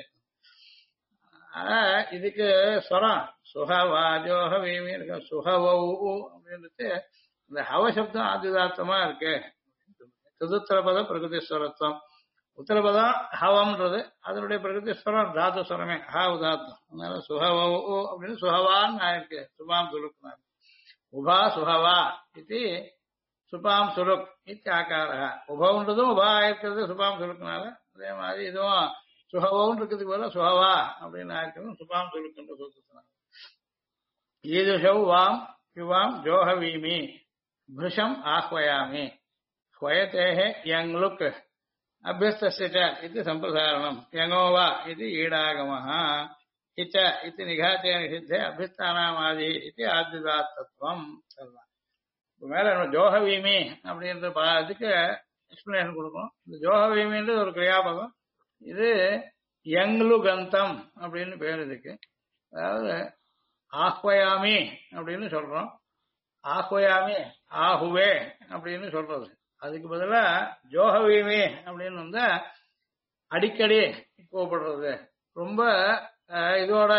இதுக்கு ஸ்வரம் சுஹவா ஜோஹவீமி இருக்கு. சுஹவோ அப்படின்றது இந்த ஹவ சப்தம் ஆதிதார்த்தமா இருக்கு. கிருதத்தரபத பிரகிருதி ஸ்வரத்துவம். உத்தரபதம் ஹவம்ன்றது அதனுடைய பிரகிருதி ஸ்வரம் தாத்து ஸ்வரமே ஹா உதாத்தம். அதனால சுஹவோ அப்படின்னு சுஹவான்னு ஆயிருக்கு சுபாம் சுருக்குனாரு. உபா சுஹவா இது சுபாம் சுருக் இத்தியாக்கார உபவுன்றதும் உபா இருக்கிறது சுபாம் சுருக்குனால அதே மாதிரி இதுவும் சுகவோன்னு இருக்கிறதுக்கு போல சுகவா அப்படின்னு ஆயிருக்கிறது சுபாம் சுருக்குன்ற சொல்லிருக்கிறாங்க. ஈதுஷவ் வாம் யுவாம் ஜோஹவீமி பிருஷம் ஆஹ்வயாமி ஸ்வயத்தேஹ யங் லுக் அபியஸ்தஸ்ய இது சம்பிரசாரணம் யங்கோவா இது ஈடாகமः இச்ச இது நிகாத்தே நிஷித்தே அபியஸ்தானாமாதி இது ஆத்விதாத்தத்துவம் சொல்லலாம். மேல ஜோஹவீமி அப்படின்ற அதுக்கு எக்ஸ்பிளனேஷன் கொடுக்கணும். இந்த ஜோஹவீமின்றது ஒரு கிரியாபதம். இது யங்லுகந்தம் அப்படின்னு பேர் இதுக்கு. அதாவது ஆஹ்வயாமி அப்படின்னு சொல்றோம். ஆஹ்வயாமி ஆஹுவே அப்படின்னு சொல்றது. அதுக்கு பதிலா ஜோஹவீமி அப்படின்னு வந்தா அடிக்கடி கூப்பிடுறது. ரொம்ப இதோட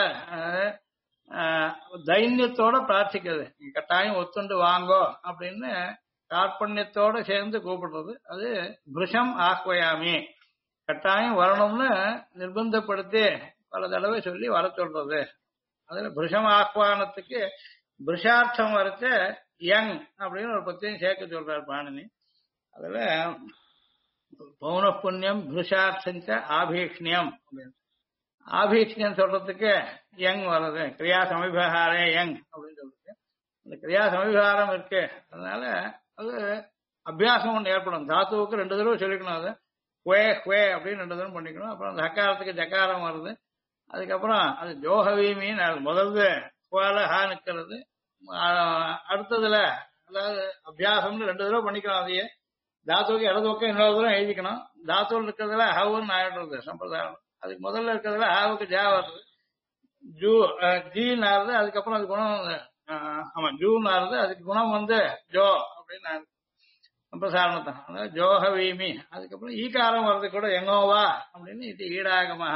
தைரியத்தோட பிரார்த்திக்கிறது. கட்டாயம் ஒத்துண்டு வாங்கோ அப்படின்னு கார்பண்யத்தோட சேர்ந்து கூப்பிடுறது. அது பிருஷம் ஆஹ்வயாமி கட்டாயம் வரணும்னு நிர்பந்தப்படுத்தி பல தடவை சொல்லி வர சொல்றது. அதுல பிருஷம் ஆஹ்வானத்துக்கு பிருஷார்த்தம் வரைச்ச யங் அப்படின்னு ஒரு பத்தியும் சேர்க்க சொல்றார் பாணினி. அதுல பௌன புண்ணியம் பிருஷார்த்தஞ்ச ஆபீக்ஷ்ணியம் அப்படின்னு ஆபீக்ஷ்ணியம் சொல்றதுக்கு யங் வர்றது. கிரியா சமீபகாரே யங் அப்படின்னு சொல்றது. அந்த கிரியா சமீபகாரம் இருக்கு. அதனால அது அபியாசம் ஒன்று ஏற்படும். தாத்துவுக்கு 2 தடவை சொல்லிக்கணும். அது குவே குவே அப்படின்னு 2 தடவை பண்ணிக்கணும். அப்புறம் அந்த ஹக்காரத்துக்கு ஜக்காரம் வருது. அதுக்கப்புறம் அது ஜோஹவீமின்னு முதல்ல குவால ஹா நிக்கிறது. அடுத்ததுல அதாவது அபியாசம்னு 2 தடவை பண்ணிக்கணும். அதையே தாத்துவுக்கு இடது பக்கம் இன்னொரு தடவை எழுதிக்கணும். தாத்துவில் இருக்கிறதுல ஹவுன்னு ஆயிடுறது சம்பிரதாயம். அதுக்கு முதல்ல இருக்கிறதுல ஹாவுக்கு ஜா வருது. ஜூ ஜீன்னு ஆறுது. அதுக்கப்புறம் அது குணம் ஆமா ஜூன்னு ஆறுது. அதுக்கு குணம் ஜோ அப்படின்னு சம்பிரசாரணத்தான். அதாவது ஜோஹவீமி. அதுக்கப்புறம் ஈகாரம் வர்றது கூட எங்கோவா அப்படின்னு இது ஈடாகமாக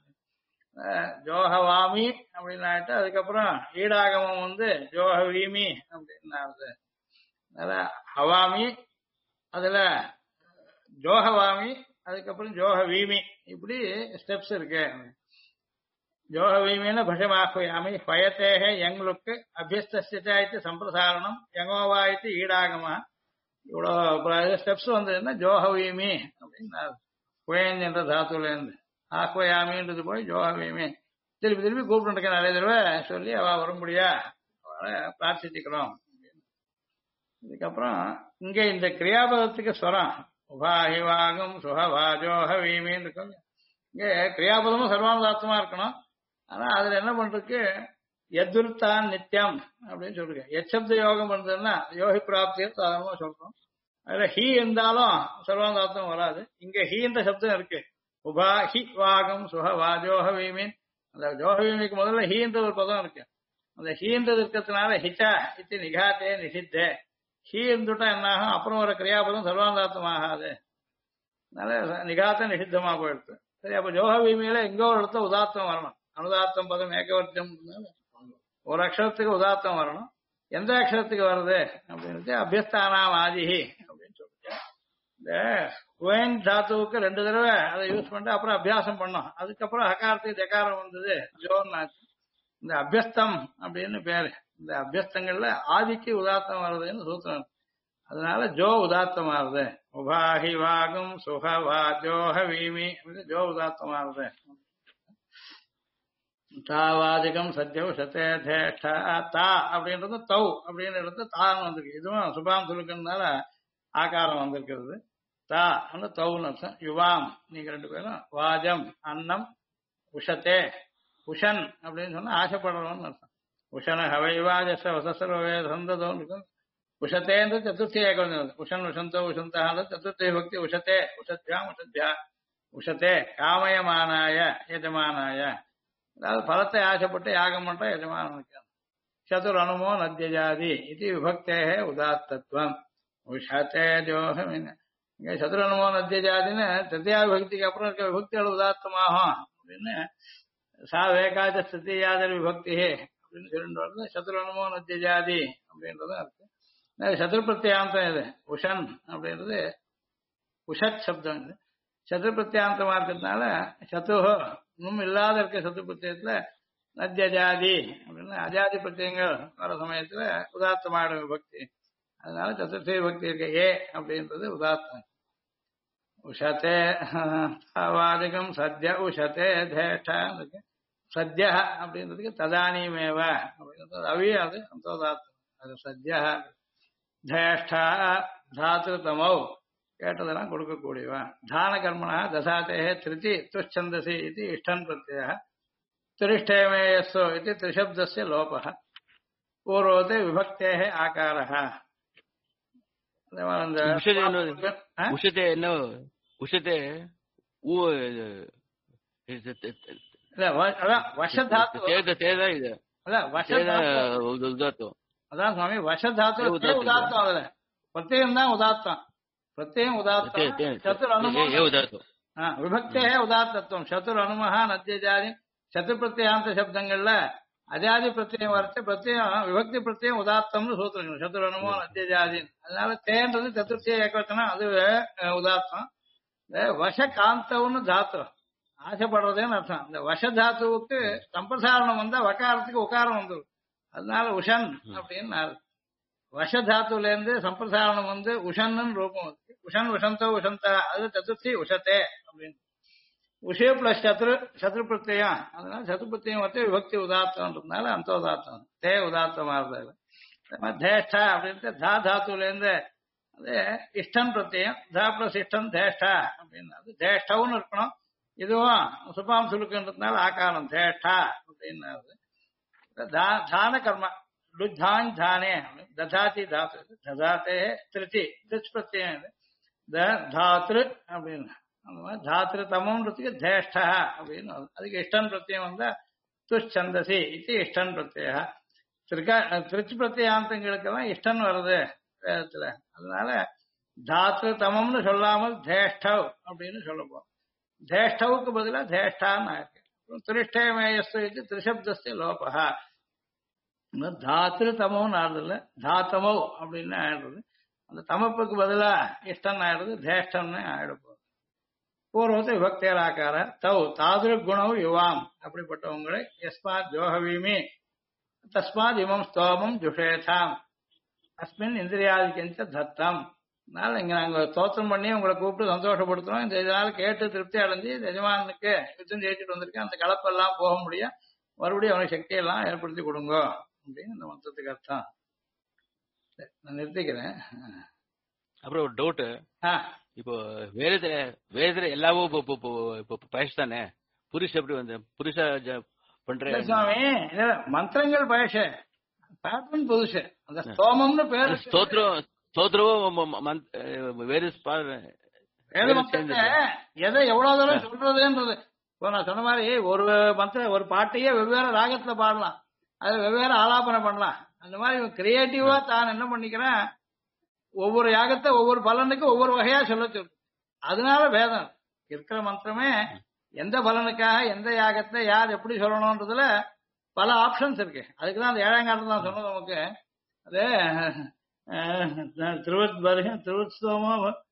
ஜோஹவாமி அப்படின்னு ஆயிட்டு அதுக்கப்புறம் ஈடாகமம் ஜோஹவீமி அப்படின்னு ஆறுது. அதனால ஹவாமி அதுல ஜோஹவாமி அதுக்கப்புறம் ஜோஹவீமி இப்படி ஸ்டெப்ஸ் இருக்கு. ஜோஹவீமின்னு பஷமாஹ்வயாமி ஸ்வயத்தேஹ யங் லுக் அபியஸ்தஸ்ய சம்பிரசாரணம் யங்கோவா இது ஈடாகமா இவ்வளவு ஸ்டெப்ஸ் வந்ததுன்னா ஜோஹவீமி அப்படின்னு குவேன் என்ற தாத்துல இருந்து ஆஹ்வயாமின்றது போய் ஜோஹவீமி திருப்பி திருப்பி கூப்பிட்டு நிறைய தடவை சொல்லி அவ வரும்படியா பிரார்த்திச்சுக்கிறோம். இதுக்கப்புறம் இங்க இந்த கிரியாபதத்துக்கு ஸ்வரம் உபாஹிவாகம் சுகவாஜோஹவீமின்னு இருக்கும். இங்க கிரியாபதமும் சர்வானுதாத்தமா இருக்கணும். ஆனா அதுல என்ன பண்றதுக்கு எத்ருத்தான் நித்தியம் அப்படின்னு சொல்லுங்க. எச்சப்த யோகம் பண்றதுன்னா யோகி பிராப்தியும் சாதாரணமா சொல்றோம். அதுல ஹி இருந்தாலும் சர்வானுதாத்தம் வராது. இங்க ஹீன்ற சப்தம் இருக்கு. உபாஹி வாகம் சுகவாஜோஹவீமின் அந்த ஜோஹவீமிக்கு முதல்ல ஹீன்ற ஒரு பதம் இருக்கு. அந்த ஹீன்றது இருக்கிறதுனால ஹிச்சா இது நிகாத்தே நிஷித்தே ஹீ இருந்துட்டா என்ன ஆகும்? அப்புறம் ஒரு கிரியாபதம் சர்வாந்தார்த்தம் ஆகாது. அதனால நிகாத்த நிஷித்தமா போயிடுது. சரி, அப்ப ஜோஹவீமியில எங்கோ ஒரு இடத்துல உதாத்தம் வரணும். அனுதாத்தம் பதம் ஏகவர்த்தம் ஒரு அக்ஷரத்துக்கு உதாத்தம் வரணும். எந்த அக்ஷரத்துக்கு வருது அப்படின்னு அபியஸ்தானாம் ஆதிஹி அப்படின்னு சொல்லிட்டு இந்த குவேன் தாத்துவுக்கு 2 தடவை அதை யூஸ் பண்ணிட்டு அப்புறம் அபியாசம் பண்ணோம். அதுக்கப்புறம் ஹகாரத்துக்கு ஜகாரம் வந்தது ஜோன்னு. இந்த அபியஸ்தம் அப்படின்னு பேரு. இந்த அபியஸ்தங்கள்ல ஆதிக்கு உதாத்தம் வருதுன்னு சூத்திரம். அதனால ஜோ உதாத்தம் ஆறுது. உபாஹி வாகும் சுகவா ஜோஹவீமி ஜோ உதாத்தம் ஆறுது. தாவாதிகம் சத்யவ் சத்தே தேஷ்டா தா அப்படின்றது தௌ அப்படின்னு எடுத்து தான் வந்திருக்கு. இதுவும் சுபாம் சுருக்கனால ஆகாரம் வந்திருக்கிறது. தா அந்த தௌன்னு அர்த்தம். யுவாம் நீங்க 2 பேரும் வாஜம் அன்னம் உஷத்தே உஷன் அப்படின்னு சொன்னா ஆசைப்படுறோம்னு அர்த்தம். உஷன ஹவைவாஜச வசசரவே சந்ததோன்னு இருக்கும். உஷத்தேன்னு சதுர்த்தி ஏகம். உஷன் உஷந்தோ உஷந்தான சதுர்த்தி பக்தி உஷத்தே உஷத்யாம் உஷத்யா உஷத்தே காமயமானாய எஜமானாய அதாவது பலத்தை ஆசைப்பட்டு யாகம் பண்ற எஜமானனுக்கு. சதுர் அனுமோ நத்தியஜாதி இது விபக்தே உதாத்தத்துவம் உஷத்தே ஜோஹமின். இங்க சதுர் அனுமோ நத்தியஜாதின்னு திருத்தியா விபக்திக்கு அப்புறம் இருக்க விபக்திகள் உதாத்தமாகும் அப்படின்னு சா வேகாத ஸ்திதியாதர் விபக்தி அப்படின்னு சொல்லிட்டு வருது. சதுர் அனுமோ நத்தியஜாதி அப்படின்றதும் இருக்கு. சதுர் பிரத்யாந்தம் இது உஷன் அப்படின்றது உஷத் சப்தம். இது சதுர் பிரத்யாந்தமா இருக்கிறதுனால சதுஹோ இன்னும் இல்லாத இருக்க சதுர் பிரத்யத்துல நத்திய ஜாதி அப்படின்னு அஜாதி பிரத்யங்கள் வர சமயத்துல உதாத்தமாயிடும் விபக்தி. அதனால சதுர்த்தி விபக்தி இருக்க ஏ அப்படின்றது உதாத்தம். உஷத்தே வாதிகம் சத்ய உஷத்தே தேஷ்டா இருக்கு. சத்யா அப்படின்றதுக்கு ததானியமேவ அப்படின்றது அவி, அது அந்தோதாத்தம். அது சத்யா தேஷ்டா தாத்ருதமௌ கேட்டதெல்லாம் கொடுக்கக்கூடியவன். தான கர்மணா தசாத்தே திருச்சி துஷ்சந்தசி இது இஷ்டன் பிரத்யய திரிஷ்டேமேயஸ்ஸோ இது திரிசப்தஸ்ய லோபः பூர்வத்தை விபக்தே ஆகாரः. உஷதே என்ன உஷதே வசதாத்து அதான் சுவாமி வசதாத்து உதாத்தம். அதுல பிரத்யம் தான் உதாத்தம். பிரத்யம் உதாத்தம் சத்துர் அனுமம் விபக்தே உதாத்தத்துவம். சத்துர் அனுமஹா நத்தியஜாதி சத்துர் பிரத்யாந்த சப்தங்கள்ல அஜாதி பிரத்யம் வரைச்ச பிரத்யம் விபக்தி பிரத்யம் உதாத்தம்னு சூத்திரங்கள். சத்துர் அனுமம் நத்தியஜாதி. அதனால தேன்றது சதுர்த்திய ஏகவச்சனம், அது உதாத்தம். வச காந்தம்னு தாத்து ஆசைப்படுறதுன்னு அர்த்தம். இந்த வச தாத்துவுக்கு சம்பிரசாரணம் வந்தா வக்காரத்துக்கு உக்காரம் வந்துடும். அதனால உஷன் அப்படின்னு வசதாத்துல இருந்து சம்பிரசாரணம் வந்து உஷன்னு ரூபம் வந்து உஷன் உஷந்தோ உஷந்தா, அது சதுர்த்தி உஷத்தே அப்படின்னு. உஷே பிளஸ் சத்ரு பிரத்யம். அதனால சத்ரு பிரத்யம் வந்து விபக்தி உதாத்தம்ன்றதுனால அந்த உதாத்தம் தே உதாத்தமா இருந்தது. தேஷ்டா அப்படின்ட்டு தா தாத்துல இருந்து அது இஷ்டன் பிரத்யம். தா பிளஸ் இஷ்டன் தேஷ்டா அப்படின்னு அது தேஷ்டவுன்னு இருக்கணும். இதுவும் சுபாம் சுலுக்குன்றதுனால ஆகாரம் தேஷ்டா அப்படின்னு. தான கர்மா லுத்தாங் தானே ததாதி தாத்து ததாத்தே திருச்சி திருச்சி பிரத்யம் தாத்ரு அப்படின்னு. அந்த மாதிரி தாத்ரு தமன்றதுக்கு தேஷ்டா அப்படின்னு. அதுக்கு இஷ்டன் பிரத்யம் வந்தா துஷ்சந்தசி இது இஷ்டன் பிரத்ய. திருச்சி பிரத்யாந்தங்களுக்கெல்லாம் இஷ்டன் வருது வேதத்துல. அதனால தாத்ரு தமம்னு சொல்லாமல் தேஷ்டவ் அப்படின்னு சொல்லப்போம். தேஷ்டவுக்கு பதிலா தேஷ்டான்னு ஆயிருக்கு. திரிஷ்டேமேயஸ்து இது திரிசப்தஸ்ய லோபஹா. தாத்ரு தமோன்னு ஆடுறதுல தாத்தமோ அப்படின்னு ஆயிடுறது. அந்த தமப்புக்கு பதிலா இஷ்டன் ஆயிடுறது தேஷ்டம்னு ஆயிடுப்போம். பூர்வத்தை விபக்தியர் ஆக்கார தௌ தாதுரு குணவு யுவாம். அப்படிப்பட்டவங்களை எஸ்மாத் ஜோஹவீமி தஸ்மாத் இமம் ஸ்தோமம் ஜுஷேதாம் அஸ்மின் இந்திரியாதிக்கஞ்ச தத்தம். அதனால இங்க நாங்க ஸ்தோத்திரம் பண்ணி உங்களை கூப்பிட்டு சந்தோஷப்படுத்துறோம். இந்த இதனால கேட்டு திருப்தி அடைஞ்சு எஜமானுக்கு யுத்தம் ஜெயிச்சுட்டு வந்திருக்கேன். அந்த கலப்பெல்லாம் போக முடியும், மறுபடியும் அவனுக்கு சக்தியெல்லாம் ஏற்படுத்தி கொடுங்க அப்படின்னு இந்த மொத்தத்துக்கு அர்த்தம். நான் நிறுத்திக்கிறேன். அப்புறம் ஒரு டவுட். இப்போ வேதத்துல எல்லாவும் இப்போ பயிற்சி தானே, புருஷ எப்படி வந்து புருஷ பண்ற சுவாமி மந்திரங்கள் பயிற்சி பேட்டர்ன் புதுசு. அந்த ஸ்தோமம்னு பேரு ஸ்தோத்திரம் வேறு வேத மந்திரத்தை எதை எவ்வளவு தூரம் சொல்றதுன்றது. இப்போ நான் சொன்ன மாதிரி ஒரு மந்திர ஒரு பாட்டையே வெவ்வேறு ராகத்துல பாடலாம், அதை வெவ்வேறு ஆலாபனை பண்ணலாம். அந்த மாதிரி கிரியேட்டிவா தான் என்ன பண்ணிக்கிறேன், ஒவ்வொரு யாகத்தை ஒவ்வொரு பலனுக்கு ஒவ்வொரு வகையா சொல்ல சொல்லு. அதனால வேதம் இருக்கிற மந்திரமே எந்த பலனுக்காக எந்த யாகத்தை யார் எப்படி சொல்லணும்ன்றதுல பல ஆப்ஷன்ஸ் இருக்கு. அதுக்குதான் அந்த ஏழாம் காலத்துல தான் சொன்னது நமக்கு. அது திருவத்ஸ்தோமோ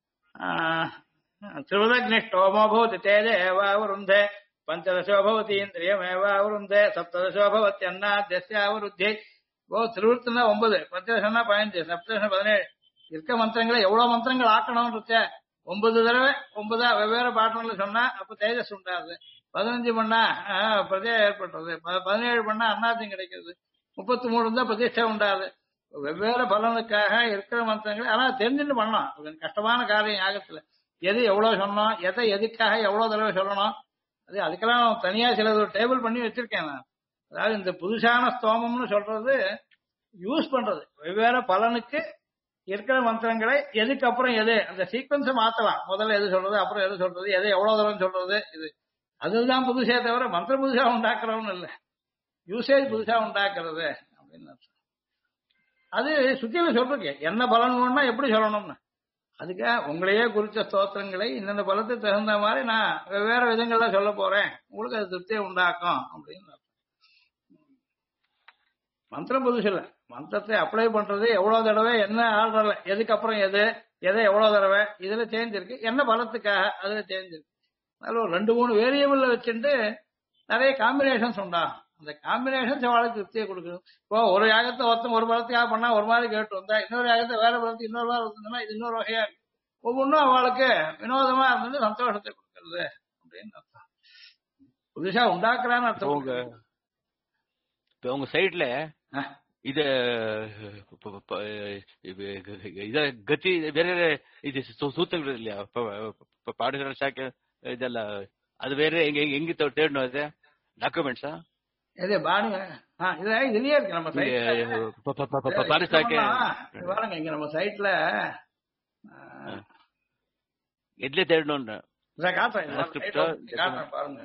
திருவதக்னிஷ்டோமோ பவதி தேஜேவாவருந்தே பஞ்சதசோ பவதி இந்திரியமேவாவருந்தே சப்ததசோ பவதி அன்னாத்யஸ்யாவருத்தி. திருவருத்துனா 9, பஞ்சதசம்னா 15, சப்ததசம் 17. இருக்க மந்திரங்களை எவ்வளவு மந்திரங்கள் ஆக்கணும்னு 9 தடவை 9 வெவ்வேறு பாட்டங்களை சொன்னா அப்ப தேஜஸ் உண்டாது. 15 பண்ணா பிரஜை ஏற்படுறது, 17 பண்ணா அன்னாத்தியம் கிடைக்கிறது, 33 இருந்தா பிரதிஷ்டை உண்டாது. வெவ்வேறு பலனுக்காக இருக்கிற மந்திரங்களை ஆனா தெரிஞ்சுட்டு பண்ணலாம். கஷ்டமான காரியம் யாகத்துல எது எவ்வளவு சொன்னோம், எதை எதுக்காக எவ்வளவு தடவை சொல்லணும், அதுக்கெல்லாம் தனியா சில டேபிள் பண்ணி வச்சிருக்கேன் நான். அதாவது இந்த புதுசான ஸ்தோமம்னு சொல்றது யூஸ் பண்றது வெவ்வேறு பலனுக்கு இருக்கிற மந்திரங்களை எதுக்கு அப்புறம் எது அந்த சீக்வன்ஸை மாத்தலாம். முதல்ல எது சொல்றது, அப்புறம் எது சொல்றது, எதை எவ்வளவு தூரம் சொல்றது, இது அதுதான் புதுசே தவிர மந்திரம் புதுசா உண்டாக்குறவன்னு இல்லை, யூசேஜ் புதுசா உண்டாக்குறது அப்படின்னு. அது சுத்தியில சொல்றேன் என்ன பலன் வேணும்னா எப்படி சொல்லணும்னு. அதுக்கு உங்களையே குறித்த ஸ்தோத்திரங்களை இந்தந்த பலத்துக்கு தகுந்த மாதிரி நான் வெவ்வேறு விதங்கள்ல சொல்ல போறேன், உங்களுக்கு அது திருப்தியை உண்டாக்கும் அப்படின்னு. மந்திரம் புதுசு இல்லை, மந்திரத்தை அப்ளை பண்றது எவ்வளவு தடவை என்ன ஆர்டர்ல எதுக்கு அப்புறம் எது எதை எவ்வளவு தடவை இதுல சேஞ்ச் இருக்கு, என்ன பலத்துக்காக அதுல சேஞ்ச் இருக்கு. அதில் ஒரு 2-3 வேரியபிள்ல வச்சுட்டு நிறைய காம்பினேஷன்ஸ் உண்டாகும். அந்த காம்பினேஷன் அவளுக்கு திருப்தியை கொடுக்கணும். இப்போ ஒரு யாகத்தை ஒருத்தன் ஒரு பலத்துக்காக பண்ணா ஒரு மாதிரி கேட்டு வந்தா, இன்னொரு யாகத்தை வேற பலத்துக்கு இன்னொரு மாதிரி வந்ததுன்னா இது இன்னொரு வகையா இருக்கு. ஒவ்வொன்றும் அவளுக்கு வினோதமா இருந்தது சந்தோஷத்தை கொடுக்கறது அப்படின்னு அர்த்தம். புதுசா உண்டாக்குறான்னு அர்த்தம். உங்க சைட்ல இத இத கத்தி வேற இது சூத்தங்கள் இல்லையா பாடுகிற சாக்க இதெல்லாம் அது வேற எங்க தேடணும் அது டாக்குமெண்ட்ஸா இது பாருங்க இதுலயே இருக்கு நம்ம பாருங்க இங்க நம்ம சைட்ல எதுல தேடணும் பாருங்க.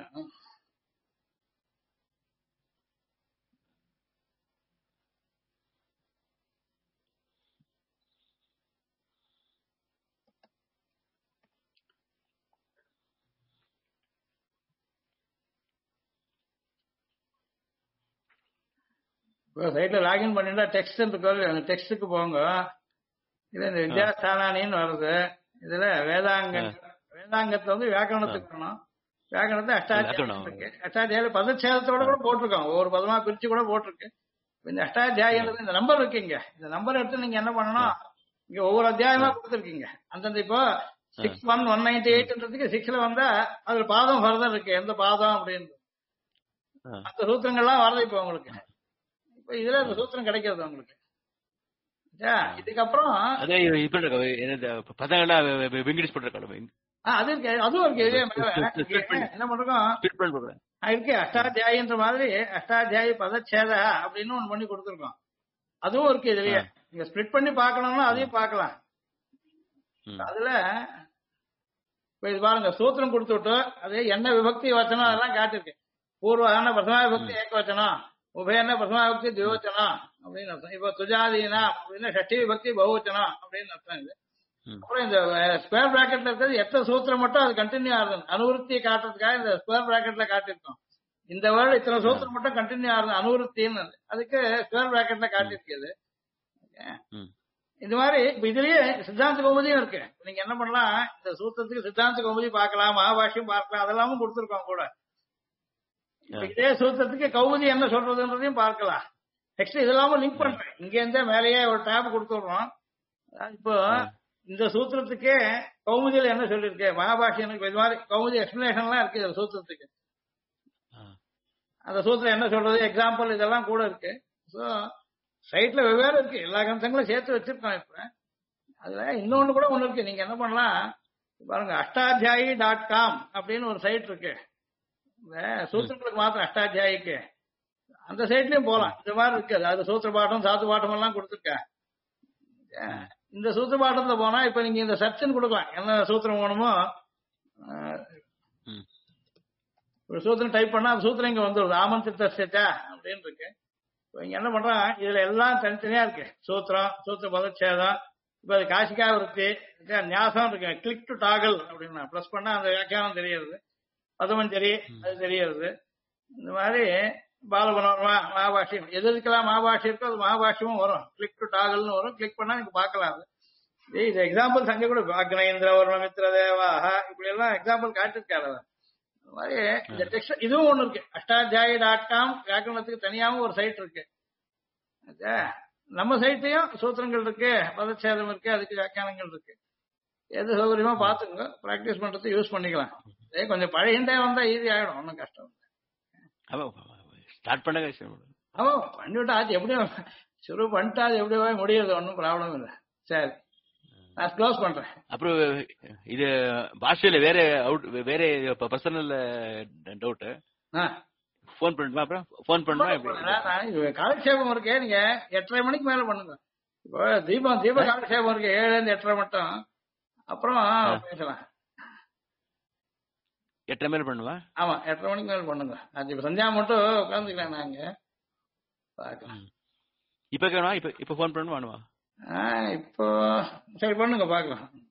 சைட்ல லாகின் பண்ணிட்டா டெக்ஸ்ட் இருக்கு, அந்த டெக்ஸ்டுக்கு போங்க. இது இந்த வித்யாஸ்தானின்னு வருது. இதுல வேதாங்கத்தை வந்து வியாக்கரணத்துக்கு வரணும். வியாக்கரணத்தை அஷ்டாத்தியாயம் இருக்கு. அஷ்டாத்தியாயில பதச்சேதத்தோட கூட போட்டிருக்கோம், ஒவ்வொரு பதமா பிரிச்சு கூட போட்டிருக்கு. இந்த அஷ்டாத்தியாயம் இந்த நம்பர் இருக்குங்க. இந்த நம்பர் எடுத்து நீங்க என்ன பண்ணணும், இங்க ஒவ்வொரு அத்தியாயமா கொடுத்துருக்கீங்க. அந்தந்த இப்போ 61198 6ல வந்தா அதுல பாதம் ஃபர்தர் இருக்கு, எந்த பாதம் அப்படின்னு அந்த சூத்திரங்கள்லாம் வருது இப்போ உங்களுக்கு. இதுல இந்த சூத்திரம் கிடைக்கிறது உங்களுக்கு. இதுக்கப்புறம் அது இருக்கு, அதுவும் இருக்கு. என்ன பண்றோம் இருக்கு அஷ்டாத்தியாயின்ற மாதிரி அஷ்டாத்தியாயி பதச்சேத அப்படின்னு ஒண்ணு பண்ணி கொடுத்துருக்கோம். அதுவும் இருக்கு இதுலயே. நீங்க ஸ்பிளிட் பண்ணி பாக்கணும்னா அதையும் பாக்கலாம். அதுல இது பாருங்க சூத்திரம் கொடுத்து விட்டு அது என்ன விபக்தி வச்சனம் அதெல்லாம் காட்டிருக்கு. பூர்வான பிரதமா விபக்தி ஏக வச்சனம், உபயன பிரதமா விபக்தி தியோச்சனம் அப்படின்னு அர்த்தம். இப்ப துஜாதீனா அப்படின்னா ஷஷ்டி விபக்தி பகுவச்சனம் அப்படின்னு அர்த்தம். இது அப்புறம் இந்த ஸ்கொயர் பிராக்கெட்ல இருக்கிறது எத்தனை சூத்திரம் மட்டும் அது கண்டினியூ ஆகுது. அனுவருத்தியை காட்டுறதுக்காக இந்த ஸ்கொயர் பிராக்கெட்ல காட்டிருக்கோம். இந்த வேர்டு இத்தனை சூத்திரம் மட்டும் கண்டினியூ ஆகுது அனுவருத்தின்னு, அதுக்கு ஸ்கொயர் பிராக்கெட்ல காட்டிருக்கு. இந்த மாதிரி இப்ப இதுலயே சித்தாந்த கௌமுதியும் இருக்கு. நீங்க என்ன பண்ணலாம், இந்த சூத்திரத்துக்கு சித்தாந்த கௌமுதி பார்க்கலாம், மகாபாஷ்யம் பார்க்கலாம், அதெல்லாமும் கொடுத்துருக்கோம் கூட. இதே சூத்திரத்துக்கு கௌமுதி என்ன சொல்றதுன்றதையும் பார்க்கலாம். நெக்ஸ்ட் இதெல்லாமும் லிங்க் பண்றேன். இங்க இருந்தே மேலேயே ஒரு டேப் கொடுத்துடுறோம். இப்போ இந்த சூத்திரத்துக்கு கௌமுதியில என்ன சொல்லிருக்கு, மகாபாஷ்யனுக்கு இது மாதிரி கௌமுதி எக்ஸ்பிளேஷன் எல்லாம் இருக்கு இந்த சூத்திரத்துக்கு. அந்த சூத்திரம் என்ன சொல்றது, எக்ஸாம்பிள் இதெல்லாம் கூட இருக்கு. ஸோ சைட்ல வெவ்வேறு இருக்கு, எல்லா கிரந்தங்களும் சேர்த்து வச்சிருக்கோம். இப்ப அதுல இன்னொன்னு கூட ஒண்ணு இருக்கு. நீங்க என்ன பண்ணலாம் பாருங்க, அஷ்டாத்தியாயி.com அப்படின்னு ஒரு சைட் இருக்கு. இந்த சூத்திரங்களுக்கு மாத்திரம் அஷ்டாத்தியாயிக்கு அந்த சைட்லயும் போலாம். இந்த மாதிரி இருக்கு. அது சூத்திர பாட்டம் சாத்து பாட்டம் எல்லாம் கொடுத்துருக்கேன். இந்த சூத்திர பாட்டத்துல போனா இப்ப நீங்க இந்த சர்ச்னு கொடுக்கலாம், என்ன சூத்திரம் வேணுமோ ஒரு சூத்திரம் டைப் பண்ணா அந்த சூத்திரம் இங்க வந்துடுது. ஆமந்திரித்தா அப்படின்னு இருக்கு. இங்க என்ன பண்றான், இதுல எல்லாம் தனித்தனியா இருக்கு. சூத்திரம், சூத்திர பதச்சேதம், இப்ப அது காசிகா விருத்தி, நியாசம் இருக்கு. கிளிக் டு டாகல் அப்படின்னா பிளஸ் பண்ணா அந்த வியாக்கியானம் தெரியுது, பதமஞ்சரி அது தெரியுது. இந்த மாதிரி பாலபனோர்மா மகாபாஷ்யம் எது இருக்கலாம், மகாபாஷ்யம் இருக்கோ அது மகாபாஷ்யமும் வரும். கிளிக் டு டாகல்னு வரும், கிளிக் பண்ணா நீங்க பாக்கலாம். இது எக்ஸாம்பிள் சங்க கூட அக்னேந்திர வர்ணமித்ர தேவாக இப்படி எல்லாம் எக்ஸாம்பிள் காட்டிருக்காரு. இந்த மாதிரி இந்த டெக்ஸ்ட் இதுவும் ஒண்ணு இருக்கு. அஷ்டாத்தியாயி.com வியாக்கரணத்துக்கு தனியாவும் ஒரு சைட் இருக்கு. நம்ம சைட்லயும் சூத்திரங்கள் இருக்கு, பதச்சேதம் இருக்கு, அதுக்கு வியாக்கியானங்கள் இருக்கு. எது சௌகரியமா பாத்துங்க, பிராக்டிஸ் பண்றது யூஸ் பண்ணிக்கலாம். கொஞ்சம் பழையண்டே வந்தா ஈஸி ஆயிடும், ஒன்னும் கஷ்டம். ஸ்டார்ட் பண்ண ஆமா பண்ணிவிட்டா அது எப்படியும் சுரு பண்ணிட்டா அது எப்படியோ முடியாது, ஒன்னும் ப்ராப்ளம் இல்லை. சரி நான் க்ளோஸ் பண்றேன். அப்புறம் இது பாஷையில வேற வேற பர்சனல் டவுட் போன் பண்ணுமா, அப்புறம் போன் பண்ணுமா? காலக்ஷேபம் இருக்கு, நீங்க 8:30 மணிக்கு மேல பண்ணுங்க. இப்போ தீப காலக்ஷேபம் இருக்கு 7 to 8:30 மட்டும், அப்புறம் பேசலாம். 8:30 மேல பண்ணுவா? ஆமா 8:30 மணிக்கு மேல பண்ணுங்க. அது இப்ப சந்தியா மட்டும் உட்காந்துக்கலாம், நாங்க பாக்கலாம். இப்ப இப்ப போன் பண்ணுவானுவா? இப்போ சரி பண்ணுங்க பாக்கலாம்.